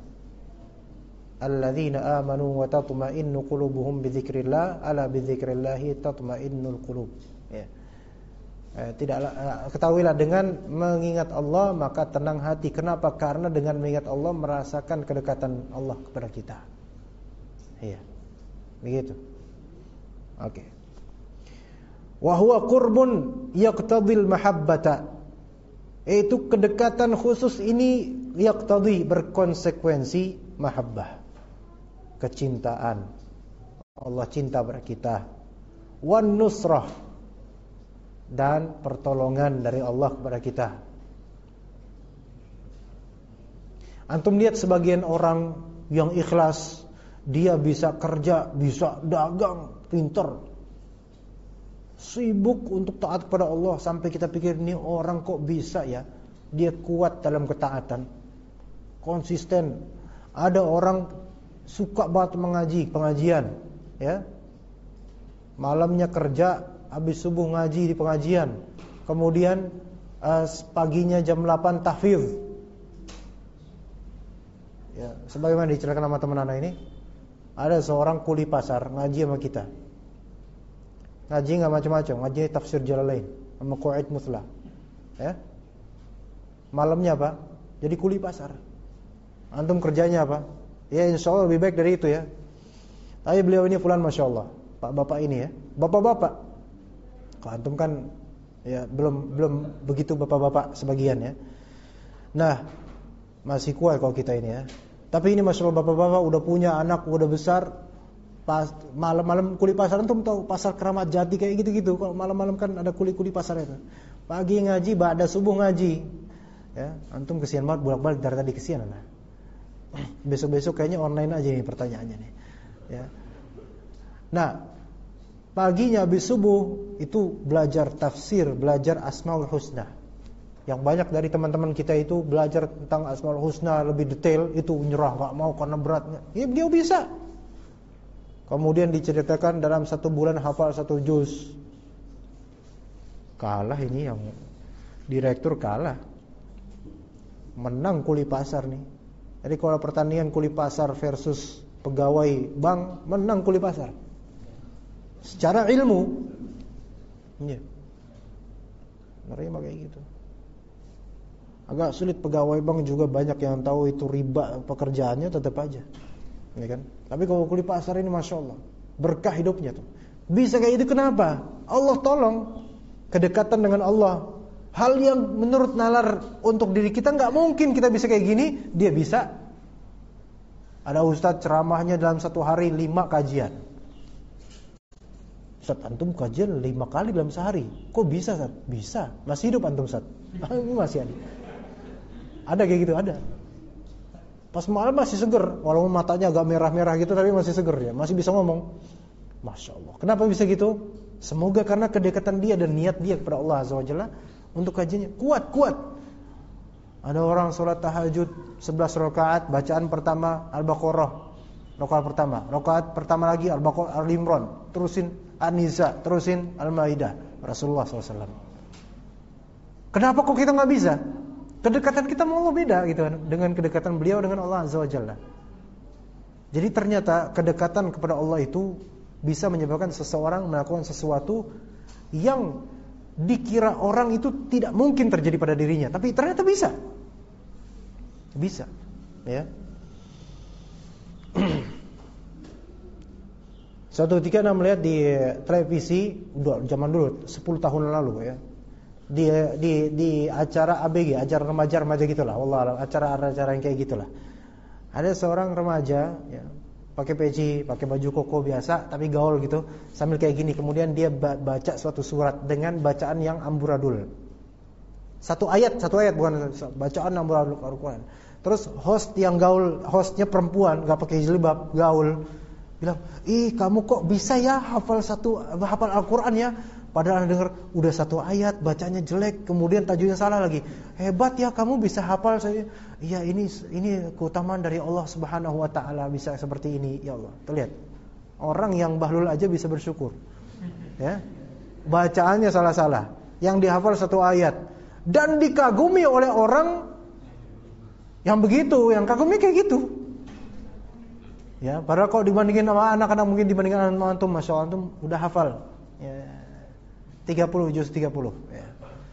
alladzina amanu wa tatma'innu qulubuhum bizikrillah, ala bizikrillahi tatma'innul qulub. Ya. Ketahuilah, dengan mengingat Allah maka tenang hati. Kenapa? Karena dengan mengingat Allah merasakan kedekatan Allah kepada kita. Iya. Begitu. Oke. Wa huwa qurbun yaqtadil mahabbata. Itu kedekatan khusus ini yaqtadi, berkonsekuensi mahabbah, kecintaan. Allah cinta pada kita. Wan nusrah, dan pertolongan dari Allah kepada kita. Antum lihat sebagian orang yang ikhlas, dia bisa kerja, bisa dagang, pintar, sibuk untuk taat kepada Allah, sampai kita pikir ini orang kok bisa ya, dia kuat dalam ketaatan, konsisten. Ada orang suka banget mengaji, pengajian, ya, malamnya kerja, habis subuh ngaji di pengajian, kemudian paginya jam 8 tahfidz. Ya, sebagaimana diceritakan sama teman anak ini, ada seorang kuli pasar ngaji sama kita. Ngaji enggak macam-macam, ngaji tafsir Jalalain sama Qawaid Muthlah. Ya. Malamnya apa? Jadi kuli pasar. Antum kerjanya apa? Ya insyaallah lebih baik dari itu ya. Tapi beliau ini fulan masyaallah, Pak Bapak ini ya. Bapak-bapak. Kalau antum kan ya belum begitu bapak-bapak sebagian ya. Nah, masih kuat kalau kita ini ya. Tapi ini masyaallah bapak-bapak udah punya anak, udah besar. Pas malam-malam kuli pasar, antum tahu pasar Keramat Jati kayak gitu-gitu. Kalau malam-malam kan ada kuli-kuli pasar itu. Pagi ngaji, ba'da subuh ngaji. Ya, antum kesian banget bolak-balik dari tadi kesian nah. Besok-besok kayaknya online aja nih pertanyaannya nih. Ya. Nah, paginya habis subuh itu belajar tafsir, belajar Asmaul Husna. Yang banyak dari teman-teman kita itu belajar tentang Asmaul Husna lebih detail, itu nyerah, gak mau karena beratnya. Ya dia bisa. Kemudian diceritakan dalam 1 bulan hafal 1 juz. Kalah ini yang direktur kalah. Menang kuli pasar nih. Jadi kalau pertandingan kuli pasar versus pegawai bank, menang kuli pasar. Secara ilmu. Iya. Nerima kayak gitu. Agak sulit, pegawai bank juga banyak yang tahu itu riba pekerjaannya, tetap aja. Ya kan? Tapi kalau kuli pasar ini Masya Allah, berkah hidupnya tuh. Bisa kayak itu kenapa? Allah tolong. Kedekatan dengan Allah. Hal yang menurut nalar untuk diri kita gak mungkin kita bisa kayak gini, dia bisa. Ada ustadz ceramahnya dalam satu hari 5 kajian. Ustadz, antum kajian 5 kali dalam sehari. Kok bisa, Ustadz? Bisa. Masih hidup antum, Ustadz? Masih ada. Ada kayak gitu, ada. Pas malam masih seger, walaupun matanya agak merah-merah gitu, tapi masih seger ya, masih bisa ngomong. Masya Allah. Kenapa bisa gitu? Semoga karena kedekatan dia dan niat dia kepada Allah Azza wa Jalla untuk kajiannya kuat. Ada orang sholat tahajud 11 rakaat, bacaan pertama Al-Baqarah, rakaat pertama. Rakaat pertama lagi Al-Baqarah, Al-Imran, terusin An-Nisa, terusin Al-Maidah. Rasulullah SAW. Kenapa kok kita nggak bisa? Kedekatan kita mau beda gitu kan dengan kedekatan beliau dengan Allah Azza wa Jalla. Jadi ternyata kedekatan kepada Allah itu bisa menyebabkan seseorang melakukan sesuatu yang dikira orang itu tidak mungkin terjadi pada dirinya, tapi ternyata bisa. Bisa, ya. Suatu ketika Anda melihat di televisi zaman dulu 10 tahun lalu ya. Di acara ABG, acara remaja gitulah, wallah, acara yang kayak gitulah. Ada seorang remaja ya, pakai peci, pakai baju koko biasa tapi gaul gitu, sambil kayak gini, kemudian dia baca suatu surat dengan bacaan yang amburadul. Satu ayat bukan bacaan amburadul Al-Qur'an. Terus host yang gaul, hostnya perempuan, enggak pakai jilbab, gaul, bilang, "Ih, kamu kok bisa ya hafal Al-Qur'an ya?" Padahal Anda dengar udah satu ayat bacanya jelek, kemudian tajwidnya salah lagi. Hebat ya kamu bisa hafal. Saya, iya ini keutamaan dari Allah Subhanahu wa taala bisa seperti ini, ya Allah. Terlihat. Orang yang bahlul aja bisa bersyukur. Ya. Bacaannya salah-salah, yang dihafal satu ayat dan dikagumi oleh orang yang begitu, yang kagumi kayak gitu. Ya, padahal kalau dibandingin sama anak-anak, mungkin dibandingkan sama antum, Masya Allah, antum udah hafal. Ya. 30 juz 30 ya.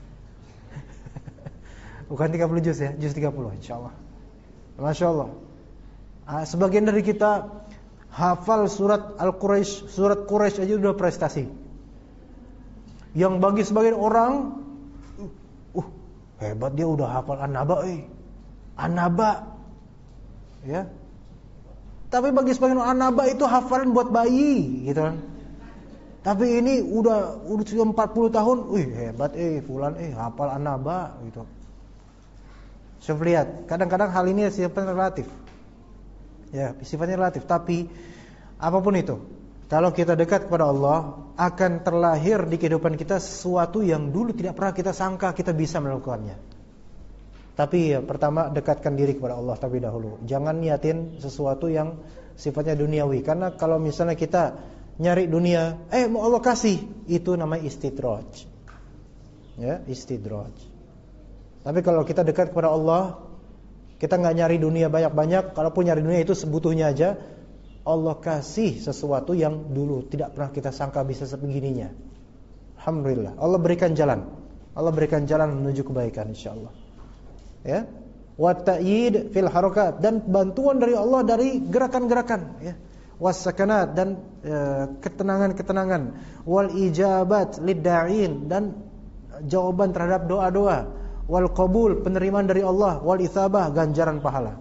Bukan 30 juz ya, juz 30 insyaallah. Masya Allah. Sebagian dari kita hafal surat Al-Quraisy, surat Quraisy aja udah prestasi. Yang bagi sebagian orang hebat dia udah hafal An-Naba An-Naba. Ya. Tapi bagi sebagian orang An-Naba itu hafalan buat bayi gitu kan. Tapi ini udah 40 tahun, hebat fulan hafal An-Naba gitu. Coba lihat, kadang-kadang hal ini sifatnya relatif. Ya, sifatnya relatif, tapi apapun itu, kalau kita dekat kepada Allah, akan terlahir di kehidupan kita sesuatu yang dulu tidak pernah kita sangka kita bisa melakukannya. Tapi ya, pertama dekatkan diri kepada Allah terlebih dahulu. Jangan niatin sesuatu yang sifatnya duniawi, karena kalau misalnya kita nyari dunia, mau Allah kasih, itu namanya istidraj. Ya, istidraj. Tapi kalau kita dekat kepada Allah, kita enggak nyari dunia banyak-banyak, kalaupun nyari dunia itu sebutuhnya aja, Allah kasih sesuatu yang dulu tidak pernah kita sangka bisa sebegininya. Alhamdulillah, Allah berikan jalan. Allah berikan jalan menuju kebaikan insyaallah. Ya. Wa ta'yid fil harakat, dan bantuan dari Allah dari gerakan-gerakan, ya. Was-sakanat, dan ketenangan-ketenangan, wal ijabat lid-da'in, dan jawaban terhadap doa-doa, wal qabul, penerimaan dari Allah, wal itsabah, ganjaran pahala.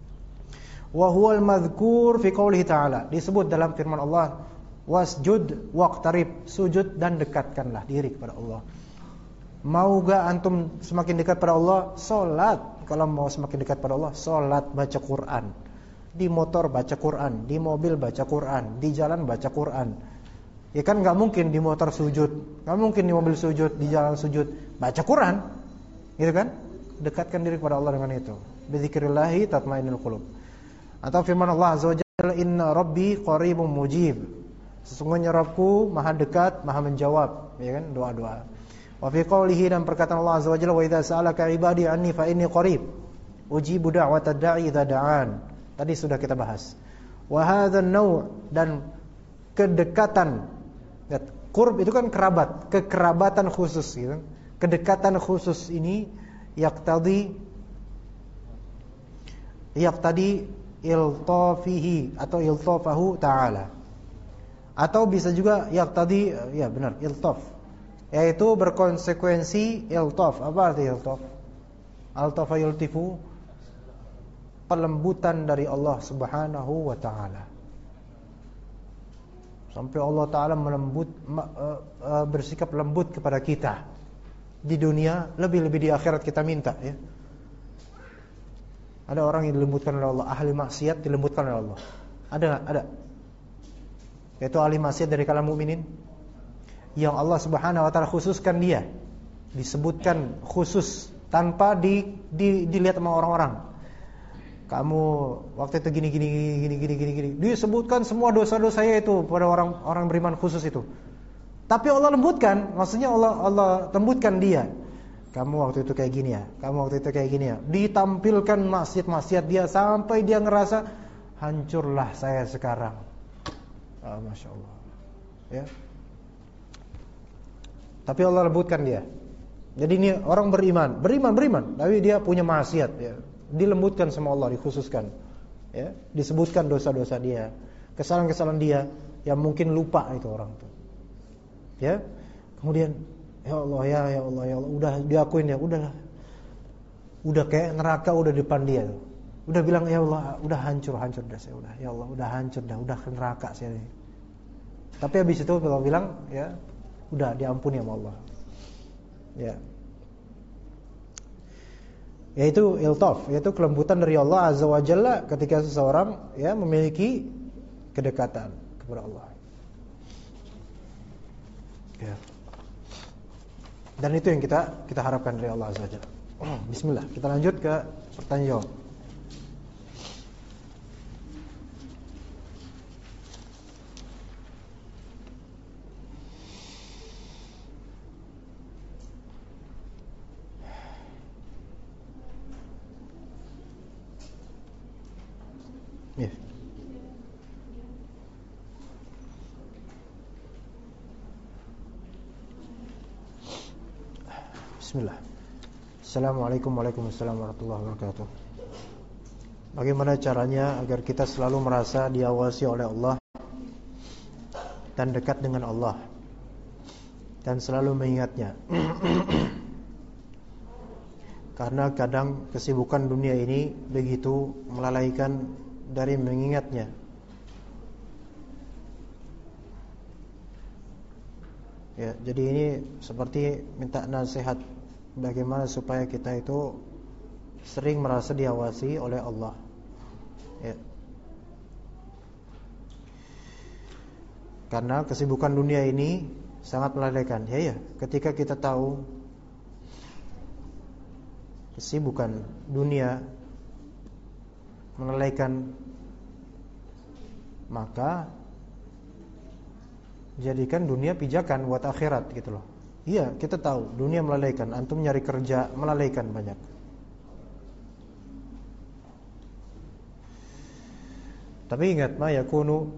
Wa huwal madhkur fi qoulihi ta'ala, disebut dalam firman Allah, wasjud waqtarib, sujud dan dekatkanlah diri kepada Allah. Mau gak antum semakin dekat pada Allah? Salat. Kalau mau semakin dekat pada Allah, salat, baca Quran. Di motor baca Quran, di mobil baca Quran, di jalan baca Quran. Ya kan nggak mungkin di motor sujud, nggak mungkin di mobil sujud, di jalan sujud, baca Quran, gitu kan? Dekatkan diri kepada Allah dengan itu. Bidzikrillahi tatmainnul qulub. Atau firman Allah Azza wa Jalla, Inna Rabbi qaribun mujib. Sesungguhnya Rabbku maha dekat, maha menjawab, ya kan, doa-doa. Wa fi qoulihi, dan perkataan Allah Azza wa Jalla, wa idza sa'alaka ibadi anni fa inni qarib. ujibu da'watad da'i idza da'an. Tadi sudah kita bahas. Wa hadzal naw' dan kedekatan. Qurb itu kan kerabat, kekerabatan khusus gitu. Kedekatan khusus ini yaqtadi iltafihi atau iltafahu ta'ala. Atau bisa juga yaqtadi, ya benar, iltaf, yaitu berkonsekuensi iltaf. Apa arti iltaf? Altafa yultifu, pelembutan dari Allah Subhanahu wa taala. Sampai Allah taala bersikap lembut kepada kita di dunia, lebih-lebih di akhirat kita minta ya. Ada orang yang dilembutkan oleh Allah, ahli maksiat dilembutkan oleh Allah. Ada enggak? Ada. Yaitu ahli maksiat dari kalangan mukminin yang Allah Subhanahu wa taala khususkan dia, disebutkan khusus tanpa dilihat sama orang-orang. Kamu waktu itu gini. Disebutkan semua dosa-dosanya itu pada orang beriman khusus itu. Tapi Allah lembutkan, maksudnya Allah lembutkan dia. Kamu waktu itu kayak gini ya, kamu waktu itu kayak gini ya. Ditampilkan maksiat-maksiat dia sampai dia ngerasa hancurlah saya sekarang. Masya Allah. Ya. Tapi Allah lembutkan dia. Jadi ini orang beriman, tapi dia punya maksiat ya. Dilembutkan sama Allah, dikhususkan. Ya, disebutkan dosa-dosa dia, kesalahan-kesalahan dia yang mungkin lupa itu orang itu. Ya. Kemudian ya Allah, udah diakuin ya, udahlah. Udah kayak neraka udah depan dia. Udah bilang ya Allah, udah hancur dah saya udah. Ya Allah, udah hancur dah, udah ke neraka saya. Tapi habis itu kalau bilang ya, udah diampuni sama Allah. Ya. Yaitu iltaf, yaitu kelembutan dari Allah Azza wa Jalla ketika seseorang ya memiliki kedekatan kepada Allah. Ya. Dan itu yang kita harapkan dari Allah Azza wa Jalla. Bismillah, kita lanjut ke pertanyaan jawab. Ya. Bismillah. Assalamualaikum warahmatullahi wabarakatuh. Bagaimana caranya agar kita selalu merasa diawasi oleh Allah dan dekat dengan Allah dan selalu mengingatnya? Karena kadang kesibukan dunia ini begitu melalaikan dari mengingatnya. Ya, jadi ini seperti minta nasihat bagaimana supaya kita itu sering merasa diawasi oleh Allah. Ya. Karena kesibukan dunia ini sangat melalaikan. Ya, ketika kita tahu kesibukan dunia melalaikan, maka jadikan dunia pijakan buat akhirat gitu loh. Iya, kita tahu dunia melalaikan, antum nyari kerja melalaikan banyak. Tapi ingat, ma yakunu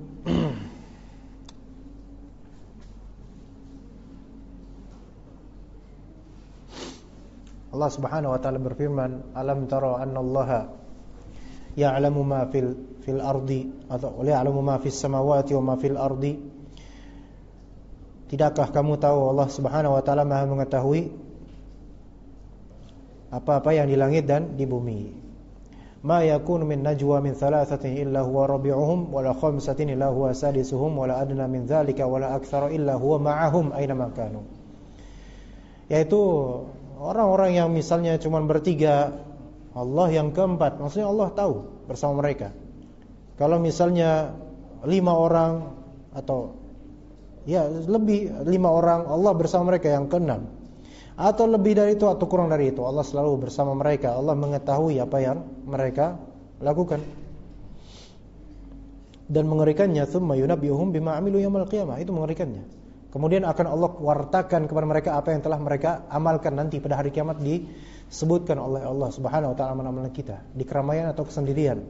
Allah Subhanahu wa taala berfirman, alam tara annallaha ya'lamu ma fil ardi atau ya'lamu ma fis samawati wa ma fil ardi. Tidakkah kamu tahu Allah Subhanahu wa taala Maha mengetahui apa-apa yang di langit dan di bumi. Ma yakunu min najwa min thalathatin illa huwa rabi'uhum wa la khamsatin illa huwa sadisuhum wa la adna min dzalika wa la aktsara illa huwa ma'ahum aina ma kanu. Yaitu orang-orang yang misalnya cuma bertiga, Allah yang keempat, maksudnya Allah tahu bersama mereka. Kalau misalnya 5 orang atau ya lebih 5 orang, Allah bersama mereka yang keenam. Atau lebih dari itu atau kurang dari itu, Allah selalu bersama mereka. Allah mengetahui apa yang mereka lakukan. Dan mengerikannya, tsumma yunabbi'uhum bima 'amilu yaumil qiyamah, itu mengerikannya. Kemudian akan Allah wartakan kepada mereka apa yang telah mereka amalkan nanti pada hari kiamat di sebutkan oleh Allah Subhanahu wa taala amalan kita di keramaian atau kesendirian.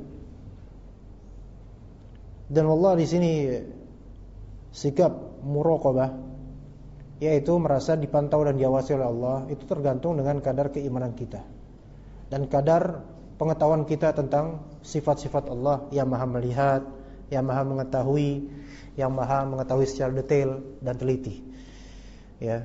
Dan Allah di sini sikap muraqabah, yaitu merasa dipantau dan diawasi oleh Allah, itu tergantung dengan kadar keimanan kita dan kadar pengetahuan kita tentang sifat-sifat Allah yang Maha melihat, yang Maha mengetahui, yang Maha mengetahui secara detail dan teliti. Ya.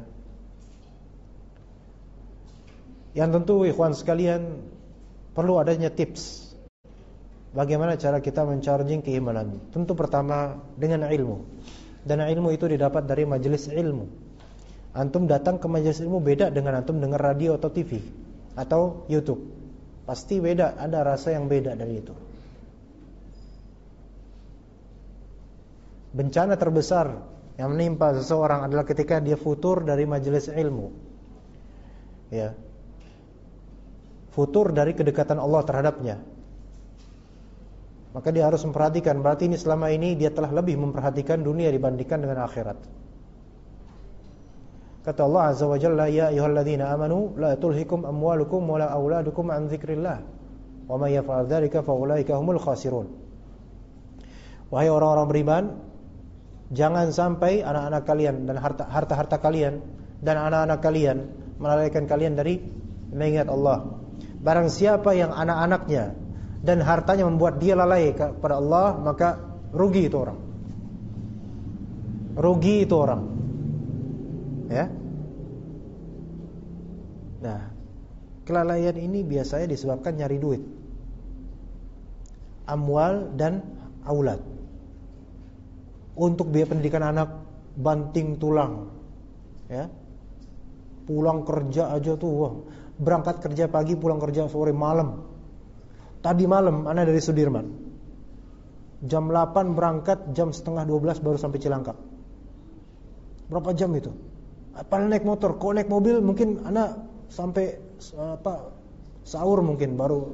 Yang tentu ikhwan sekalian, perlu adanya tips bagaimana cara kita mencharging keimanan. Tentu pertama dengan ilmu. Dan ilmu itu didapat dari majelis ilmu. Antum datang ke majelis ilmu beda dengan antum dengar radio atau TV atau YouTube. Pasti beda, ada rasa yang beda dari itu. Bencana terbesar yang menimpa seseorang adalah ketika dia futur dari majelis ilmu. Ya. Futur dari kedekatan Allah terhadapnya. Maka dia harus memperhatikan, berarti ini selama ini dia telah lebih memperhatikan dunia dibandingkan dengan akhirat. Kata Allah Azza wa Jalla, ya ayyuhalladzina amanu la tulhikum amwalukum wala auladukum an dzikrillah wa may yaf'al dzalika fa ulaika humul khasirun. Wahai orang-orang beriman, jangan sampai anak-anak kalian dan harta-harta kalian dan anak-anak kalian melalaikan kalian dari mengingat Allah. Barang siapa yang anak-anaknya dan hartanya membuat dia lalai kepada Allah, maka rugi itu orang. Rugi itu orang. Ya. Nah, kelalaian ini biasanya disebabkan nyari duit. Amwal dan aulad. Untuk biaya pendidikan anak banting tulang. Ya. Pulang kerja aja tuh, wah, berangkat kerja pagi, pulang kerja sore malam. Tadi malam anak dari Sudirman, jam 8 berangkat, jam setengah 12 baru sampai Cilangkap. Berapa jam itu? Apalagi naik motor, kok naik mobil mungkin anak sampai sahur mungkin baru.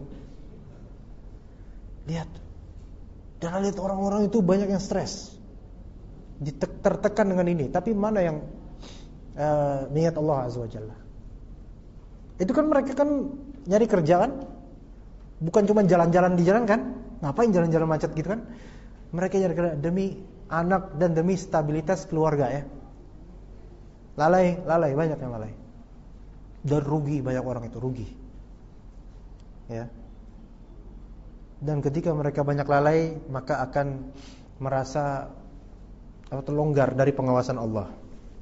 Lihat. Dan lihat orang-orang itu banyak yang stres, tertekan dengan ini. Tapi mana yang niat Allah Azza wa Jalla? Itu kan mereka kan nyari kerjaan, bukan cuma jalan-jalan di jalan kan? Ngapain jalan-jalan macet gitu kan? Mereka nyari kerja demi anak dan demi stabilitas keluarga ya. Lalai, banyak yang lalai. Dan rugi, banyak orang itu rugi. Ya. Dan ketika mereka banyak lalai, maka akan merasa terlonggar dari pengawasan Allah.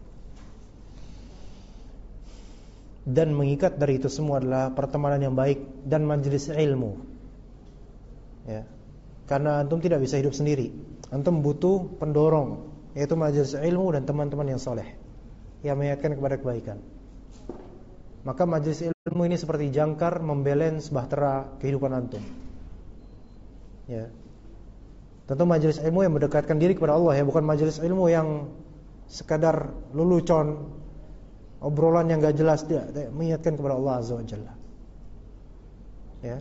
Dan mengikat dari itu semua adalah pertemanan yang baik dan majelis ilmu. Ya. Karena antum tidak bisa hidup sendiri. Antum butuh pendorong, yaitu majelis ilmu dan teman-teman yang soleh yang mengingatkan kepada kebaikan. Maka majelis ilmu ini seperti jangkar membalance bahtera kehidupan antum. Ya. Tentu majelis ilmu yang mendekatkan diri kepada Allah ya, bukan majelis ilmu yang sekadar lelucon, obrolan yang gak jelas, dia mengingatkan kepada Allah Azza wa Jalla. Ya.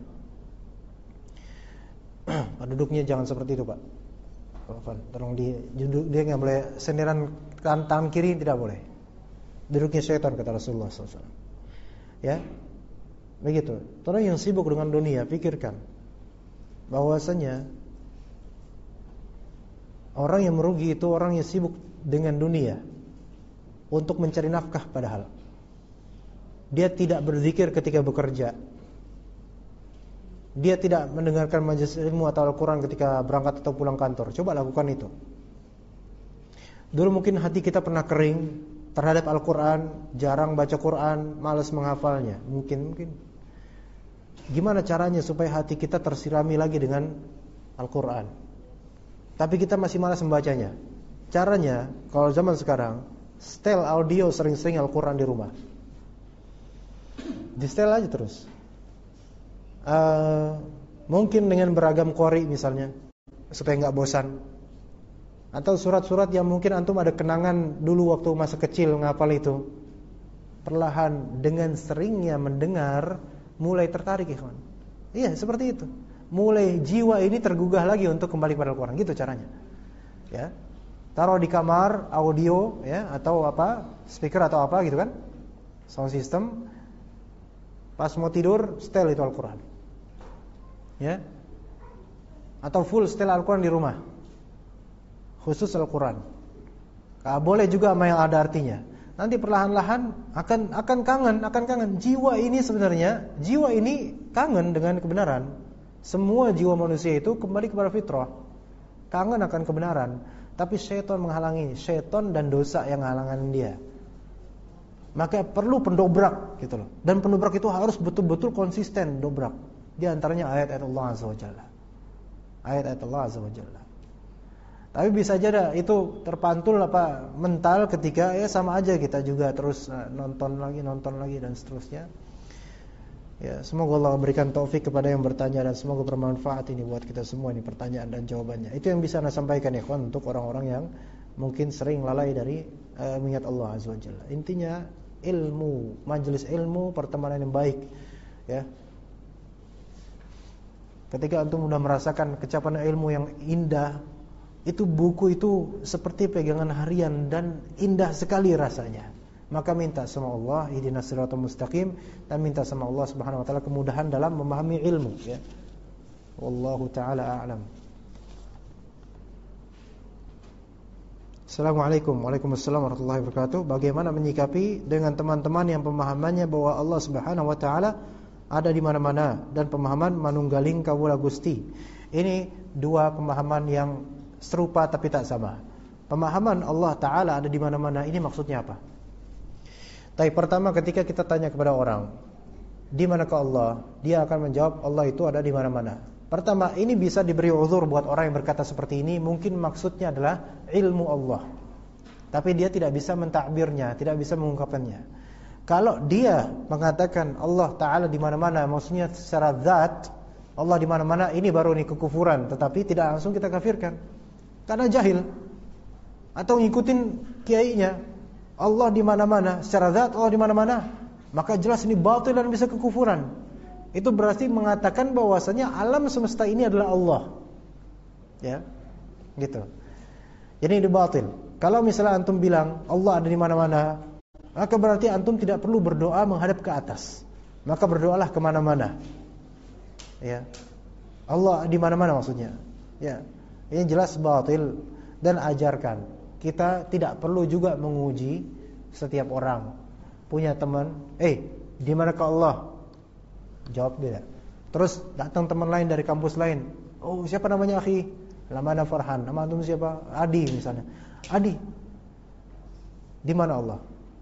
Duduknya jangan seperti itu, Pak. Tolong dia nggak boleh senderan tangan kiri, tidak boleh. Duduknya syaitan kata Rasulullah SAW. Ya, begitu. Orang yang sibuk dengan dunia, pikirkan bahwasanya orang yang merugi itu orang yang sibuk dengan dunia untuk mencari nafkah, padahal dia tidak berzikir ketika bekerja. Dia tidak mendengarkan majelis ilmu atau Al-Quran ketika berangkat atau pulang kantor. Coba lakukan itu. Dulu mungkin hati kita pernah kering terhadap Al-Quran, jarang baca Quran, malas menghafalnya. Mungkin. Gimana caranya supaya hati kita tersirami lagi dengan Al-Quran, tapi kita masih malas membacanya? Caranya, kalau zaman sekarang, setel audio sering-sering Al-Quran di rumah. Di setel aja terus. Mungkin dengan beragam qori misalnya, supaya gak bosan. Atau surat-surat yang mungkin antum ada kenangan dulu waktu masa kecil ngapal itu. Perlahan dengan seringnya mendengar, mulai tertarik ikhwan. Iya, seperti itu. Mulai jiwa ini tergugah lagi untuk kembali pada Al-Quran. Gitu caranya. Ya. Taruh di kamar audio ya, atau apa, speaker atau apa gitu kan, sound system. Pas mau tidur setel itu Al-Quran. Ya. Atau full setel Al-Quran di rumah. Khusus Al-Quran. Boleh juga sama yang ada artinya. Nanti perlahan-lahan akan kangen. Jiwa ini sebenarnya, jiwa ini kangen dengan kebenaran. Semua jiwa manusia itu kembali kepada fitrah. Kangen akan kebenaran. Tapi syaitan menghalangi, syaitan dan dosa yang menghalangi dia. Maka perlu pendobrak gitu loh. Dan pendobrak itu harus betul-betul konsisten dobrak. Di antaranya ayat-ayat Allah Azza wa Jalla. Ayat-ayat Allah Azza wa Jalla. Tapi bisa aja itu terpantul mental ketika ya sama aja kita juga terus nonton lagi dan seterusnya. Ya, semoga Allah berikan taufik kepada yang bertanya dan semoga bermanfaat ini buat kita semua ini pertanyaan dan jawabannya. Itu yang bisa Anda sampaikan ikhwan untuk orang-orang yang mungkin sering lalai dari mengingat Allah Azza wa Jalla. Intinya ilmu, majelis ilmu, pertemanan yang baik ya. Ketika antum sudah merasakan kecapan ilmu yang indah, itu buku itu seperti pegangan harian dan indah sekali rasanya. Maka minta sama Allah ihdinas siratal mustaqim dan minta sama Allah Subhanahu wa taala kemudahan dalam memahami ilmu ya. Wallahu taala a'lam. Assalamualaikum. Waalaikumsalam warahmatullahi wabarakatuh. Bagaimana menyikapi dengan teman-teman yang pemahamannya bahwa Allah Subhanahu wa taala ada di mana-mana dan pemahaman manunggaling kawula Gusti. Ini dua pemahaman yang serupa tapi tak sama. Pemahaman Allah Ta'ala ada di mana-mana, ini maksudnya apa? Tapi pertama ketika kita tanya kepada orang, di manakah Allah? Dia akan menjawab Allah itu ada di mana-mana. Pertama, ini bisa diberi uzur buat orang yang berkata seperti ini. Mungkin maksudnya adalah ilmu Allah, tapi dia tidak bisa mentakbirnya, tidak bisa mengungkapkannya. Kalau dia mengatakan Allah Ta'ala di mana-mana, maksudnya secara zat Allah di mana-mana, ini baru kekufuran. Tetapi tidak langsung kita kafirkan karena jahil atau ngikutin kiainya. Allah di mana-mana, secara zat Allah di mana-mana, maka jelas ini batil dan bisa kekufuran. Itu berarti mengatakan bahwasanya alam semesta ini adalah Allah. Ya. Gitu. Jadi ini batil. Kalau misalnya antum bilang Allah ada di mana-mana, maka berarti antum tidak perlu berdoa menghadap ke atas. Maka berdoalah ke mana-mana. Ya. Allah di mana-mana maksudnya. Ya. Ini jelas batil dan ajarkan. Kita tidak perlu juga menguji setiap orang. Punya teman, di manakah Allah? Jawab dia. Terus datang teman lain dari kampus lain. Oh, siapa namanya akhi? Namanya Farhan. Nama antum siapa? Adi misalnya. Adi. Di mana Allah?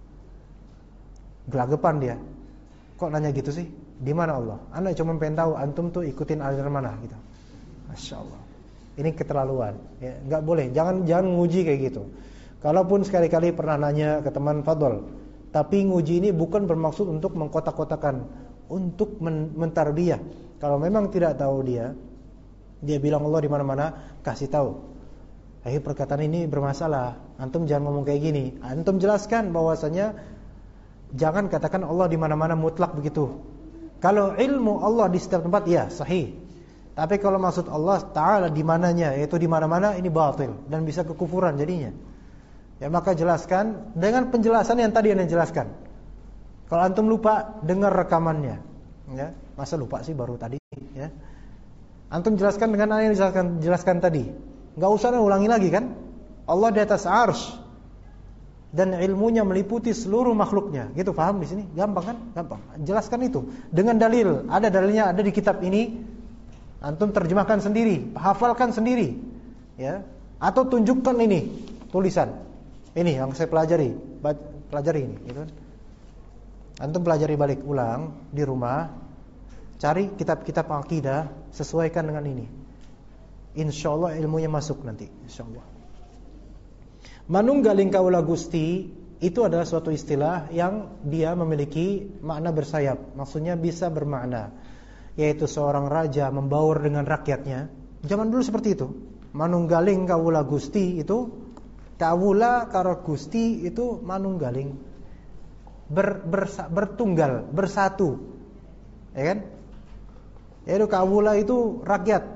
Gelagapan dia. Kok nanya gitu sih? Di mana Allah? Ana cuma pengen tahu antum tuh ikutin aliran mana gitu. Masya Allah. Ini keterlaluan, ya, nggak boleh. Jangan nguji kayak gitu. Kalaupun sekali-kali pernah nanya ke teman fadol, tapi nguji ini bukan bermaksud untuk mengkotak-kotakan, untuk mentarbiyah. Kalau memang tidak tahu dia bilang Allah di mana-mana, kasih tahu. Perkataan ini bermasalah. Antum jangan ngomong kayak gini. Antum jelaskan bahwasanya jangan katakan Allah di mana-mana mutlak begitu. Kalau ilmu Allah di setiap tempat, ya sahih. Tapi kalau maksud Allah Ta'ala di mananya, yaitu di mana-mana, ini batil dan bisa kekufuran jadinya. Ya, maka jelaskan dengan penjelasan yang tadi Anda jelaskan. Kalau antum lupa, dengar rekamannya. Ya, masa lupa sih baru tadi, ya. Antum jelaskan dengan apa yang jelaskan tadi. Enggak usah ulangi lagi kan? Allah di atas arsy dan ilmunya meliputi seluruh makhluknya. Gitu, paham di sini? Gampang kan? Gampang. Jelaskan itu dengan dalil. Ada dalilnya, ada di kitab ini. Antum terjemahkan sendiri, hafalkan sendiri, ya. Atau tunjukkan ini tulisan. Ini yang saya pelajari ini, gitu kan. Antum pelajari balik ulang di rumah, cari kitab-kitab akidah, sesuaikan dengan ini. Insyaallah ilmunya masuk nanti, insyaallah. Manunggaling kaula Gusti itu adalah suatu istilah yang dia memiliki makna bersayap, maksudnya bisa bermakna, yaitu seorang raja membaur dengan rakyatnya. Zaman dulu seperti itu. Manunggaling kawula Gusti itu, kawula karo Gusti itu manunggaling, bertunggal, bersatu, ya kan? Yaitu kawula itu rakyat,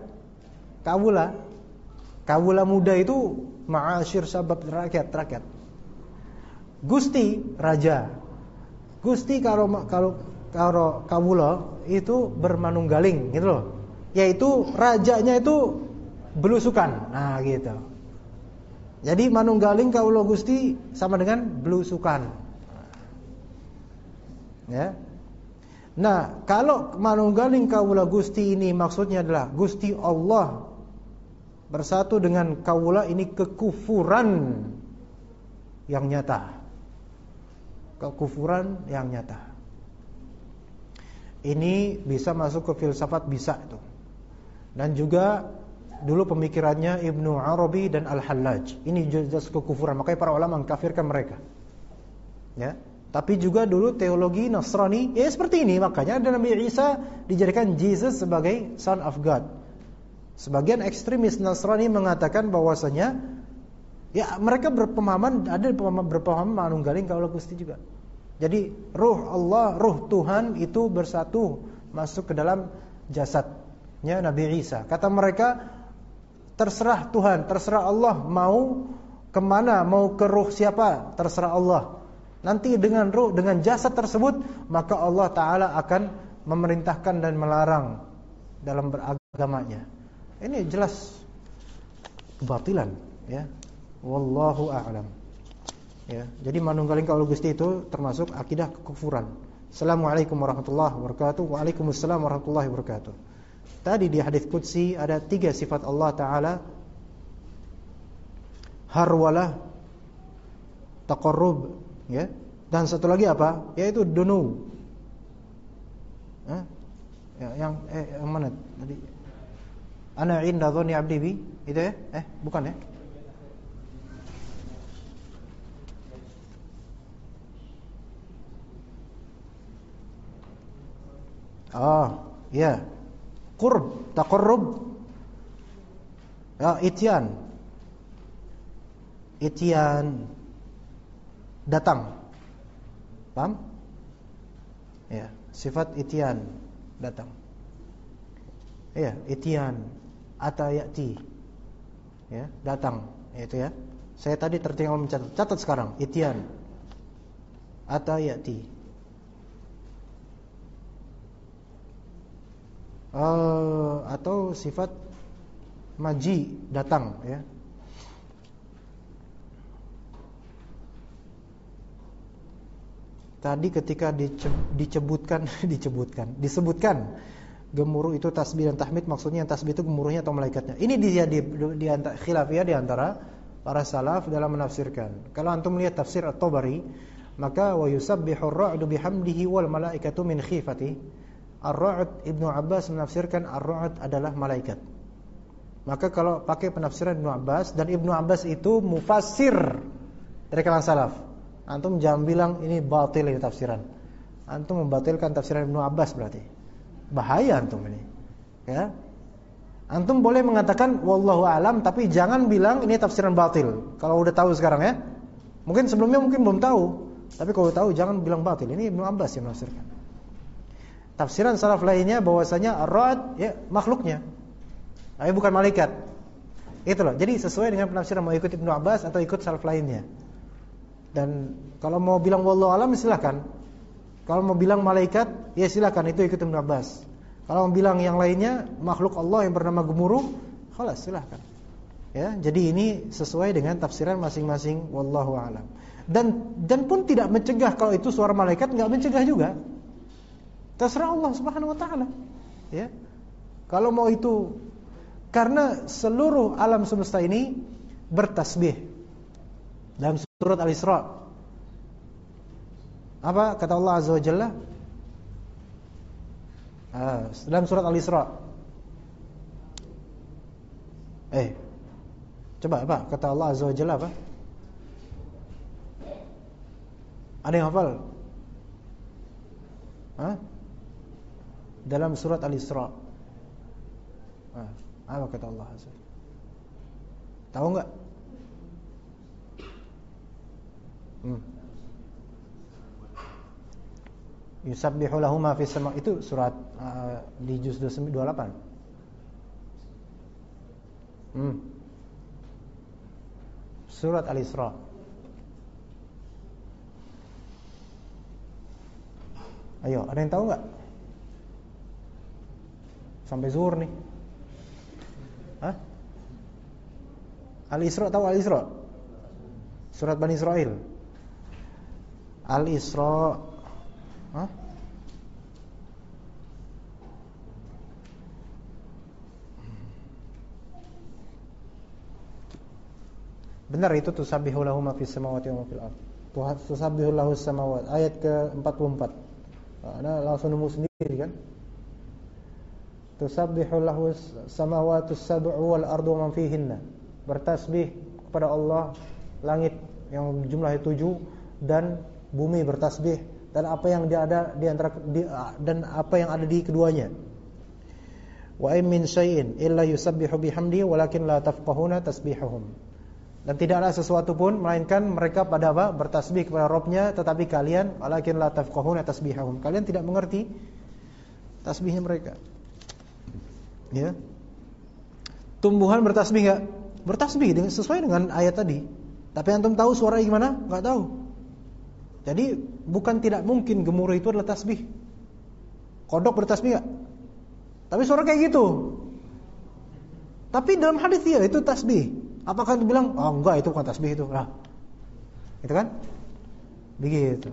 kawula muda itu ma'asyir sabab rakyat. Gusti raja. Gusti kalau kalau kawula itu bermanunggaling gitu loh. Yaitu rajanya itu belusukan. Nah, gitu. Jadi manunggaling kawula Gusti sama dengan belusukan. Ya. Nah, kalau manunggaling kawula Gusti ini maksudnya adalah Gusti Allah bersatu dengan kawula, ini kekufuran yang nyata. Kekufuran yang nyata. Ini bisa masuk ke filsafat, bisa itu. Dan juga dulu pemikirannya Ibnu Arabi dan Al-Hallaj. Ini jelas kekufuran, makanya para ulama mengkafirkan mereka. Ya. Tapi juga dulu teologi Nasrani ya seperti ini, makanya ada Nabi Isa dijadikan Jesus sebagai Son of God. Sebagian ekstremis Nasrani mengatakan bahwasanya ya mereka berpemahaman, ada berpemahaman manunggaling kawula Gusti juga. Jadi ruh Allah, ruh Tuhan itu bersatu masuk ke dalam jasadnya Nabi Isa. Kata mereka, terserah Tuhan, terserah Allah mau kemana, mau ke ruh siapa, terserah Allah. Nanti dengan ruh, dengan jasad tersebut, maka Allah Ta'ala akan memerintahkan dan melarang dalam beragamanya. Ini jelas kebatilan, ya. Wallahu a'lam. Ya, jadi manunggaling kawula Gusti itu termasuk akidah kekufuran. Assalamualaikum warahmatullahi wabarakatuh. Waalaikumsalam warahmatullahi wabarakatuh. Tadi di hadis qudsi ada 3 sifat Allah Ta'ala: harwalah, taqarrub, ya. Dan satu lagi apa? Yaitu dunu. Ya, yang mana tadi? Ana inda dhanni 'abdi bi, itu ya? Bukan ya? Oh, ya. Qurb, taqarrub. Ya, ityan. Ityan, datang. Paham? Ya, sifat ityan, datang. Ya, ityan, atayati. Ya, datang, itu ya. Saya tadi tertinggal mencatat. Catat sekarang, ityan, atayati. Atau sifat maji, datang, ya. Tadi ketika disebutkan gemuruh itu tasbih dan tahmid, maksudnya yang tasbih itu gemuruhnya atau malaikatnya. Ini di antara khilafiyah di antara para salaf dalam menafsirkan. Kalau antum lihat tafsir At-Tabari, maka wa yusabbihu ar-ra'du bihamdihi wal malaikatu min khifati. Ar-Ra'd, Ibnu Abbas menafsirkan ar-Ra'd adalah malaikat. Maka kalau pakai penafsiran Ibnu Abbas, dan Ibnu Abbas itu mufassir dari kalangan salaf, antum jangan bilang ini batil ini tafsiran. Antum membatilkan tafsiran Ibnu Abbas berarti. Bahaya antum ini. Ya. Antum boleh mengatakan wallahu alam, tapi jangan bilang ini tafsiran batil. Kalau udah tahu sekarang ya. Mungkin sebelumnya mungkin belum tahu, tapi kalau tahu jangan bilang batil. Ini Ibnu Abbas yang menafsirkan. Tafsiran salaf lainnya bahwasanya ar-ra'd ya makhluknya. Tapi bukan malaikat. Itu loh. Jadi sesuai dengan penafsiran, mau ikut Ibnu Abbas atau ikut salaf lainnya. Dan kalau mau bilang wallahu alam silakan. Kalau mau bilang malaikat ya silakan, itu ikut Ibnu Abbas. Kalau mau bilang yang lainnya makhluk Allah yang bernama gemuruh, khalas silakan. Ya, jadi ini sesuai dengan tafsiran masing-masing wallahu alam. Dan pun tidak mencegah kalau itu suara malaikat, enggak mencegah juga. Terserah Allah Subhanahu wa taala. Ya. Kalau mau itu, karena seluruh alam semesta ini bertasbih. Dalam surat Al-Isra, apa kata Allah Azza wa Jalla? Dalam surat Al-Isra. Coba apa kata Allah Azza wa Jalla apa? Ada yang hafal? Dalam surat Al-Isra. Apa kata Allah Azza? Tahu enggak? Yusabbihu lahu ma fis sama, itu surat di juz 28. Surat Al-Isra. Ayo, ada yang tahu nggak? Sampai zuhur nih. Hah? Al-Isra, tahu Al-Isra? Surat Bani Israil. Al-Isra. Hah? Benar itu, tusabbihu lahu ma fis samawati wa ma fil ardh. Tusabbihu lahu samawat, ayat ke-44. Ana langsung nemu sendiri kan? Tusabbihu lahu samawati sab'u wal ardu wa man fihinna. Bertasbih kepada Allah langit yang jumlahnya 7 dan bumi bertasbih dan apa yang ada di antara dan apa yang ada di keduanya. Wa in min syai'in illa yusabbihu bihamdihi walakin la tafqahuna tasbihahum. Dan tidaklah sesuatu pun melainkan mereka pada apa? Bertasbih kepada Rabbnya, tetapi kalian walakin la tafqahuna tasbihahum. Kalian tidak mengerti tasbihnya mereka. Ya. Tumbuhan bertasbih enggak? Bertasbih sesuai dengan ayat tadi. Tapi antum tahu suaranya gimana? Enggak tahu. Jadi bukan tidak mungkin gemuruh itu adalah tasbih. Kodok bertasbih enggak? Tapi suara kayak gitu. Tapi dalam hadis ya itu tasbih. Apakah itu bilang, oh enggak itu bukan tasbih itu. Nah, itu kan? Begitu.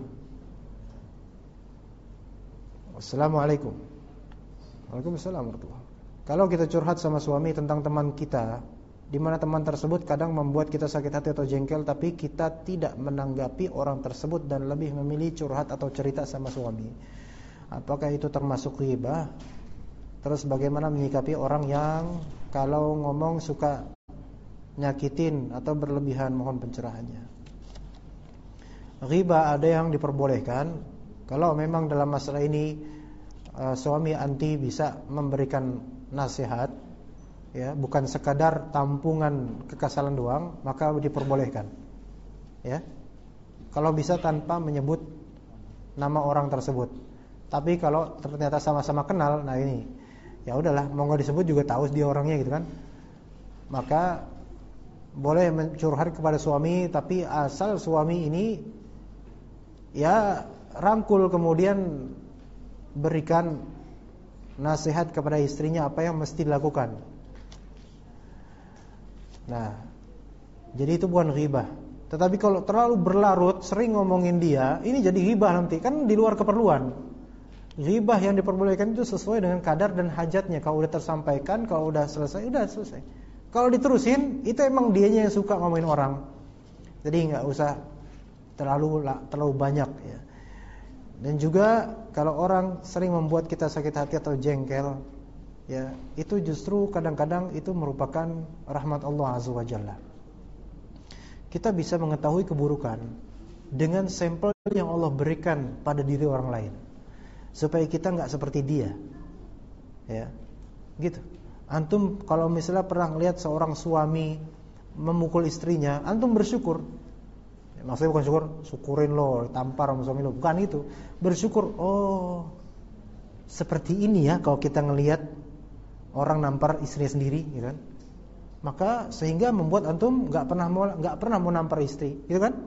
Wassalamualaikum. Waalaikumsalam warahmatullahi wabarakatuh. Kalau kita curhat sama suami tentang teman kita, di mana teman tersebut kadang membuat kita sakit hati atau jengkel, tapi kita tidak menanggapi orang tersebut dan lebih memilih curhat atau cerita sama suami, apakah itu termasuk ghibah? Terus bagaimana menyikapi orang yang kalau ngomong suka nyakitin atau berlebihan? Mohon pencerahannya. Ghibah ada yang diperbolehkan kalau memang dalam masalah ini suami anti bisa memberikan nasihat, ya, bukan sekadar tampungan kekesalan doang, maka diperbolehkan. Ya. Kalau bisa tanpa menyebut nama orang tersebut. Tapi kalau ternyata sama-sama kenal, nah ini ya udahlah, mau enggak disebut juga tahu dia orangnya gitu kan. Maka boleh mencurhat kepada suami, tapi asal suami ini ya rangkul, kemudian berikan nasihat kepada istrinya apa yang mesti dilakukan. Nah, jadi itu bukan ghibah. Tetapi kalau terlalu berlarut, sering ngomongin dia, ini jadi ghibah nanti, kan di luar keperluan. Ghibah yang diperbolehkan itu sesuai dengan kadar dan hajatnya. Kalau udah tersampaikan, kalau udah selesai, udah selesai. Kalau diterusin, itu emang dianya yang suka ngomongin orang. Jadi nggak usah terlalu banyak ya. Dan juga kalau orang sering membuat kita sakit hati atau jengkel, ya, itu justru kadang-kadang itu merupakan rahmat Allah Azza wa Jalla. Kita bisa mengetahui keburukan dengan sampel yang Allah berikan pada diri orang lain, supaya kita nggak seperti dia. Ya. Gitu. Antum kalau misalnya pernah lihat seorang suami memukul istrinya, antum bersyukur. Maksudnya bukan syukur, syukurin lo tampar sama suami lo, bukan itu. Bersyukur, oh seperti ini ya kalau kita ngelihat orang nampar istrinya sendiri, gitu kan? Maka sehingga membuat antum nggak pernah mau nampar istri, gitu kan?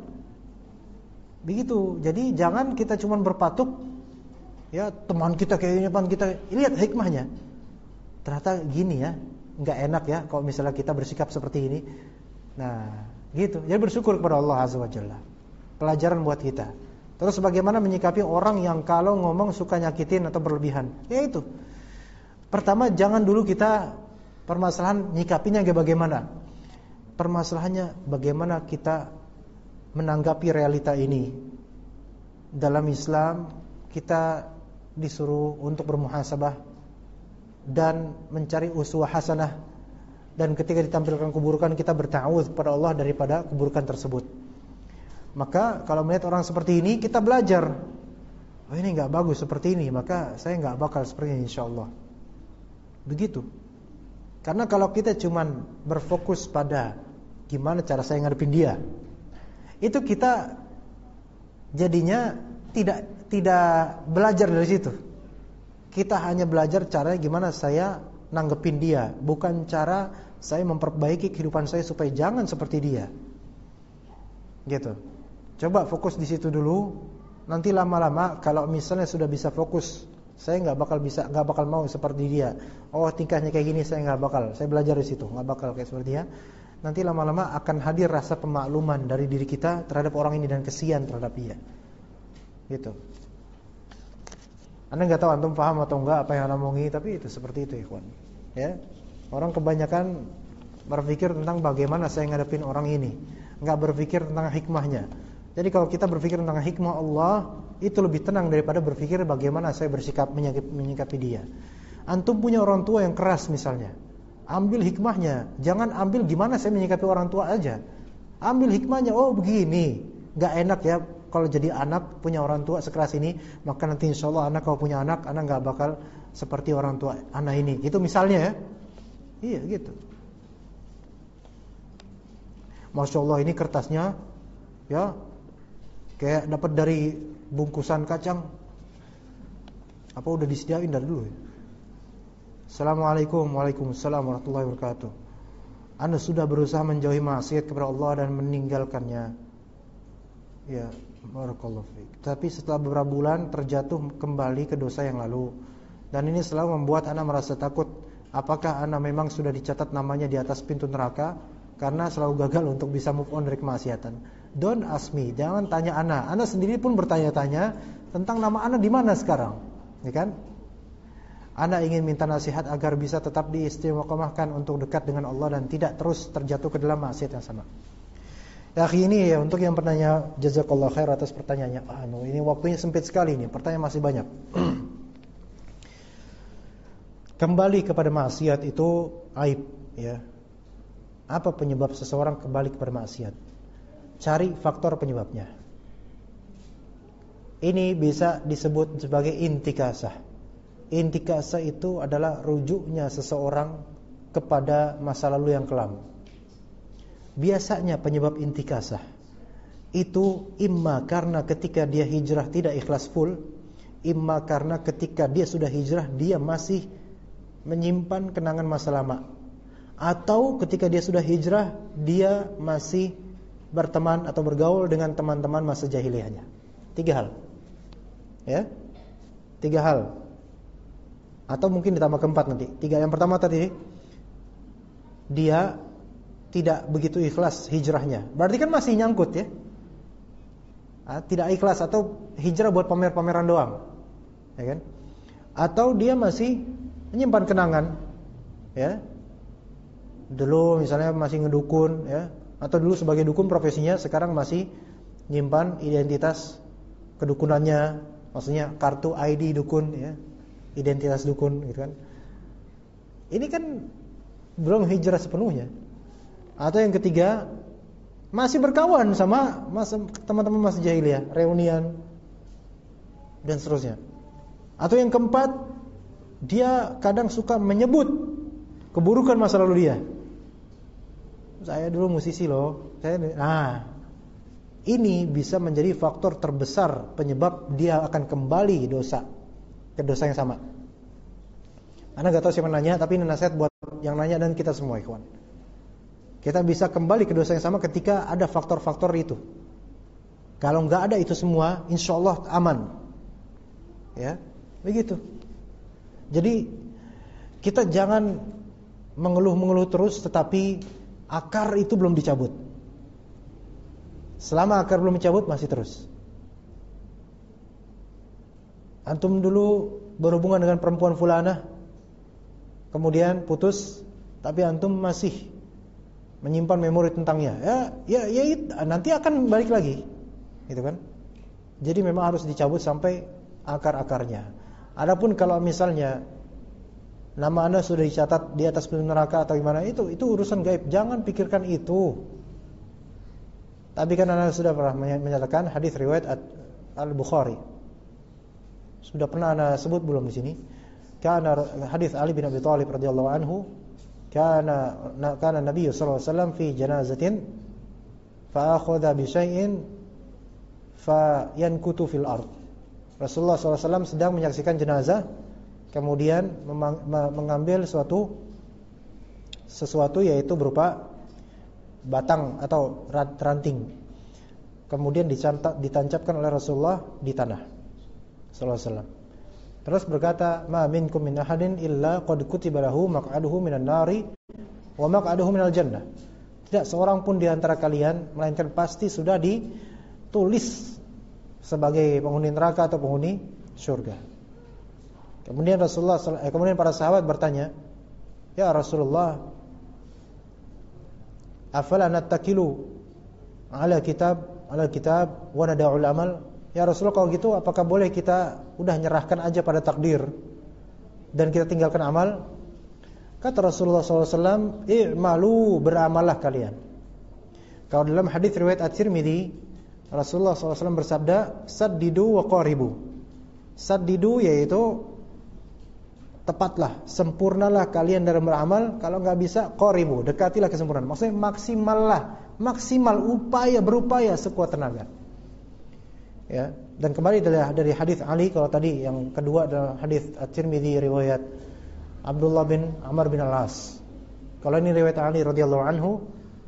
Begitu. Jadi jangan kita cuma berpatuk, ya teman kita kayaknya teman kita, lihat hikmahnya. Ternyata gini ya, nggak enak ya kalau misalnya kita bersikap seperti ini. Nah, gitu. Jadi bersyukur kepada Allah Azza wa Jalla. Pelajaran buat kita. Terus bagaimana menyikapi orang yang kalau ngomong suka nyakitin atau berlebihan? Ya itu. Pertama, jangan dulu kita permasalahan nyikapinya bagaimana. Permasalahannya bagaimana kita menanggapi realita ini. Dalam Islam kita disuruh untuk bermuhasabah dan mencari uswah hasanah, dan ketika ditampilkan keburukan kita berta'awudz kepada Allah daripada keburukan tersebut. Maka kalau melihat orang seperti ini kita belajar, oh ini enggak bagus seperti ini, maka saya enggak bakal seperti ini insyaallah. Begitu. Karena kalau kita cuman berfokus pada gimana cara saya ngadepin dia, itu kita jadinya tidak belajar dari situ. Kita hanya belajar caranya gimana saya nanggepin dia, bukan cara saya memperbaiki kehidupan saya supaya jangan seperti dia. Gitu. Coba fokus di situ dulu. nanti lama-lama kalau misalnya sudah bisa fokus, saya nggak bakal mau seperti dia. Oh, tingkahnya kayak gini, saya nggak bakal. Saya belajar di situ, nggak bakal kayak seperti dia. Nanti lama-lama akan hadir rasa pemakluman dari diri kita terhadap orang ini dan kesian terhadap dia. Gitu. Anda nggak tahu antum paham atau enggak apa yang Anda omongi, tapi itu seperti itu, ikhwan. Ya. Orang kebanyakan berpikir tentang bagaimana saya ngadepin orang ini, nggak berpikir tentang hikmahnya. Jadi kalau kita berpikir tentang hikmah Allah, itu lebih tenang daripada berpikir bagaimana saya bersikap menyikapi dia. Antum punya orang tua yang keras misalnya, ambil hikmahnya, jangan ambil gimana saya menyikapi orang tua aja. Ambil hikmahnya, oh begini, nggak enak ya kalau jadi anak punya orang tua sekeras ini, maka nanti insya Allah anak kalau punya anak nggak bakal seperti orang tua anak ini. Itu misalnya ya. Iya gitu. Masya Allah ini kertasnya ya kayak dapat dari bungkusan kacang. Apa udah disediain dari dulu ya? Assalamualaikum, waalaikumsalam warahmatullahi wabarakatuh. Anda sudah berusaha menjauhi maksiat kepada Allah dan meninggalkannya. Ya, barakallahu fiik. Tapi setelah beberapa bulan terjatuh kembali ke dosa yang lalu. Dan ini selalu membuat Anda merasa takut. Apakah Anda memang sudah dicatat namanya di atas pintu neraka karena selalu gagal untuk bisa move on dari kemaksiatan? Don't ask me, jangan tanya Anda. Anda sendiri pun bertanya-tanya tentang nama Anda di mana sekarang, ya kan? Anda ingin minta nasihat agar bisa tetap diistiqomahkan untuk dekat dengan Allah dan tidak terus terjatuh ke dalam maksiat yang sama. Ya, ini ya untuk yang bertanya, jazakallahu khair atas pertanyaannya. Ini waktunya sempit sekali nih, pertanyaan masih banyak. Kembali kepada maksiat itu aib, ya. Apa penyebab seseorang kembali kepada maksiat? Cari faktor penyebabnya. Ini bisa disebut sebagai intikasah. Intikasah itu adalah rujuknya seseorang kepada masa lalu yang kelam. Biasanya penyebab intikasah itu imma karena ketika dia hijrah tidak ikhlas full, imma karena ketika dia sudah hijrah dia masih menyimpan kenangan masa lama, atau ketika dia sudah hijrah dia masih berteman atau bergaul dengan teman-teman masa jahiliyahnya. 3 hal. Ya. 3 hal. Atau mungkin ditambah keempat nanti. 3 yang pertama tadi, dia tidak begitu ikhlas hijrahnya. Berarti kan masih nyangkut ya. Tidak ikhlas atau hijrah buat pamer-pameran doang. Ya kan? Atau dia masih menyimpan kenangan, ya. Dulu misalnya masih ngedukun, ya. Atau dulu sebagai dukun profesinya, sekarang masih nyimpan identitas kedukunannya, maksudnya kartu ID dukun, ya. Identitas dukun, gitu kan. Ini kan belum hijrah sepenuhnya. Atau yang ketiga, masih berkawan sama teman-teman masa jahiliyah, reunian dan seterusnya. Atau yang keempat, dia kadang suka menyebut keburukan masa lalu dia. Saya dulu musisi loh. Ini bisa menjadi faktor terbesar penyebab dia akan kembali ke dosa yang sama. Anda gak tahu siapa nanya, tapi ini nasihat buat yang nanya dan kita semua, ikhwan. Kita bisa kembali ke dosa yang sama ketika ada faktor-faktor itu. Kalau gak ada itu semua, insya Allah aman. Ya, begitu. Jadi kita jangan mengeluh-mengeluh terus, tetapi akar itu belum dicabut. Selama akar belum dicabut masih terus. Antum dulu berhubungan dengan perempuan fulanah, kemudian putus, tapi antum masih menyimpan memori tentangnya. Ya, nanti akan balik lagi, gitu kan? Jadi memang harus dicabut sampai akar-akarnya. Adapun kalau misalnya nama Anda sudah dicatat di atas pintu neraka atau gimana, itu urusan gaib. Jangan pikirkan itu. Tapi kan Anda sudah pernah menyatakan hadis riwayat Al-Bukhari. Sudah pernah Anda sebut belum di sini? Karena hadis Ali bin Abi Thalib radhiyallahu anhu, kana Nabi sallallahu alaihi wasallam fi janazatin fa akhadha bi syai'in fa yankutu fil ard. Rasulullah SAW sedang menyaksikan jenazah, kemudian mengambil sesuatu yaitu berupa batang atau ranting. kemudian ditancapkan oleh Rasulullah di tanah sallallahu alaihi wasallam. Terus berkata, "Ma minkum min ahadin illa qad kutiba lahu maq'aduhu minan nari wa maq'aduhu minal jannah." Tidak seorang pun di antara kalian melainkan pasti sudah ditulis sebagai penghuni neraka atau penghuni surga. Kemudian kemudian para sahabat bertanya, "Ya Rasulullah, afala nattakilu ala kitab wa nada'ul amal?" Ya Rasulullah, kalau gitu apakah boleh kita udah nyerahkan aja pada takdir dan kita tinggalkan amal? Kata Rasulullah SAW, "I'malu, beramallah kalian." Kalau dalam hadis riwayat At-Tirmidzi, Rasulullah SAW bersabda, "Saddidu wa qaribu." Saddidu yaitu tepatlah, sempurnalah kalian dalam beramal. Kalau nggak bisa, qaribu, dekatilah kesempurnaan. Maksudnya maksimal berupaya sekuat tenaga. Ya, dan kembali dari hadis Ali. Kalau tadi yang kedua adalah hadis At-Tirmidzi riwayat Abdullah bin Amr bin Al-As. Kalau ini riwayat Ali radhiyallahu anhu,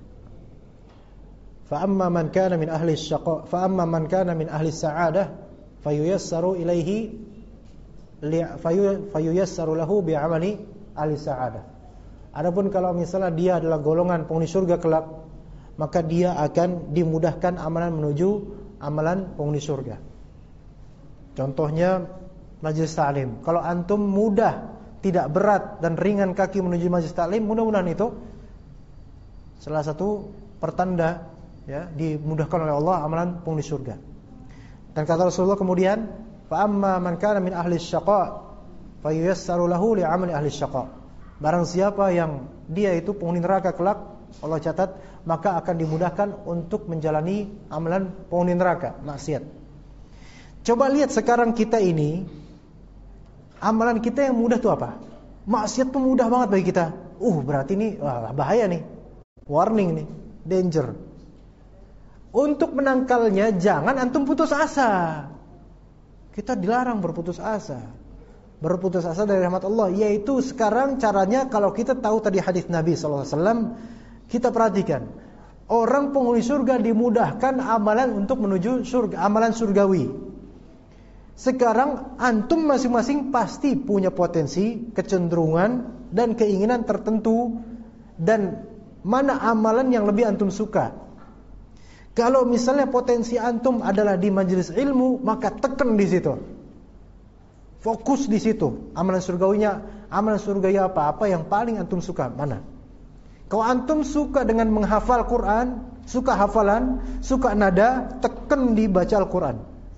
fa amma man kana min ahli syaqa fa amma man kana min ahli sa'adah fayuyassaru ilaihi fayuyassaru lahu bi'amali ahli sa'adah. Adapun kalau misalnya dia adalah golongan penghuni surga kelak, maka dia akan dimudahkan amalan menuju amalan penghuni surga. Contohnya majelis taklim. Kalau antum mudah, tidak berat dan ringan kaki menuju majelis taklim, mudah-mudahan itu salah satu pertanda ya dimudahkan oleh Allah amalan penghuni surga. Dan kata Rasulullah kemudian, fa amma man kana min ahli syaqa fayuyassaru lahu li amali ahli syaqa. Barang siapa yang dia itu penghuni neraka kelak, Allah catat, maka akan dimudahkan untuk menjalani amalan penghuni neraka, maksiat. Coba lihat sekarang kita ini, amalan kita yang mudah itu apa? Maksiat tuh mudah banget bagi kita. Berarti ini bahaya nih. Warning nih, danger. Untuk menangkalnya jangan antum putus asa. Kita dilarang berputus asa. Berputus asa dari rahmat Allah, yaitu sekarang caranya kalau kita tahu tadi hadis Nabi sallallahu alaihi wasallam, kita perhatikan, orang penghuni surga dimudahkan amalan untuk menuju surga, amalan surgawi. Sekarang antum masing-masing pasti punya potensi, kecenderungan dan keinginan tertentu, dan mana amalan yang lebih antum suka. Kalau misalnya potensi antum adalah di majelis ilmu, maka tekan di situ. Fokus di situ. Amalan surgawi apa yang paling antum suka? Mana? Kalau antum suka dengan menghafal Quran, suka hafalan, suka nada, tekan di baca Al-Quran.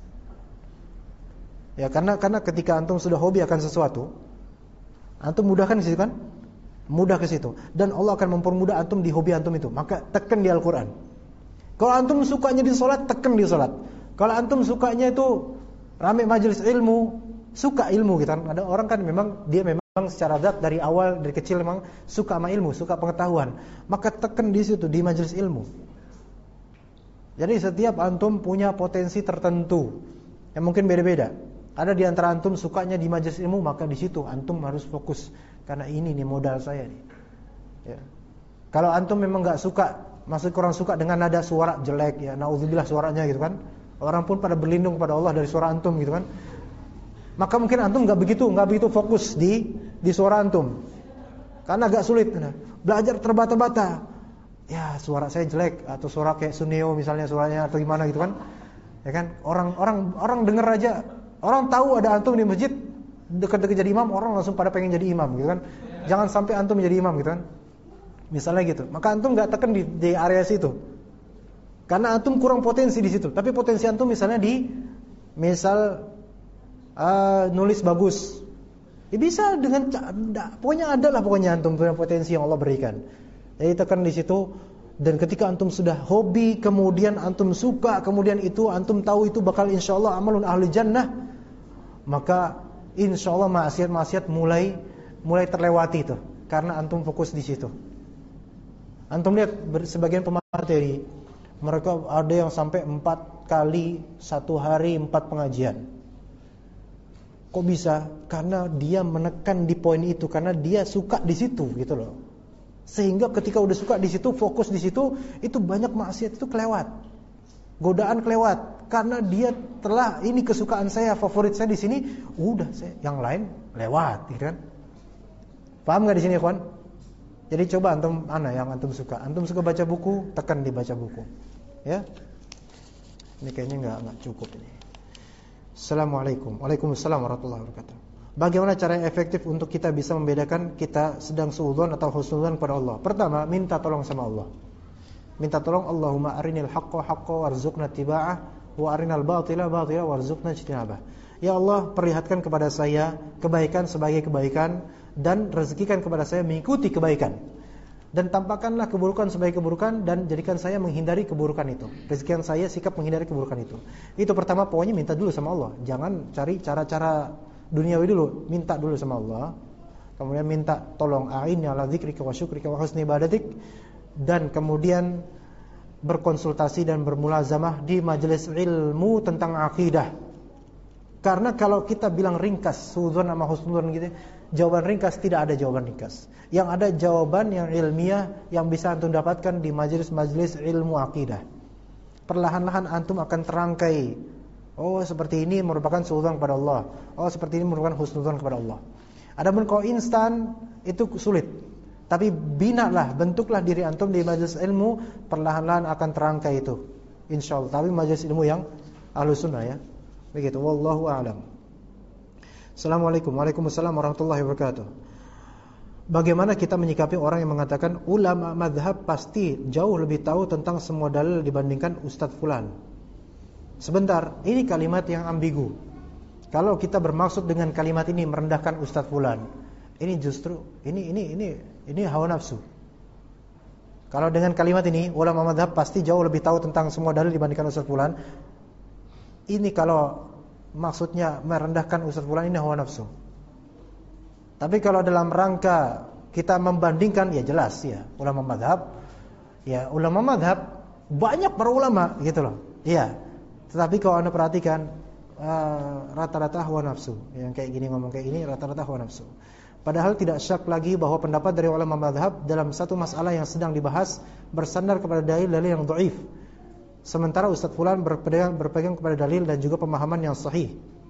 Ya, karena ketika antum sudah hobi akan sesuatu, antum mudahkan ke situ kan? Mudah ke situ. Dan Allah akan mempermudah antum di hobi antum itu. Maka tekan di Al-Quran. Kalau antum sukanya di sholat, tekan di sholat. Kalau antum sukanya itu rame majelis ilmu, suka ilmu gitu kan. Ada orang kan memang secara zat dari awal, dari kecil memang suka sama ilmu, suka pengetahuan. Maka tekan di situ, di majelis ilmu. Jadi setiap antum punya potensi tertentu yang mungkin beda-beda. Ada di antara antum sukanya di majelis ilmu, maka di situ antum harus fokus. Karena ini nih modal saya nih. Ya. Kalau antum memang gak suka, maksud kurang suka dengan nada suara jelek, ya naudzubillah suaranya gitu kan. Orang pun pada berlindung pada Allah dari suara antum gitu kan. Maka mungkin antum nggak begitu fokus di suara antum, karena agak sulit. Belajar terbata-bata, ya suara saya jelek atau suara kayak Suneo misalnya suaranya atau gimana gitu kan, ya kan orang dengar aja, orang tahu ada antum di masjid dekat-dekat jadi imam, orang langsung pada pengen jadi imam gitu kan. Jangan sampai antum jadi imam gitu kan, misalnya gitu. Maka antum nggak tekan di area situ, karena antum kurang potensi di situ. Tapi potensi antum misalnya nulis bagus, ya bisa dengan pokoknya antum punya potensi yang Allah berikan. Jadi tekan di situ, dan ketika antum sudah hobi, kemudian antum suka, kemudian itu antum tahu itu bakal insyaallah amalun ahli jannah, maka insyaallah maksiat mulai terlewati itu, karena antum fokus di situ. Antum lihat sebagian pemateri, mereka ada yang sampai 4 kali 1 hari 4 pengajian. Kok bisa? Karena dia menekan di poin itu, karena dia suka di situ gitu loh. Sehingga ketika udah suka di situ, fokus di situ, itu banyak maksiat itu kelewat. godaan kelewat karena dia telah ini kesukaan saya, favorit saya di sini, udah saya yang lain lewat, gitu kan? Paham nggak di sini, ikhwan? Jadi coba antum yang antum suka. Antum suka baca buku, tekan di baca buku. Ya. Ini kayaknya enggak cukup ini. Assalamualaikum. Waalaikumsalam warahmatullahi wabarakatuh. Bagaimana cara yang efektif untuk kita bisa membedakan kita sedang suudzon atau husnudzon kepada Allah? Pertama, minta tolong sama Allah. Minta tolong, Allahumma arinil haqqa haqqan warzuqna tiba'ah wa arinal batila batila warzuqna ijtinabah. Ya Allah, perlihatkan kepada saya kebaikan sebagai kebaikan dan rezekikan kepada saya mengikuti kebaikan. Dan tampakkanlah keburukan sebagai keburukan dan jadikan saya menghindari keburukan itu. Rezekikan saya sikap menghindari keburukan itu. Itu pertama, pokoknya minta dulu sama Allah. Jangan cari cara-cara duniawi dulu, minta dulu sama Allah. Kemudian minta tolong a'inni ala dzikrika wa syukrika wa husni ibadatik, dan kemudian berkonsultasi dan bermulazamah di majelis ilmu tentang akidah. Karena kalau kita bilang ringkas suudzon sama husnudzon gitu, jawaban ringkas tidak ada jawaban ringkas. Yang ada jawaban yang ilmiah yang bisa antum dapatkan di majelis-majelis ilmu akidah. Perlahan-lahan antum akan terangkai, oh seperti ini merupakan suudzon kepada Allah, oh seperti ini merupakan husnudzon kepada Allah. Adapun kalau instan itu sulit. Tapi binalah, bentuklah diri antum di majelis ilmu, perlahan-lahan akan terangkai itu, insyaallah. Tapi majelis ilmu yang ahlus sunnah, ya. Begitu, wallahu a'lam. Assalamualaikum. Waalaikumsalam warahmatullahi wabarakatuh. Bagaimana kita menyikapi orang yang mengatakan ulama mazhab pasti jauh lebih tahu tentang semua dalil dibandingkan Ustadz Fulan? Sebentar, ini kalimat yang ambigu. Kalau kita bermaksud dengan kalimat ini merendahkan Ustadz Fulan, ini justru ini hawa nafsu. Kalau dengan kalimat ini ulama mazhab pasti jauh lebih tahu tentang semua dalil dibandingkan Ustadz Fulan, ini kalau maksudnya merendahkan Ustadz Fulan, ini hawa nafsu. Tapi kalau dalam rangka kita membandingkan, ya jelas ya ulama mazhab, ya ulama mazhab banyak para ulama gitu loh. Iya. Tetapi kalau Anda perhatikan rata-rata hawa nafsu. Yang kayak gini ngomong kayak gini rata-rata hawa nafsu. Padahal tidak syak lagi bahwa pendapat dari ulama mazhab dalam satu masalah yang sedang dibahas bersandar kepada dalil-dalil yang dhaif. Sementara Ustadz Fulan berpegang kepada dalil dan juga pemahaman yang sahih.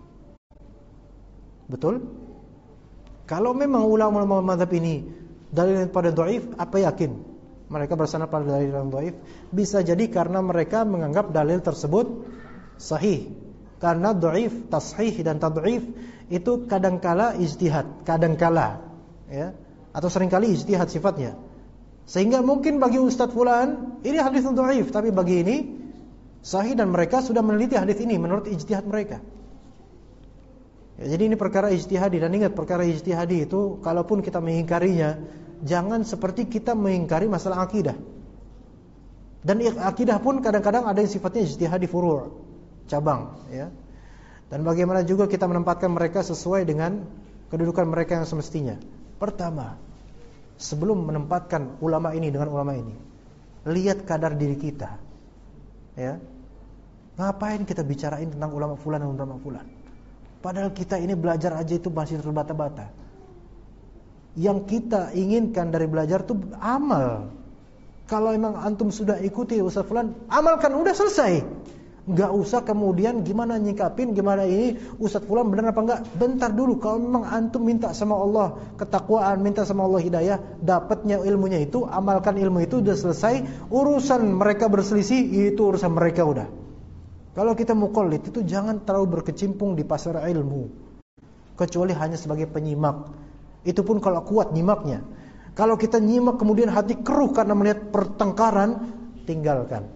Betul? Kalau memang ulama mazhab ini dalil pada dhaif, apa yakin mereka bersandar pada dalil yang dhaif? Bisa jadi karena mereka menganggap dalil tersebut sahih. Karena dhaif, tashih dan tad'if itu kadangkala ijtihad, kadangkala ya, atau seringkali ijtihad sifatnya. Sehingga mungkin bagi Ustadz Fulan ini hadis dhaif, tapi bagi ini sahih dan mereka sudah meneliti hadis ini menurut ijtihad mereka. Ya, jadi ini perkara ijtihadi, dan ingat perkara ijtihadi itu kalaupun kita mengingkarinya, jangan seperti kita mengingkari masalah akidah. Dan akidah pun kadang-kadang ada yang sifatnya ijtihadi furu', cabang, ya. Dan bagaimana juga kita menempatkan mereka sesuai dengan kedudukan mereka yang semestinya. Pertama, sebelum menempatkan ulama ini dengan ulama ini, lihat kadar diri kita. Ya. Ngapain kita bicarain tentang ulama fulan dan ulama fulan? Padahal kita ini belajar aja itu masih terbata-bata. Yang kita inginkan dari belajar itu amal. Kalau memang antum sudah ikuti Ustaz fulan, amalkan, udah selesai. Enggak usah kemudian gimana nyikapin, gimana ini Ustaz fulan benar apa enggak. Bentar dulu, kalau memang antum minta sama Allah ketakwaan, minta sama Allah hidayah, dapatnya ilmunya itu, amalkan ilmu itu, udah selesai. Urusan mereka berselisih, itu urusan mereka udah. Kalau kita muqallid itu jangan terlalu berkecimpung di pasar ilmu, kecuali hanya sebagai penyimak. Itu pun kalau kuat nyimaknya. Kalau kita nyimak kemudian hati keruh karena melihat pertengkaran, tinggalkan.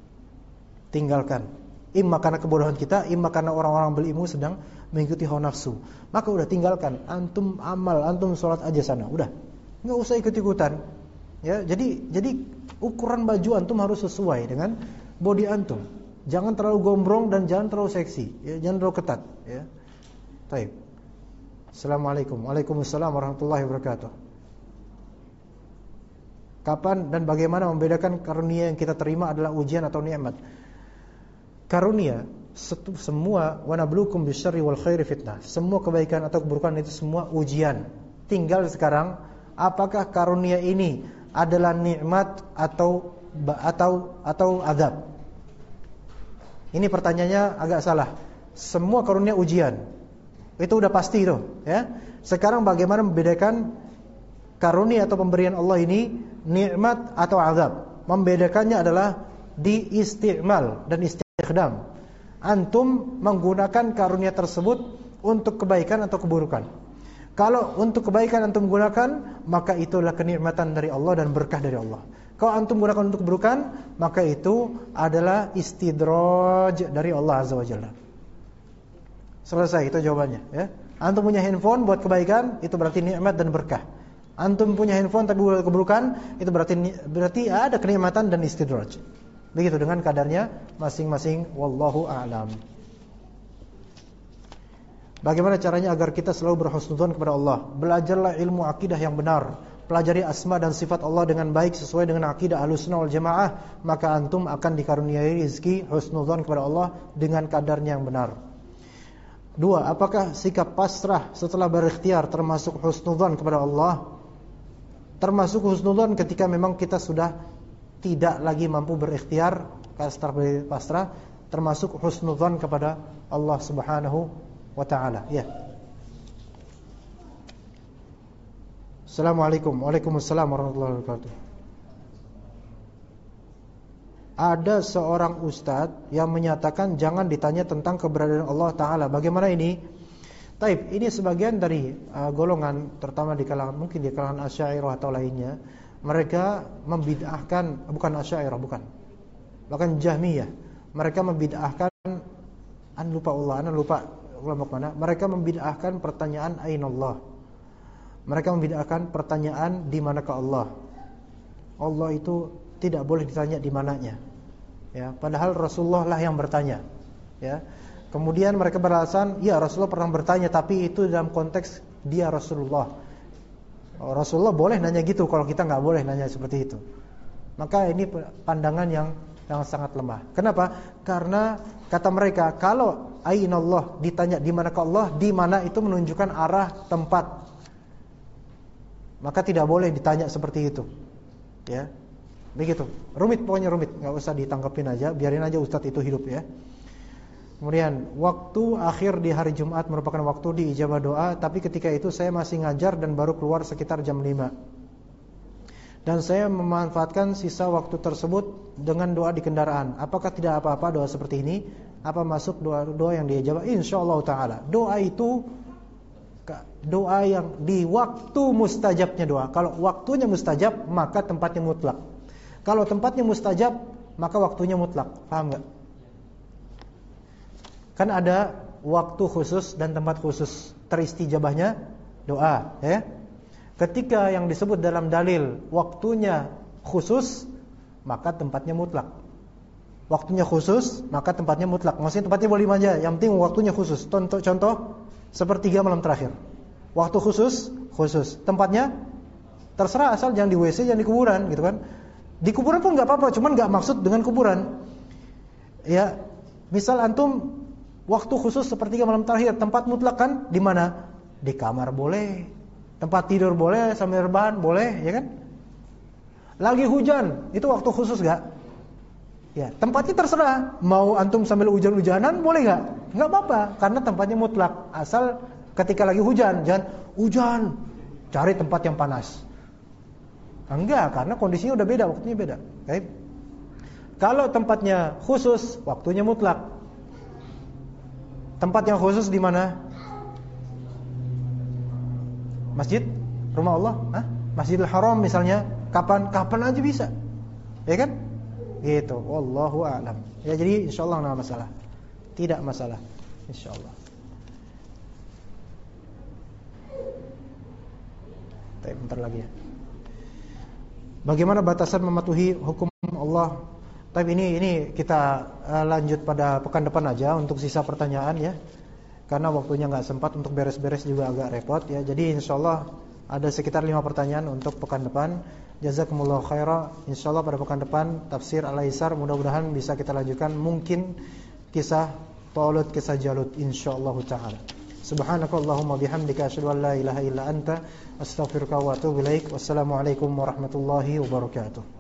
Imma karena kebodohan kita, imma karena orang-orang berilmu sedang mengikuti hawa nafsu. Maka udah tinggalkan. Antum amal, antum sholat aja sana. Udah, nggak usah ikut-ikutan. Ya, jadi ukuran baju antum harus sesuai dengan body antum. Jangan terlalu gombrong dan jangan terlalu seksi. Ya, jangan terlalu ketat. Ya. Baik. Assalamualaikum. Waalaikumsalam warahmatullahi wabarakatuh. Kapan dan bagaimana membedakan karunia yang kita terima adalah ujian atau nikmat? Karunia semua wa nabluukum bisyarri wal khairi fitnah. Semua kebaikan atau keburukan itu semua ujian. Tinggal sekarang apakah karunia ini adalah nikmat atau azab? Ini pertanyaannya agak salah. Semua karunia ujian. Itu udah pasti itu, ya. Sekarang bagaimana membedakan karunia atau pemberian Allah ini nikmat atau azab? Membedakannya adalah di isti'mal dan istikhdam. Antum menggunakan karunia tersebut untuk kebaikan atau keburukan. Kalau untuk kebaikan antum gunakan, maka itulah kenikmatan dari Allah dan berkah dari Allah. Kalau antum gunakan untuk keburukan, maka itu adalah istidraj dari Allah Azza wa Jalla. Selesai, itu jawabannya, ya. Antum punya handphone buat kebaikan, itu berarti nikmat dan berkah. Antum punya handphone tapi buat keburukan, itu berarti ada kenikmatan dan istidraj. Begitu dengan kadarnya masing-masing, wallahu a'lam. Bagaimana caranya agar kita selalu berhusnudzon kepada Allah? Belajarlah ilmu akidah yang benar. Pelajari asma dan sifat Allah dengan baik sesuai dengan akidah Ahlussunnah wal Jamaah, maka antum akan dikaruniai rezeki husnudzon kepada Allah dengan kadarnya yang benar. 2. Apakah sikap pasrah setelah berikhtiar termasuk husnudzon kepada Allah? Termasuk husnudzon ketika memang kita sudah tidak lagi mampu berikhtiar, setelah pasrah, termasuk husnudzon kepada Allah Subhanahu wa ta'ala. Ya. Assalamualaikum. Waalaikumsalam warahmatullahi wabarakatuh. Ada seorang ustadz yang menyatakan jangan ditanya tentang keberadaan Allah Ta'ala. Bagaimana ini? Taib, ini sebagian dari golongan, terutama di kalangan, mungkin di kalangan Asy'ariyah atau lainnya. Mereka membid'ahkan, bukan Asy'ariyah, bukan, bahkan Jahmiyah. Mereka membid'ahkan, lupa ulama mana. Mereka membid'ahkan pertanyaan ainallah. Mereka membid'ahkan pertanyaan di manakah Allah. Allah itu tidak boleh ditanya di mananya. Ya, padahal Rasulullah lah yang bertanya. Ya. Kemudian mereka beralasan, ya Rasulullah pernah bertanya, tapi itu dalam konteks dia Rasulullah. Rasulullah boleh nanya gitu, kalau kita nggak boleh nanya seperti itu. Maka ini pandangan yang sangat lemah. Kenapa? Karena kata mereka, kalau ainallah ditanya di manakah Allah, di mana itu menunjukkan arah tempat. Maka tidak boleh ditanya seperti itu. Ya. Begitu. Rumit, pokoknya rumit, enggak usah ditangkapin aja, biarin aja ustadz itu hidup, ya. Kemudian, waktu akhir di hari Jumat merupakan waktu diijabah doa, tapi ketika itu saya masih ngajar dan baru keluar sekitar jam 5. Dan saya memanfaatkan sisa waktu tersebut dengan doa di kendaraan. Apakah tidak apa-apa doa seperti ini? Apa masuk doa yang diijabah? Insyaallah taala. Doa itu doa yang di waktu mustajabnya doa. Kalau waktunya mustajab, maka tempatnya mutlak. Kalau tempatnya mustajab, maka waktunya mutlak. Paham enggak? Kan ada waktu khusus dan tempat khusus teristijabahnya doa, ya. Ketika yang disebut dalam dalil waktunya khusus, maka tempatnya mutlak. Waktunya khusus, maka tempatnya mutlak. Maksudnya tempatnya boleh aja, yang penting waktunya khusus. Contoh sepertiga malam terakhir. Waktu khusus, tempatnya terserah, asal jangan di WC, jangan di kuburan, gitu kan. Di kuburan pun enggak apa-apa, cuman enggak maksud dengan kuburan. Ya, misal antum waktu khusus sepertiga malam terakhir, tempat mutlak kan di mana? Di kamar boleh, tempat tidur boleh, sambil rebahan boleh, ya kan? Lagi hujan, itu waktu khusus enggak? Ya, tempatnya terserah. Mau antum sambil hujan-hujanan boleh enggak? Enggak apa-apa, karena tempatnya mutlak. Asal ketika lagi hujan, jangan hujan, cari tempat yang panas. Enggak, karena kondisinya udah beda, waktunya beda. Baik. Kalau tempatnya khusus, waktunya mutlak. Tempat yang khusus di mana? Masjid, rumah Allah, Masjidil Haram misalnya, kapan aja bisa. Ya kan? Gitu. Wallahu a'lam. Ya, jadi insyaallah enggak masalah. Tidak masalah, insyaallah. Bentar lagi ya. Bagaimana batasan mematuhi hukum Allah? Tapi ini kita lanjut pada pekan depan aja untuk sisa pertanyaan, ya. Karena waktunya enggak sempat untuk beres-beres juga agak repot, ya. Jadi insyaallah ada sekitar 5 pertanyaan untuk pekan depan. Jazakumullahu khairan. Insyaallah pada pekan depan tafsir Al-Aisar mudah-mudahan bisa kita lanjutkan, mungkin kisah Talut, kisah Jalut, insyaallah taala. Subhanakallahumma bihamdika asyhadu an la ilaha illa anta astaghfiruka wa atubu ilaik. Wassalamualaikum warahmatullahi wabarakatuh.